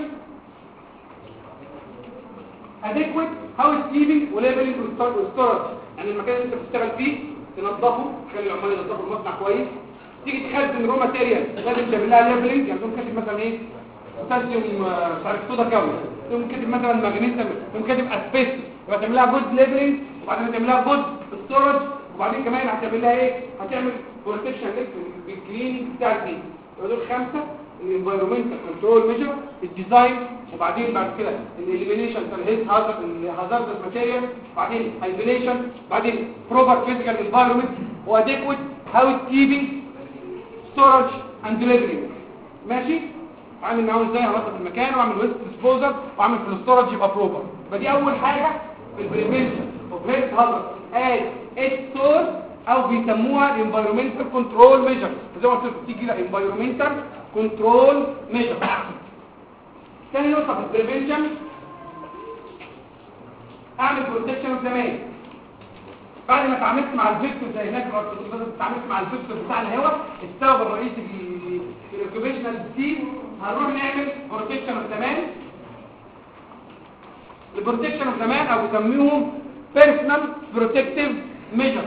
adequate housekeeping وليبلنج وستورج، يعني المكان اللي انت بتشتغل فيه تنظفه، تخلي العمال ينظفوا المصنع كويس. تيجي تخزن رو ماتيريال لازم تعمل لها ليبلنج، يعني تقوم كاتب مثلا ايه؟ بوتاسيوم مش عارف صودا كاوي، تقوم كاتب مثلا مغنيسيوم، تقوم كاتب اسبيست، يبقى تعمل لها جود ليبلنج، وبعدين تعمل لها جود ستورج، وبعدين كمان هتعمل لها ايه؟ هتعمل بروتكشن بالكليننج بتاع البيت. يبقى دول 5 الانفايرمنتال كنترول ميجر، الديزاين، وبعدين بعد كده الاليمينيشن بتاع الهيلث هازارد ماتيريال، بعدين ايزوليشن، بعدين بروبر فيزيكال انفايرمنت، واديكويت هاوس كيبنج ستورج اند ديليفري. ماشي؟ اعمل معاهم ازاي؟ هنظف المكان واعمل ويست ديسبوزال واعمل في الستورج يبقى بروبر. يبقى دي اول حاجه في البريفنشن اوف هيلث هازارد از اتس سورس، او بيسموها الانفايرمنتال كنترول ميجر. زي ما قلت لكم تيجي كده انفايرمنتال كنترول ميجر. ثاني نقطه في البريفنشن، اعمل بروتكشن اوف زمان. بعد ما اتعاملت مع الفيكتور زي هناك اتعاملت مع الفيكتور بتاعنا هو السبب الرئيسي في الاوكيبيشنال ديزيز، هنروح نعمل بروتكشن اوف زمان. البروتكشن اوف زمان او بيسميهم بيرسونال بروتكتيف ميجر.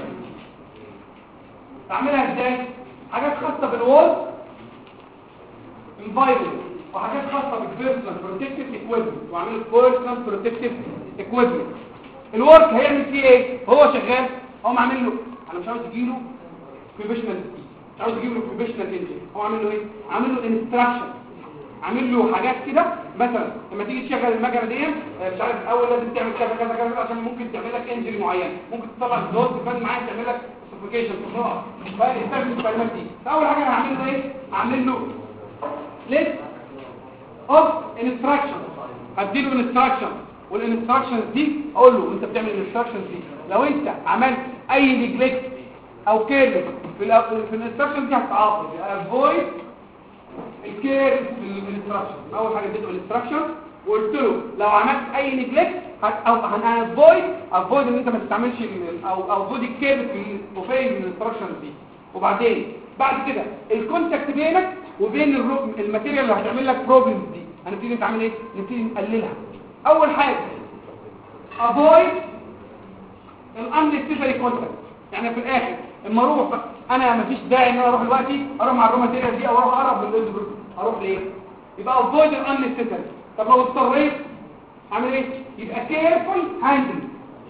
تعملها ازاي؟ حاجات خاصه بالوورد انفايرمنت، وحاجات خاصه بالبيرسونال بروتكتيف ايكويبمنت، واعمل بيرسونال بروتكتيف ايكويبمنت. الورك هيعمل فيه ايه؟ هو شغال، هو عامل له، انا مش عاوز اجيله اوكيبيشنال ديزيز، مش عاوز اجيب له اوكيبيشنال انجري، هو عامل له ايه؟ عامل له انستراكشن، عامل له حاجات كده. مثلا لما تيجي تشغل المكنه دي مش عارف الاول لازم تعمل كذا كذا كذا عشان ممكن تعمل لك انجري معين، ممكن تطلع الزوز تفضل معاك تعمل لك سفوكيشن في النقط، فاستخدم الكلمات دي. فاول حاجه انا هعمل له ايه؟ هعمل له ليست اوف انستراكشن، هديله انستراكشن، والانستراكشنز دي اقول له انت بتعمل الانستراكشنز دي لو انت عملت اي نيجلكت او كيرلس في الانستراكشنز دي هتتعاقب. افويد الكير في الانستراكشن. اول حاجه اديته الانستراكشن وقلت له لو عملت اي نيجلكت او افويد ان انت ما تستعملش او افويد الكير في الانستراكشنز دي. وبعدين بعد كده الكونتاكت بينك وبين الماتيريال اللي هتعمل لك بروبلمز دي هنبتدي نتعمل ايه؟ نبتدي نقللها. اول حاجه avoid unnecessary contact، يعني في الاخر اما اروح بقى انا مفيش داعي ان انا اروح دلوقتي اروح مع الرو ماتيريال دي او اروح اقرب من الاند برودكت، اروح ليه؟ يبقى avoid unnecessary. طب لو اضطريت اعمل ايه؟ يبقى careful handling.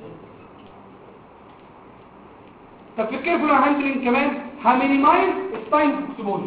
طب في careful handling كمان همينيمايز التايم اكسبوجر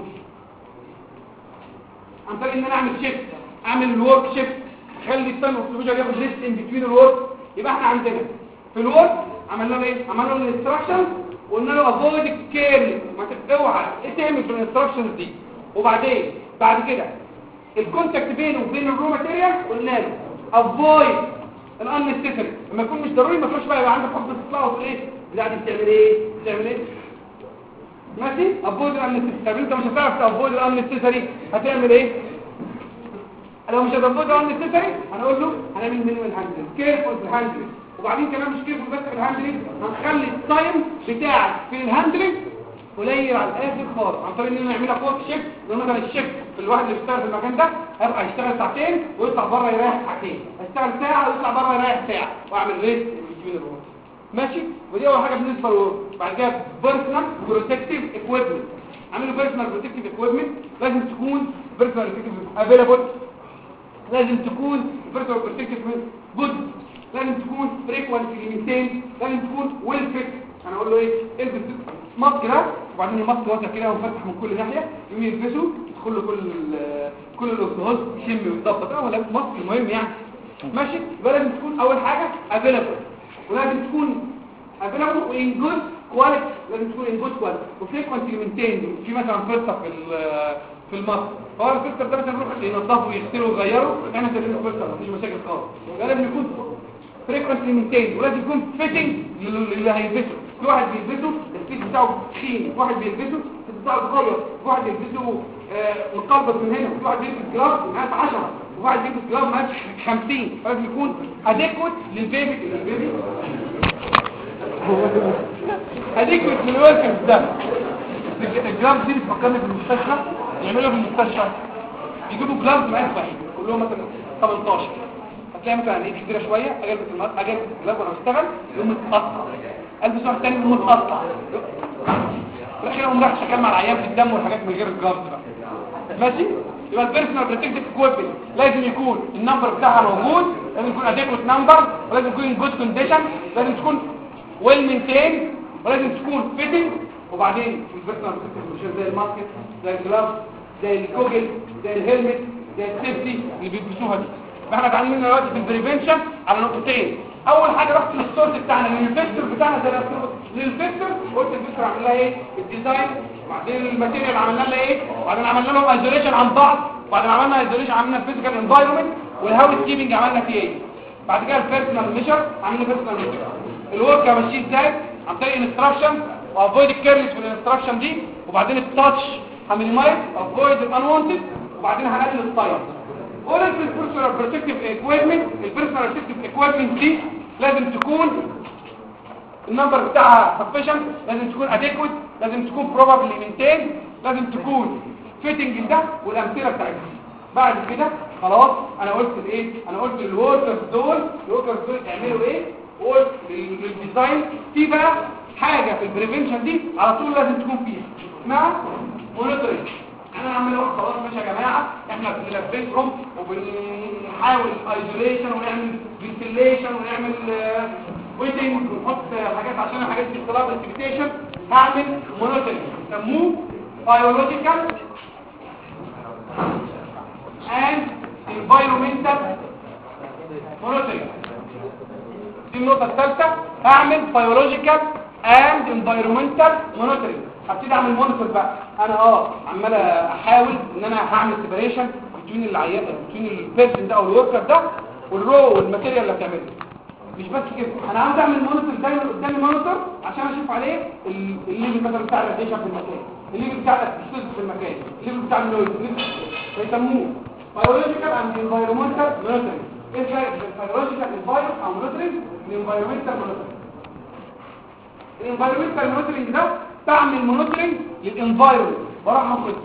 عن طريق ان انا اعمل شيفت، اعمل الورك شيفت، خلي التايم اكسبوجر ياخد ريست ان بتوين الورك. يبقى احنا عندنا في الورك عملنا له ايه؟ عملنا له الانستراكشن وقلنا له افويد الكيرلس، ما اوعى تعمل في الانستراكشنز دي. وبعدين بعد كده الكونتاكت بينه وبين الرو ماتيريال قلنا له افويد الانسيسري، لما يكون مش ضروري ما تخش بقى يبقى عندك حب تطلع وتقول ايه؟ لا دي بتعمل ايه؟ بتعمل ايه؟ ماشي؟ افويد الانسيسري. طب انت مش هتعرف تافويد الانسيسري هتعمل ايه؟ لو مش هتافويد الانسيسري هنقول له هنعمل مينيمال هاندلنج، كيرفول في الهاندلنج. وبعدين كمان مش كيرفول بس في الهاندلنج، هنخلي التايم بتاعك في الهاندلنج قليل على الاخر خالص عن طريق ان انا نعملها فوق شيفت. لو مثلا الشيفت في الواحد اللي بيشتغل في المكان ده هيبقى يشتغل ساعتين ويطلع بره يريح ساعتين، هيشتغل ساعه ويطلع بره يريح ساعه، واعمل ريست بين الروت. ماشي؟ ودي اول حاجه بالنسبه للورك. بعد كده بيرسونال بروتكتيف ايكويبمنت، عاملوا بيرسونال بروتكتيف ايكويبمنت لازم تكون بيرسونال بروتكتيف افيلابل، لازم تكون بيرسونال بروتكتيف جود، لازم تكون فريكوانسي ليميتين، لازم تكون ويل فيت. انا اقول له ايه؟ البس ماسك ده وبعدين الماسك واسع كده ومفتح من كل ناحيه، يقوم يلبسه يدخل له كل الاكسجين يشم ويتظبط. ولا ماسك المهم يعني. ماشي؟ يبقى لازم تكون اول حاجه افيلابل، ولازم تكون افيلابل وان جود كواليتي، لازم تكون ان جود كواليتي وفريكوانسي ليميتين. في مثلا فلتر في الماسك، هو الفلتر ده مثلا نروح ينضفه ويغسله ويغيره، احنا سايبين الفلتر مفيش مشاكل خالص. لازم يكون فريكوانسي ليميتين، ولازم يكون فيتنج اللي هيلبسه، في واحد بيلبسه الفيس بتاعه تخين، في واحد بيلبسه الفيس بتاعه صغير، في واحد بيلبسه مقلبط من هنا، في واحد بيلبس جلاس مقاس 10، في واحد بيلبس جلاس مقاس 50. فلازم يكون اديكوت للبيبي اديكوت للوركرز ده. الجلافز دي بتفكرني في المستشفى، يعملوا في المستشفى يجيبوا جلافز مقاس واحد كلهم مثلا 18، هتلاقي مثلا ايد كبيره شويه، اجي البس الجلاف وانا بشتغل يقوم متقطع، البس واحد تاني يقوم متقطع، في الاخر اقوم رايح شغال مع العيان في الدم والحاجات من غير الجلافز بقى. ماشي؟ يبقى البيرسونال بروتكتيف اكويبمنت لازم يكون النمبر بتاعها موجود، لازم يكون اديكوت نمبر، ولازم يكون ان جود كونديشن، لازم تكون ويل مينتين، ولازم تكون فيتنج. وبعدين البيرسونال بروتكتيف زي الماسك، زي الجلاف، زي الجوجل، زي الهيلمت، زي السيفتي اللي بيلبسوها دي. فاحنا اتعلمنا دلوقتي في البريفنشن على نقطتين. اول حاجه رحت للسورس بتاعنا للفيكتور بتاعنا، زي للفيكتور قلت الفيكتور عملنا ايه؟ الديزاين، وبعدين الماتيريال عملنا لها ايه، وبعدين عملنا لهم ايزوليشن عن بعض، وبعدين عملنا ايزوليشن، عملنا الفيزيكال انفايرمنت، والهاوس كيبنج عملنا فيه ايه. بعد كده البيرسونال ميجر عملنا بيرسونال ميجر. الورك ماشي ازاي؟ عن طريق الانستراكشن وافويد الكيرلس في الانستراكشن دي، وبعدين التاتش هنمينيمايز افويد الانوانتد، وبعدين هنقلل الستايل. قلت في البيرسونال بروتكتيف اكويبمنت، البيرسونال بروتكتيف اكويبمنت دي لازم تكون النمبر بتاعها سفيشنت، لازم تكون اديكويت، لازم تكون بروبابلي مينتين، لازم تكون فيتنج ده، والامثله بتاعتها. بعد كده خلاص انا قلت الايه، انا قلت الوركرز دول يعملوا ايه، قلت للديزاين. في بقى حاجه في البريفنشن دي على طول لازم تكون فيها اسمها مونيتورنج. انا عامل اهو خلاص ماشي يا جماعه، احنا بنلبسهم وبنحاول ايزوليشن ونعمل فنتيليشن ونعمل ويتنج ونحط حاجات عشان الحاجات دي تطلع بالسبيتيشن. هعمل مونيتورنج سموه بيولوجيكال and environmental monitoring. دي النقطه الثالثه، هعمل بيولوجيكال and environmental monitoring. هبتدي اعمل مونيتور بقى، انا عمال احاول ان انا هعمل سيبريشن بين العيان، بين البيرسون ده او الوركر ده والرو والماتيريال اللي هتعمله. مش بس كده، انا عاوز اعمل مونيتور دايما قدامي مونيتور عشان اشوف عليه الليفل مثلا بتاع الراديشن في المكان، الليفل بتاع الاكسس في المكان، الليفل بتاع النويز، فيسموه بيولوجيكال اند انفايرمنتال مونيتورنج. ايه الفرق بين البيولوجيكال انفايرمنت او مونيتورنج والانفايرمنتال مونيتورنج؟ الانفايرمنتال مونيتورنج ده بعمل مونيتورنج للانفايرمنت، بروح اخد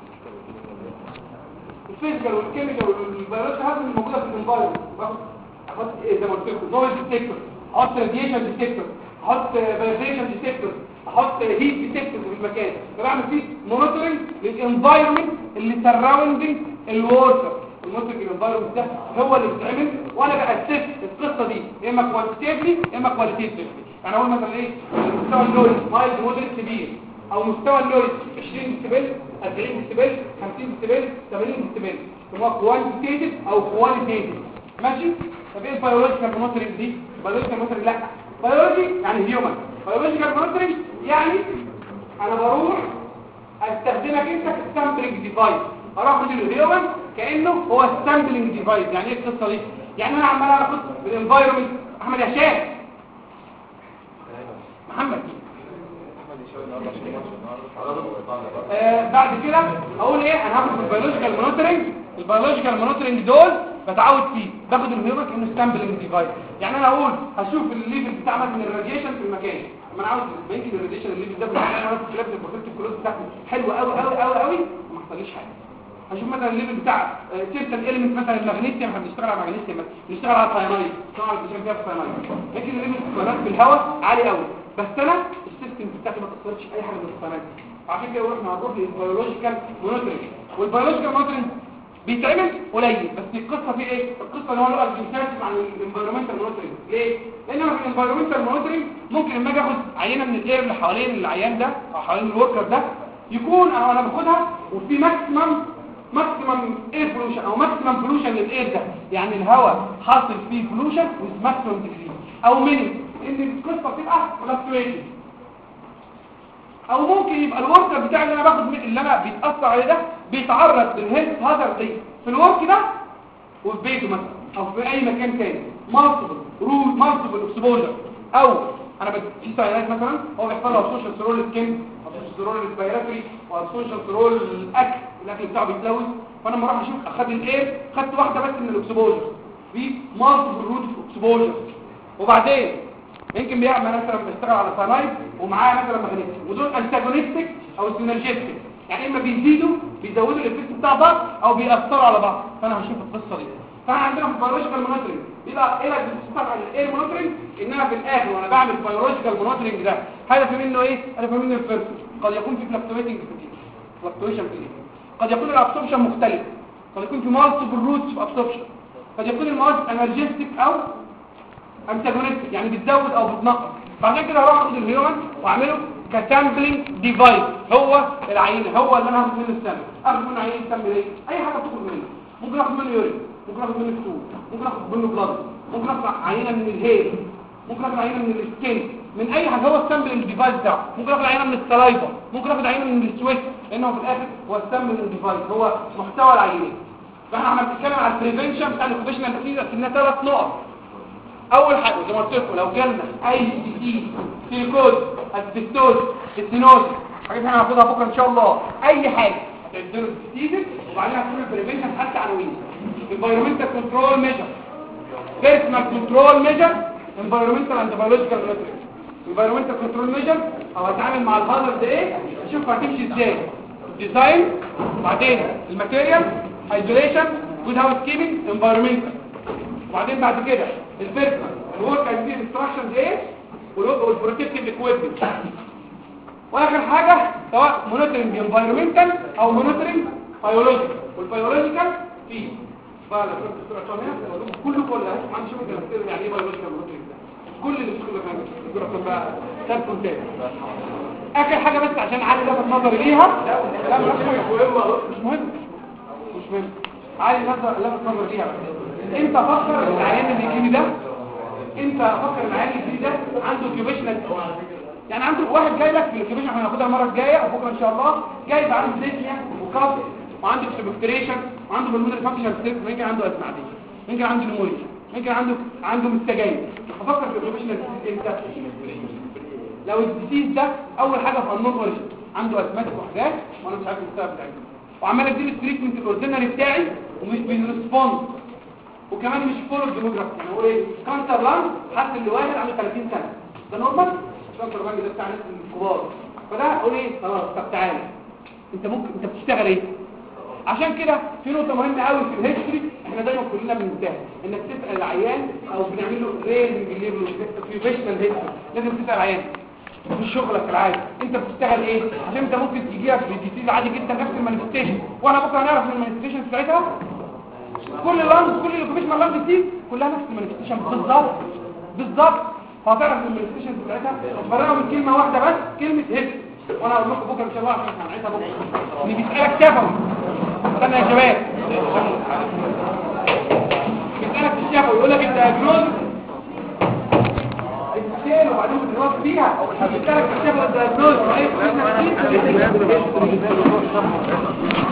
الفيزيكال والكيميكال والبيولوجيكال هذه الموجوده في الانفايرمنت، احط ايه زي ما قلت لكم نويز ديتكتور، احط راديشن ديتكتور، احط فايبريشن ديتكتور، احط هيت ديتكتور في المكان. بعمل فيه مونيتورنج للانفايرمنت اللي سراوندنج الوركر. المونيتورنج الانفايرمنت ده هو اللي بيتعمل، وانا باسس القصه دي يا اما كوانتيتيفلي يا اما كواليتيفلي. يعني اقول مثلا ايه، مستوى اللويز مايلد مودريت سيفير، او مستوى اللويز 20 ديسيبل، 40 ديسيبل، 50 ديسيبل، 80 ديسيبل، هو كوانتيتيف او كواليتيف. ماشي؟ طب ايه البيولوجيكال مونيتورنج دي؟ البيولوجيكال مونيتورنج لا، بيولوجي يعني هيومن، بيولوجيكال مونيتورنج يعني انا بروح استخدمك انت كسامبلنج ديفايس، اروح للهيومن كانه هو السامبلنج ديفايس. يعني ايه القصه دي؟ يعني انا عمال اخد الانفايرمنت. احمد يا شاهد محمد بعد كده اقول ايه، انا هاخد البيولوجيكال مونيتورنج. البيولوجيكال مونيتورنج دول بتعود فيه، باخد الهيومن كانه سامبلنج ديفايس. يعني انا اقول هشوف الليفل بتاع مثلا الراديشن في المكان، اما انا عاوز يمكن الراديشن الليفل ده انا في لابس البروتكتيف كلوز بتاعتي حلو قوي قوي قوي قوي ما حصليش حاجه. هشوف مثلا الليفل بتاع سيرتن اليمنت، مثلا المغنيسيوم، احنا بنشتغل على المغنيسيوم، بنشتغل على الساينايد، طبعا بنشتغل فيها الساينايد، لكن الليفل الساينايد في الهواء عالي قوي، بس انا السيستم بتاعتي ما تاثرش اي حاجه من الساينايد. عشان كده احنا هنروح للبيولوجيكال مونيتورنج. والبيولوجيكال مونيتورنج بيتعمل قليل، بس القصه في ايه؟ القصه ان هو له ارجنتيف عن الانفايرمنتال مونيتورنج. ليه؟ لان انا في الانفايرمنتال مونيتورنج ممكن لما اجي اخد عينه من الاير اللي حوالين العيان ده او حوالين الوركر ده، يكون انا باخدها وفي ماكسيمم اير بولوشن او ماكسيمم بولوشن للاير ده، يعني الهواء حاصل فيه بولوشن ويز ماكسيمم ديجري او مينيمم، ان القصه بتبقى فلكتويشن. او ممكن يبقى الوركر بتاعي اللي انا باخد اللي انا بيتاثر عليه ده بيتعرض للهيلث هازارد دي في الورك ده وفي بيته مثلا او في اي مكان تاني، مالتيبل اكسبوجر او انا في ساينات مثلا هو بيحصل له ابسوربشن ثرو السكين، ابسوربشن ثرو الريسبيراتوري، وابسوربشن ثرو الاكل بتاعه بيتلوث. فانا لما اروح اشوف اخد الاير، خدت واحده بس من الاكسبوجر في مالتيبل روت اكسبوجر. وبعدين يمكن بيعمل مثلا بيشتغل على ساينايد ومعاه مثلا ماجنيسيوم، ودول انتاجونستيك او سينرجيستيك، يعني اما بيزودوا الايفكت بتاع بعض او بيأثروا على بعض. فانا هشوف القصه دي. فاحنا عندنا في البيولوجيكال مونيتورنج بيبقى ايه بتشتغل على الاير مونيتورنج، انها في الاخر وانا بعمل بيولوجيكال مونيتورنج ده هدفي منه ايه؟ هدفي منه الفيرست قد يكون في فلكتويشن في الايه، قد يكون الابسوربشن مختلف، قد يكون في مالتيبل روتس في ابسوربشن، قد يكون المواد انرجيستيك او انتاجونستيك يعني بتزود او بتنقص. بعدين كده هروح اخد الهيومن واعمله كسامبلينج ديفايس، هو العينه هو اللي انا هاخد منه السامبل. اخد منه عينه سامبل ايه؟ اي حاجه تخرج منه، ممكن اخد منه يورين، ممكن اخد منه ستول، ممكن اخد منه بلاد، ممكن اخد عينه من الهيل، ممكن اخد عينه من السكين، من اي حاجه. هو السامبلينج ديفايس بتاعه. ممكن اخد عينه من السلايفا، ممكن اخد عينه من السويت، لانه في الاخر هو السامبلينج ديفايس، هو محتوى العينه. فاحنا عم بنتكلم على البريفنشن بتاع الاوكيبيشنال ديزيز في 3 نقط. اول حاجه زي ما قلت لكم لو جالنا اي دي سيليكوز، اسبستوز، ستينوز، حاجات احنا هناخدها بكره ان شاء الله، اي حاجه هتديله ديزيز. وبعدين هنقول البريفنشن حتى عناوين: environmental control measure، personal control measure، environmental and biological monitoring. environmental control measure او هتعامل مع الهازارد ده ايه، اشوف هتمشي ازاي. ديزاين، بعدين الماتيريال، ايزوليشن، جود هاوس كيبنج، environmental، وبعدين بعد كده البيرسونال الورك اكتيف انستراكشنز ايه، والبروتكتيف اكويبمنت، واخر حاجه سواء مونيتورنج انفايرمنتال او مونيتورنج بيولوجيكال. والبيولوجيكال فيه بقى كله ما عنديش مشكله يعني ايه بيولوجيكال مونيتورنج ده، كل اللي بيشتغل بقى تابكم تاني. اخر حاجه بس عشان عادي لفت نظري ليها، لا مش مهم عادي لفت نظري ليها. انت فكر العيان اللي يجيني ده، عنده اوكيوبيشنال، يعني عنده واحد جاي لك في الاوكيوبيشن احنا هناخدها المره الجايه او بكره ان شاء الله، جاي بقى عنده ديسنيا وكاف وعنده سبكتريشن وعنده بالمودر فانكشن ستيت، ممكن عنده اسمعديه، ممكن عنده نمونيا، ممكن عنده مستجاين. ففكر في الاوكيوبيشنال امتى؟ لو الديزيز ده اول حاجه في النون اوريجن عنده اسماتيك وحاجات وانا مش عارف السبب بتاعه، وعمال اديله التريتمنت الاوردينري بتاعي ومش بيرسبوند، وكمان مش فولو الديموجرافي. يعني هو ايه؟ كانسر لانج حد اللي واحد عنده 30 سنه ده نورمال، كانسر لانج ده بتاع الناس الكبار. فده اقول ايه؟ خلاص طب تعالى انت بتشتغل ايه؟ عشان كده في نقطه مهمه قوي في الهيستوري احنا دايما كلنا بننساها، انك تسال العيان او بنعمل له ريزنج ليفل اوكيوبيشنال هيستوري. لازم تسال العيان في شغلك العادي انت بتشتغل ايه، عشان انت ممكن تجيلك بديزيز عادي جدا نفس المانيفستيشن، وانا بكره هنعرف من المانيفستيشن بتاعتها كل الاوكيوبيشنال لانج دي كلها نفس المانيفستيشن بالظبط. فهتعرف من المانيفستيشن بتاعتها فرقها من كلمه واحده بس، كلمه هيستوري. وانا هقول لكم بكره ان شاء الله عشان هنعيدها بكره. اللي بيسالك شفوي استنى يا شباب، بيسالك في الشفوي يقول لك انت اجنوز الشيل وبعدين بتنوص فيها، بيسالك في الشفوي انت اجنوز